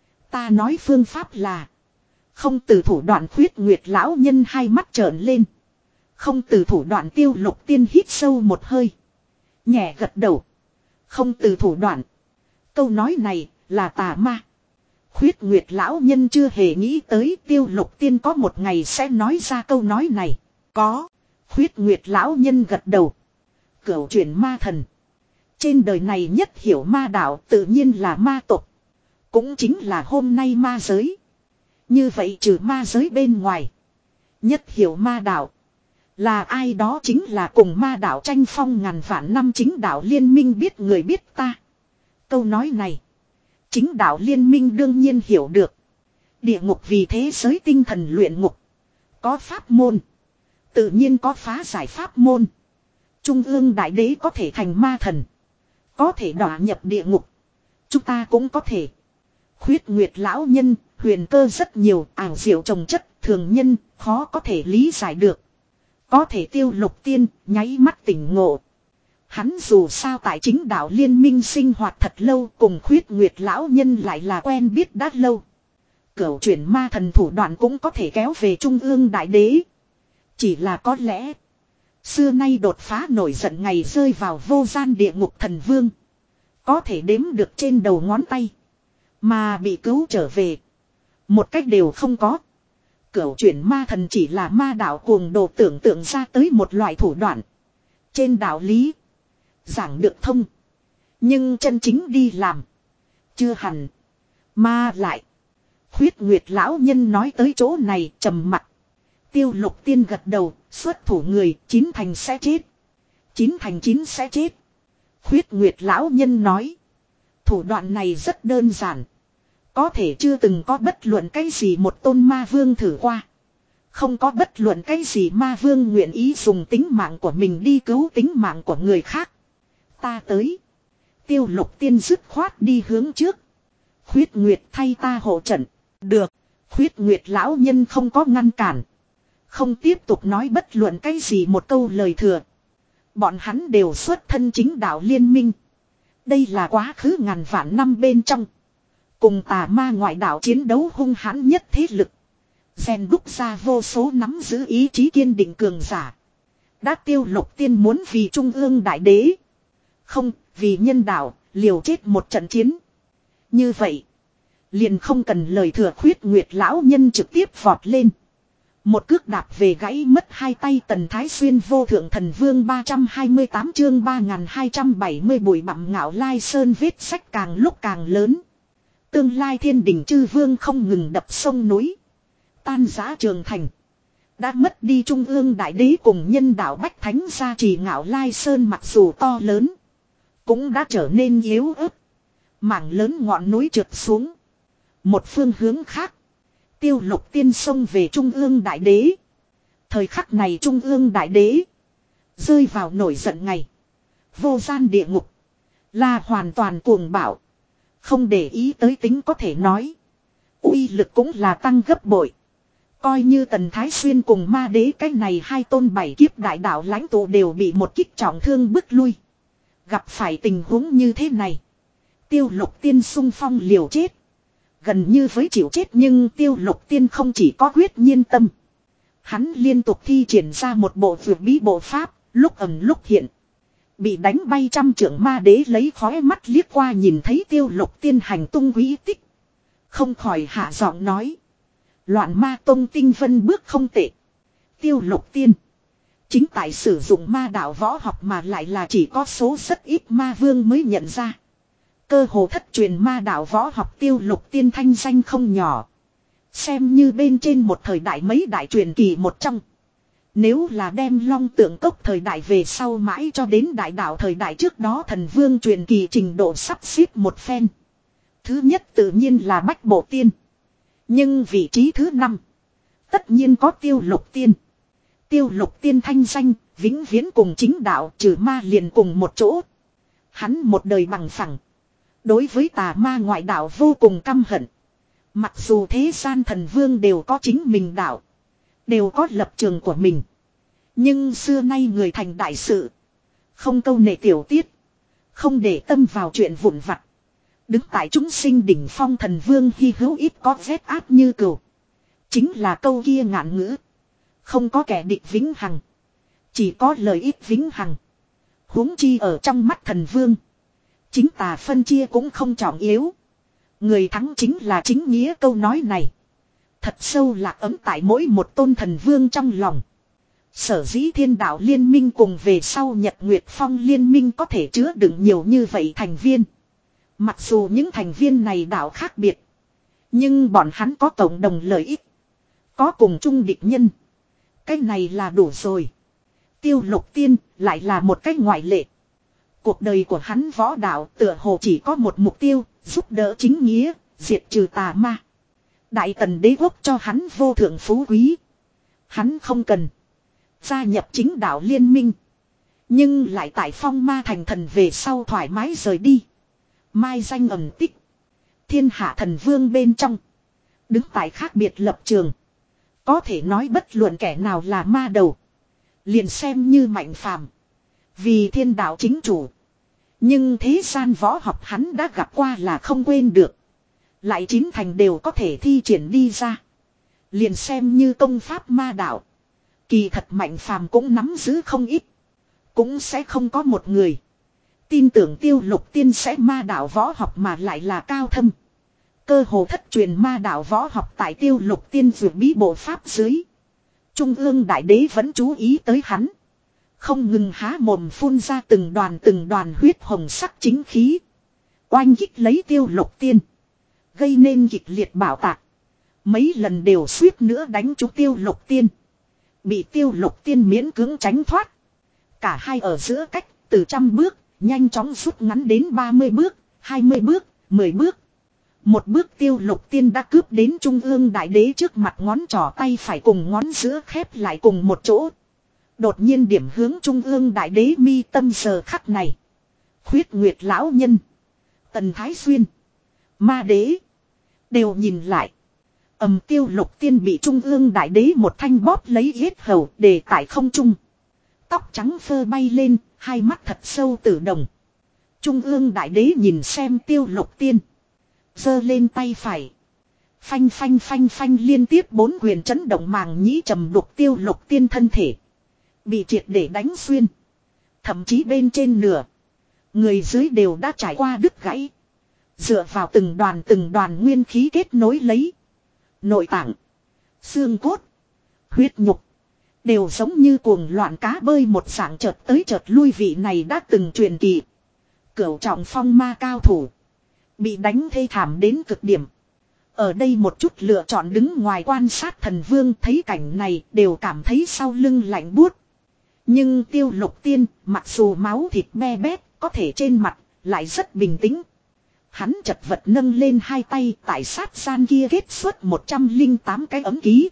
S1: Ta nói phương pháp là. Không từ thủ đoạn Khuyết Nguyệt lão nhân hai mắt trợn lên. Không từ thủ đoạn Tiêu Lục Tiên hít sâu một hơi. Nhẹ gật đầu. Không từ thủ đoạn. Câu nói này là tà ma. Khuyết Nguyệt lão nhân chưa hề nghĩ tới Tiêu Lục Tiên có một ngày sẽ nói ra câu nói này. Có. Khuyết Nguyệt lão nhân gật đầu. Cửu chuyển ma thần. Trên đời này nhất hiểu ma đạo tự nhiên là ma tộc. Cũng chính là hôm nay ma giới. Như vậy trừ ma giới bên ngoài. Nhất hiểu ma đạo. Là ai đó chính là cùng ma đạo tranh phong ngàn vạn năm chính đạo liên minh biết người biết ta. Câu nói này. Chính đạo liên minh đương nhiên hiểu được. Địa ngục vì thế giới tinh thần luyện ngục. Có pháp môn. Tự nhiên có phá giải pháp môn. Trung ương đại đế có thể thành ma thần. Có thể đọa nhập địa ngục. Chúng ta cũng có thể. Khuyết Nguyệt lão nhân, huyền cơ rất nhiều, ảo diệu trồng chất, thường nhân, khó có thể lý giải được. Có thể Tiêu Lục Tiên, nháy mắt tỉnh ngộ. Hắn dù sao tại chính đạo liên minh sinh hoạt thật lâu, cùng Khuyết Nguyệt lão nhân lại là quen biết đã lâu. Cửu chuyển ma thần thủ đoạn cũng có thể kéo về trung ương đại đế. Chỉ là có lẽ, xưa nay đột phá nổi giận ngày rơi vào vô gian địa ngục thần vương. Có thể đếm được trên đầu ngón tay. Mà bị cứu trở về. Một cách đều không có. Cửu chuyển ma thần chỉ là ma đạo cuồng đồ tưởng tượng ra tới một loại thủ đoạn. Trên đạo lý. Giảng được thông. Nhưng chân chính đi làm. Chưa hẳn. Mà lại. Khuyết Nguyệt lão nhân nói tới chỗ này trầm mặt. Tiêu Lục Tiên gật đầu. Xuất thủ người chín thành sẽ chết. Chín thành chín sẽ chết. Khuyết Nguyệt lão nhân nói. Thủ đoạn này rất đơn giản. Có thể chưa từng có bất luận cái gì một tôn ma vương thử qua. Không có bất luận cái gì ma vương nguyện ý dùng tính mạng của mình đi cứu tính mạng của người khác. Ta tới. Tiêu Lục Tiên dứt khoát đi hướng trước. Khuyết Nguyệt thay ta hộ trận. Được. Khuyết Nguyệt lão nhân không có ngăn cản. Không tiếp tục nói bất luận cái gì một câu lời thừa. Bọn hắn đều xuất thân chính đạo liên minh. Đây là quá khứ ngàn vạn năm bên trong. Cùng tà ma ngoại đạo chiến đấu hung hãn nhất thế lực. Rèn đúc ra vô số nắm giữ ý chí kiên định cường giả. Đã Tiêu Lục Tiên muốn vì trung ương đại đế. Không, vì nhân đạo, liều chết một trận chiến. Như vậy, liền không cần lời thừa. Khuyết Nguyệt lão nhân trực tiếp vọt lên. Một cước đạp về gãy mất hai tay Tần Thái Xuyên vô thượng thần vương ba trăm hai mươi tám chương ba nghìn hai trăm bảy mươi bụi bặm ngạo lai sơn vết sách càng lúc càng lớn. Tương lai thiên đình chư vương không ngừng đập sông núi. Tan giã trường thành. Đã mất đi trung ương đại đế cùng nhân đạo bách thánh gia trì ngạo lai sơn mặc dù to lớn. Cũng đã trở nên yếu ớt. Mảng lớn ngọn núi trượt xuống. Một phương hướng khác. Tiêu Lục Tiên xông về trung ương đại đế. Thời khắc này trung ương đại đế. Rơi vào nổi giận ngày. Vô gian địa ngục. Là hoàn toàn cuồng bạo. Không để ý tới tính có thể nói. Uy lực cũng là tăng gấp bội. Coi như Tần Thái Xuyên cùng ma đế cái này hai tôn bảy kiếp đại đạo lãnh tụ đều bị một kích trọng thương bức lui. Gặp phải tình huống như thế này. Tiêu Lục Tiên xung phong liều chết. Gần như với chịu chết nhưng Tiêu Lục Tiên không chỉ có quyết nhiên tâm. Hắn liên tục thi triển ra một bộ vượt bí bộ pháp, lúc ẩn lúc hiện. Bị đánh bay trăm trưởng ma đế lấy khóe mắt liếc qua nhìn thấy Tiêu Lục Tiên hành tung quý tích. Không khỏi hạ giọng nói. Loạn ma tông tinh vân bước không tệ. Tiêu Lục Tiên. Chính tại sử dụng ma đạo võ học mà lại là chỉ có số rất ít ma vương mới nhận ra. Cơ hồ thất truyền ma đạo võ học Tiêu Lục Tiên thanh danh không nhỏ. Xem như bên trên một thời đại mấy đại truyền kỳ một trong. Nếu là đem long tượng cốc thời đại về sau mãi cho đến đại đạo thời đại trước đó thần vương truyền kỳ trình độ sắp xếp một phen. Thứ nhất tự nhiên là Bách Bộ Tiên. Nhưng vị trí thứ năm. Tất nhiên có Tiêu Lục Tiên. Tiêu Lục Tiên thanh danh, vĩnh viễn cùng chính đạo trừ ma liền cùng một chỗ. Hắn một đời bằng phẳng. Đối với tà ma ngoại đạo vô cùng căm hận. Mặc dù thế gian thần vương đều có chính mình đạo. Đều có lập trường của mình. Nhưng xưa nay người thành đại sự. Không câu nệ tiểu tiết. Không để tâm vào chuyện vụn vặt. Đứng tại chúng sinh đỉnh phong thần vương hy hữu ít có vết áp như cừu. Chính là câu kia ngạn ngữ. Không có kẻ địch vĩnh hằng. Chỉ có lợi ích vĩnh hằng. Huống chi ở trong mắt thần vương. Chính tà phân chia cũng không trọng yếu. Người thắng chính là chính nghĩa, câu nói này thật sâu lạc ấm tại mỗi một tôn thần vương trong lòng. Sở dĩ thiên đạo liên minh cùng về sau Nhật Nguyệt Phong liên minh có thể chứa đựng nhiều như vậy thành viên. Mặc dù những thành viên này đạo khác biệt, nhưng bọn hắn có cộng đồng lợi ích, có cùng chung địch nhân. Cái này là đủ rồi. Tiêu Lục Tiên lại là một cái ngoại lệ. Cuộc đời của hắn võ đạo tựa hồ chỉ có một mục tiêu, giúp đỡ chính nghĩa, diệt trừ tà ma. Đại Tần đế quốc cho hắn vô thượng phú quý, hắn không cần. Gia nhập chính đạo liên minh, nhưng lại tại Phong Ma thành thần về sau thoải mái rời đi. Mai danh ẩn tích. Thiên hạ thần vương bên trong, đứng tại khác biệt lập trường. Có thể nói bất luận kẻ nào là ma đầu, liền xem như Mạnh Phàm, vì thiên đạo chính chủ. Nhưng thế gian võ học hắn đã gặp qua là không quên được. Lại chín thành đều có thể thi triển đi ra. Liền xem như công pháp ma đạo, kỳ thật Mạnh Phàm cũng nắm giữ không ít. Cũng sẽ không có một người tin tưởng Tiêu Lục Tiên sẽ ma đạo võ học mà lại là cao thâm. Cơ hồ thất truyền ma đạo võ học tại Tiêu Lục Tiên vượt bí bộ pháp dưới. Trung ương đại đế vẫn chú ý tới hắn, không ngừng há mồm phun ra từng đoàn từng đoàn huyết hồng sắc chính khí, oanh kích lấy Tiêu Lục Tiên, gây nên kịch liệt bạo tạc. Mấy lần đều suýt nữa đánh trúng Tiêu Lục Tiên, bị Tiêu Lục Tiên miễn cưỡng tránh thoát. Cả hai ở giữa cách từ trăm bước nhanh chóng rút ngắn đến ba mươi bước, hai mươi bước, mười bước. Một bước Tiêu Lục Tiên đã cướp đến Trung ương đại đế trước mặt, ngón trỏ tay phải cùng ngón giữa khép lại cùng một chỗ. Đột nhiên điểm hướng Trung ương đại đế mi tâm. Giờ khắc này, Khuyết Nguyệt lão nhân, Tần Thái Xuyên, Ma đế đều nhìn lại. Ầm, Tiêu Lục Tiên bị Trung ương đại đế một thanh bóp lấy yết hầu, để tại không trung. Tóc trắng phơ bay lên, hai mắt thật sâu tử đồng. Trung ương đại đế nhìn xem Tiêu Lục Tiên, giơ lên tay phải. Phanh phanh phanh phanh liên tiếp bốn quyền chấn động màng nhĩ trầm đục. Tiêu Lục Tiên thân thể bị triệt để đánh xuyên. Thậm chí bên trên nửa người dưới đều đã trải qua đứt gãy. Dựa vào từng đoàn từng đoàn nguyên khí kết nối lấy, nội tạng, xương cốt, huyết nhục đều giống như cuồng loạn cá bơi một dạng chợt tới chợt lui. Vị này đã từng truyền kỳ cửu trọng phong ma cao thủ bị đánh thê thảm đến cực điểm. Ở đây một chút lựa chọn đứng ngoài quan sát thần vương thấy cảnh này đều cảm thấy sau lưng lạnh buốt. Nhưng Tiêu Lục Tiên mặc dù máu thịt me bét, có thể trên mặt lại rất bình tĩnh. Hắn chật vật nâng lên hai tay, tại sát gian kia kết xuất một trăm linh tám cái ấm ký.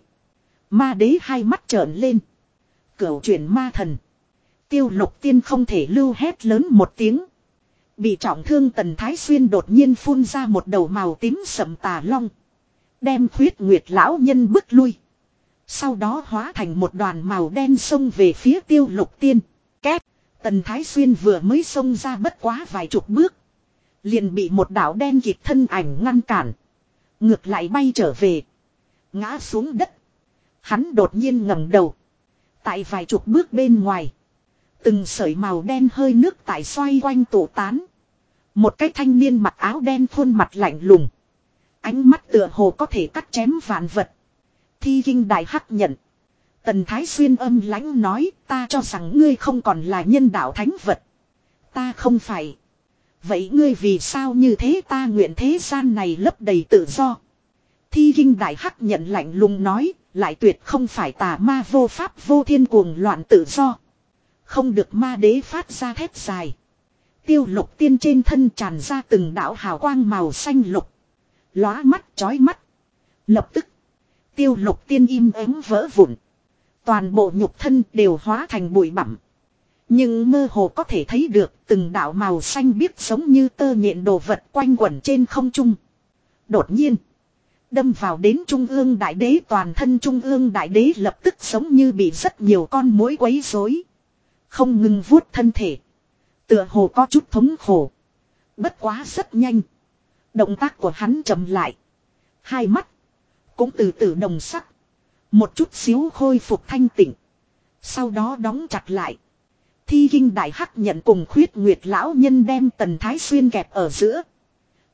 S1: Ma đế hai mắt trợn lên. Cửu chuyển ma thần. Tiêu Lục Tiên không thể lưu, hét lớn một tiếng. Bị trọng thương Tần Thái Xuyên đột nhiên phun ra một đầu màu tím sậm tà long, đem Khuyết Nguyệt lão nhân bức lui. Sau đó hóa thành một đoàn màu đen xông về phía Tiêu Lục Tiên. Két. Tần Thái Xuyên vừa mới xông ra bất quá vài chục bước, liền bị một đạo đen kịt thân ảnh ngăn cản. Ngược lại bay trở về, ngã xuống đất. Hắn đột nhiên ngẩng đầu. Tại vài chục bước bên ngoài, từng sợi màu đen hơi nước tại xoay quanh tụ tán. Một cái thanh niên mặc áo đen, khuôn mặt lạnh lùng, ánh mắt tựa hồ có thể cắt chém vạn vật. Thi Kinh Đại Hắc nhận. Tần Thái Xuyên âm lãnh nói, ta cho rằng ngươi không còn là nhân đạo thánh vật. Ta không phải. Vậy ngươi vì sao như thế? Ta nguyện thế gian này lấp đầy tự do. Thi Kinh Đại Hắc nhận lạnh lùng nói, lại tuyệt không phải tà ma vô pháp vô thiên cuồng loạn tự do. Không được. Ma đế phát ra thét dài. Tiêu Lục Tiên trên thân tràn ra từng đạo hào quang màu xanh lục, lóa mắt chói mắt. Lập tức, Tiêu Lục Tiên im ắng vỡ vụn. Toàn bộ nhục thân đều hóa thành bụi bặm. Nhưng mơ hồ có thể thấy được từng đạo màu xanh biếc giống như tơ nhện đồ vật quanh quẩn trên không trung. Đột nhiên, đâm vào đến Trung ương đại đế toàn thân. Trung ương đại đế lập tức giống như bị rất nhiều con muỗi quấy rối, không ngừng vuốt thân thể, tựa hồ có chút thống khổ. Bất quá rất nhanh, động tác của hắn chậm lại, hai mắt cũng từ từ đồng sắc, một chút xíu khôi phục thanh tịnh, sau đó đóng chặt lại. Thi Kinh Đại Hắc nhận cùng Khuyết Nguyệt lão nhân đem Tần Thái Xuyên kẹp ở giữa,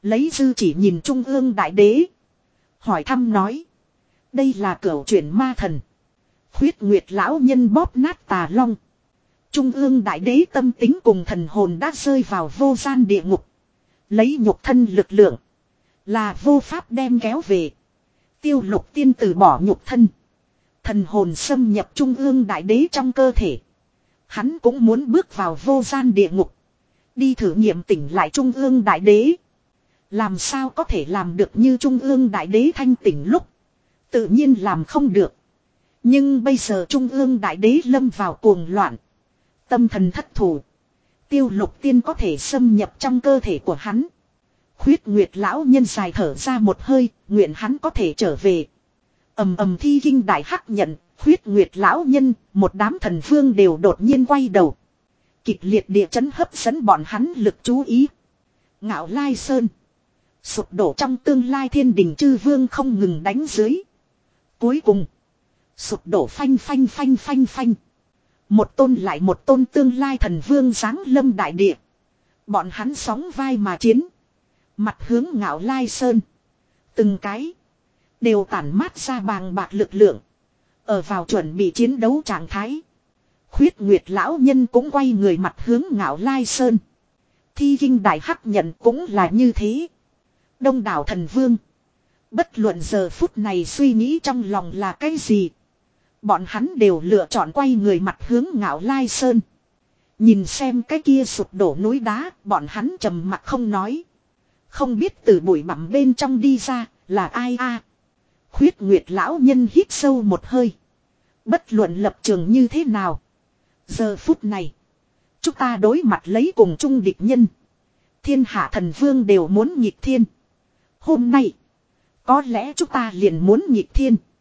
S1: Lấy dư chỉ nhìn trung ương đại đế. Hỏi thăm nói. Đây là cửu chuyển ma thần. Khuyết Nguyệt lão nhân bóp nát tà long. Trung ương đại đế tâm tính cùng thần hồn đã rơi vào vô gian địa ngục. Lấy nhục thân lực lượng. Là vô pháp đem kéo về. Tiêu Lục tiên từ bỏ nhục thân. Thần hồn xâm nhập trung ương đại đế trong cơ thể. Hắn cũng muốn bước vào vô gian địa ngục. Đi thử nghiệm tỉnh lại trung ương đại đế. Làm sao có thể làm được như trung ương đại đế thanh tỉnh lúc. Tự nhiên làm không được. Nhưng bây giờ trung ương đại đế lâm vào cuồng loạn. Tâm thần thất thủ. Tiêu Lục tiên có thể xâm nhập trong cơ thể của hắn. Khuyết Nguyệt lão nhân dài thở ra một hơi, nguyện hắn có thể trở về. Ầm ầm thi kinh đại hắc nhận, Khuyết Nguyệt lão nhân, một đám thần vương đều đột nhiên quay đầu. Kịch liệt địa chấn hấp dẫn bọn hắn lực chú ý. Ngạo Lai Sơn. Sụp đổ trong tương lai thiên đình chư vương không ngừng đánh dưới. Cuối cùng. Sụp đổ phanh phanh phanh phanh phanh. Một tôn lại một tôn tương lai thần vương giáng lâm đại địa. Bọn hắn sóng vai mà chiến. Mặt hướng Ngạo Lai Sơn. Từng cái. Đều tản mát ra bàng bạc lực lượng. Ở vào chuẩn bị chiến đấu trạng thái. Khuyết Nguyệt lão nhân cũng quay người mặt hướng Ngạo Lai Sơn. Thi kinh đại hắc nhận cũng là như thế. Đông đảo thần vương. Bất luận giờ phút này suy nghĩ trong lòng là cái gì. Bọn hắn đều lựa chọn quay người mặt hướng Ngạo Lai Sơn. Nhìn xem cái kia sụp đổ núi đá, bọn hắn trầm mặc không nói. Không biết từ bụi bặm bên trong đi ra, là ai a? Khuyết Nguyệt lão nhân hít sâu một hơi. Bất luận lập trường như thế nào. Giờ phút này, chúng ta đối mặt lấy cùng chung địch nhân. Thiên hạ thần vương đều muốn nhịp thiên. Hôm nay, có lẽ chúng ta liền muốn nhịp thiên.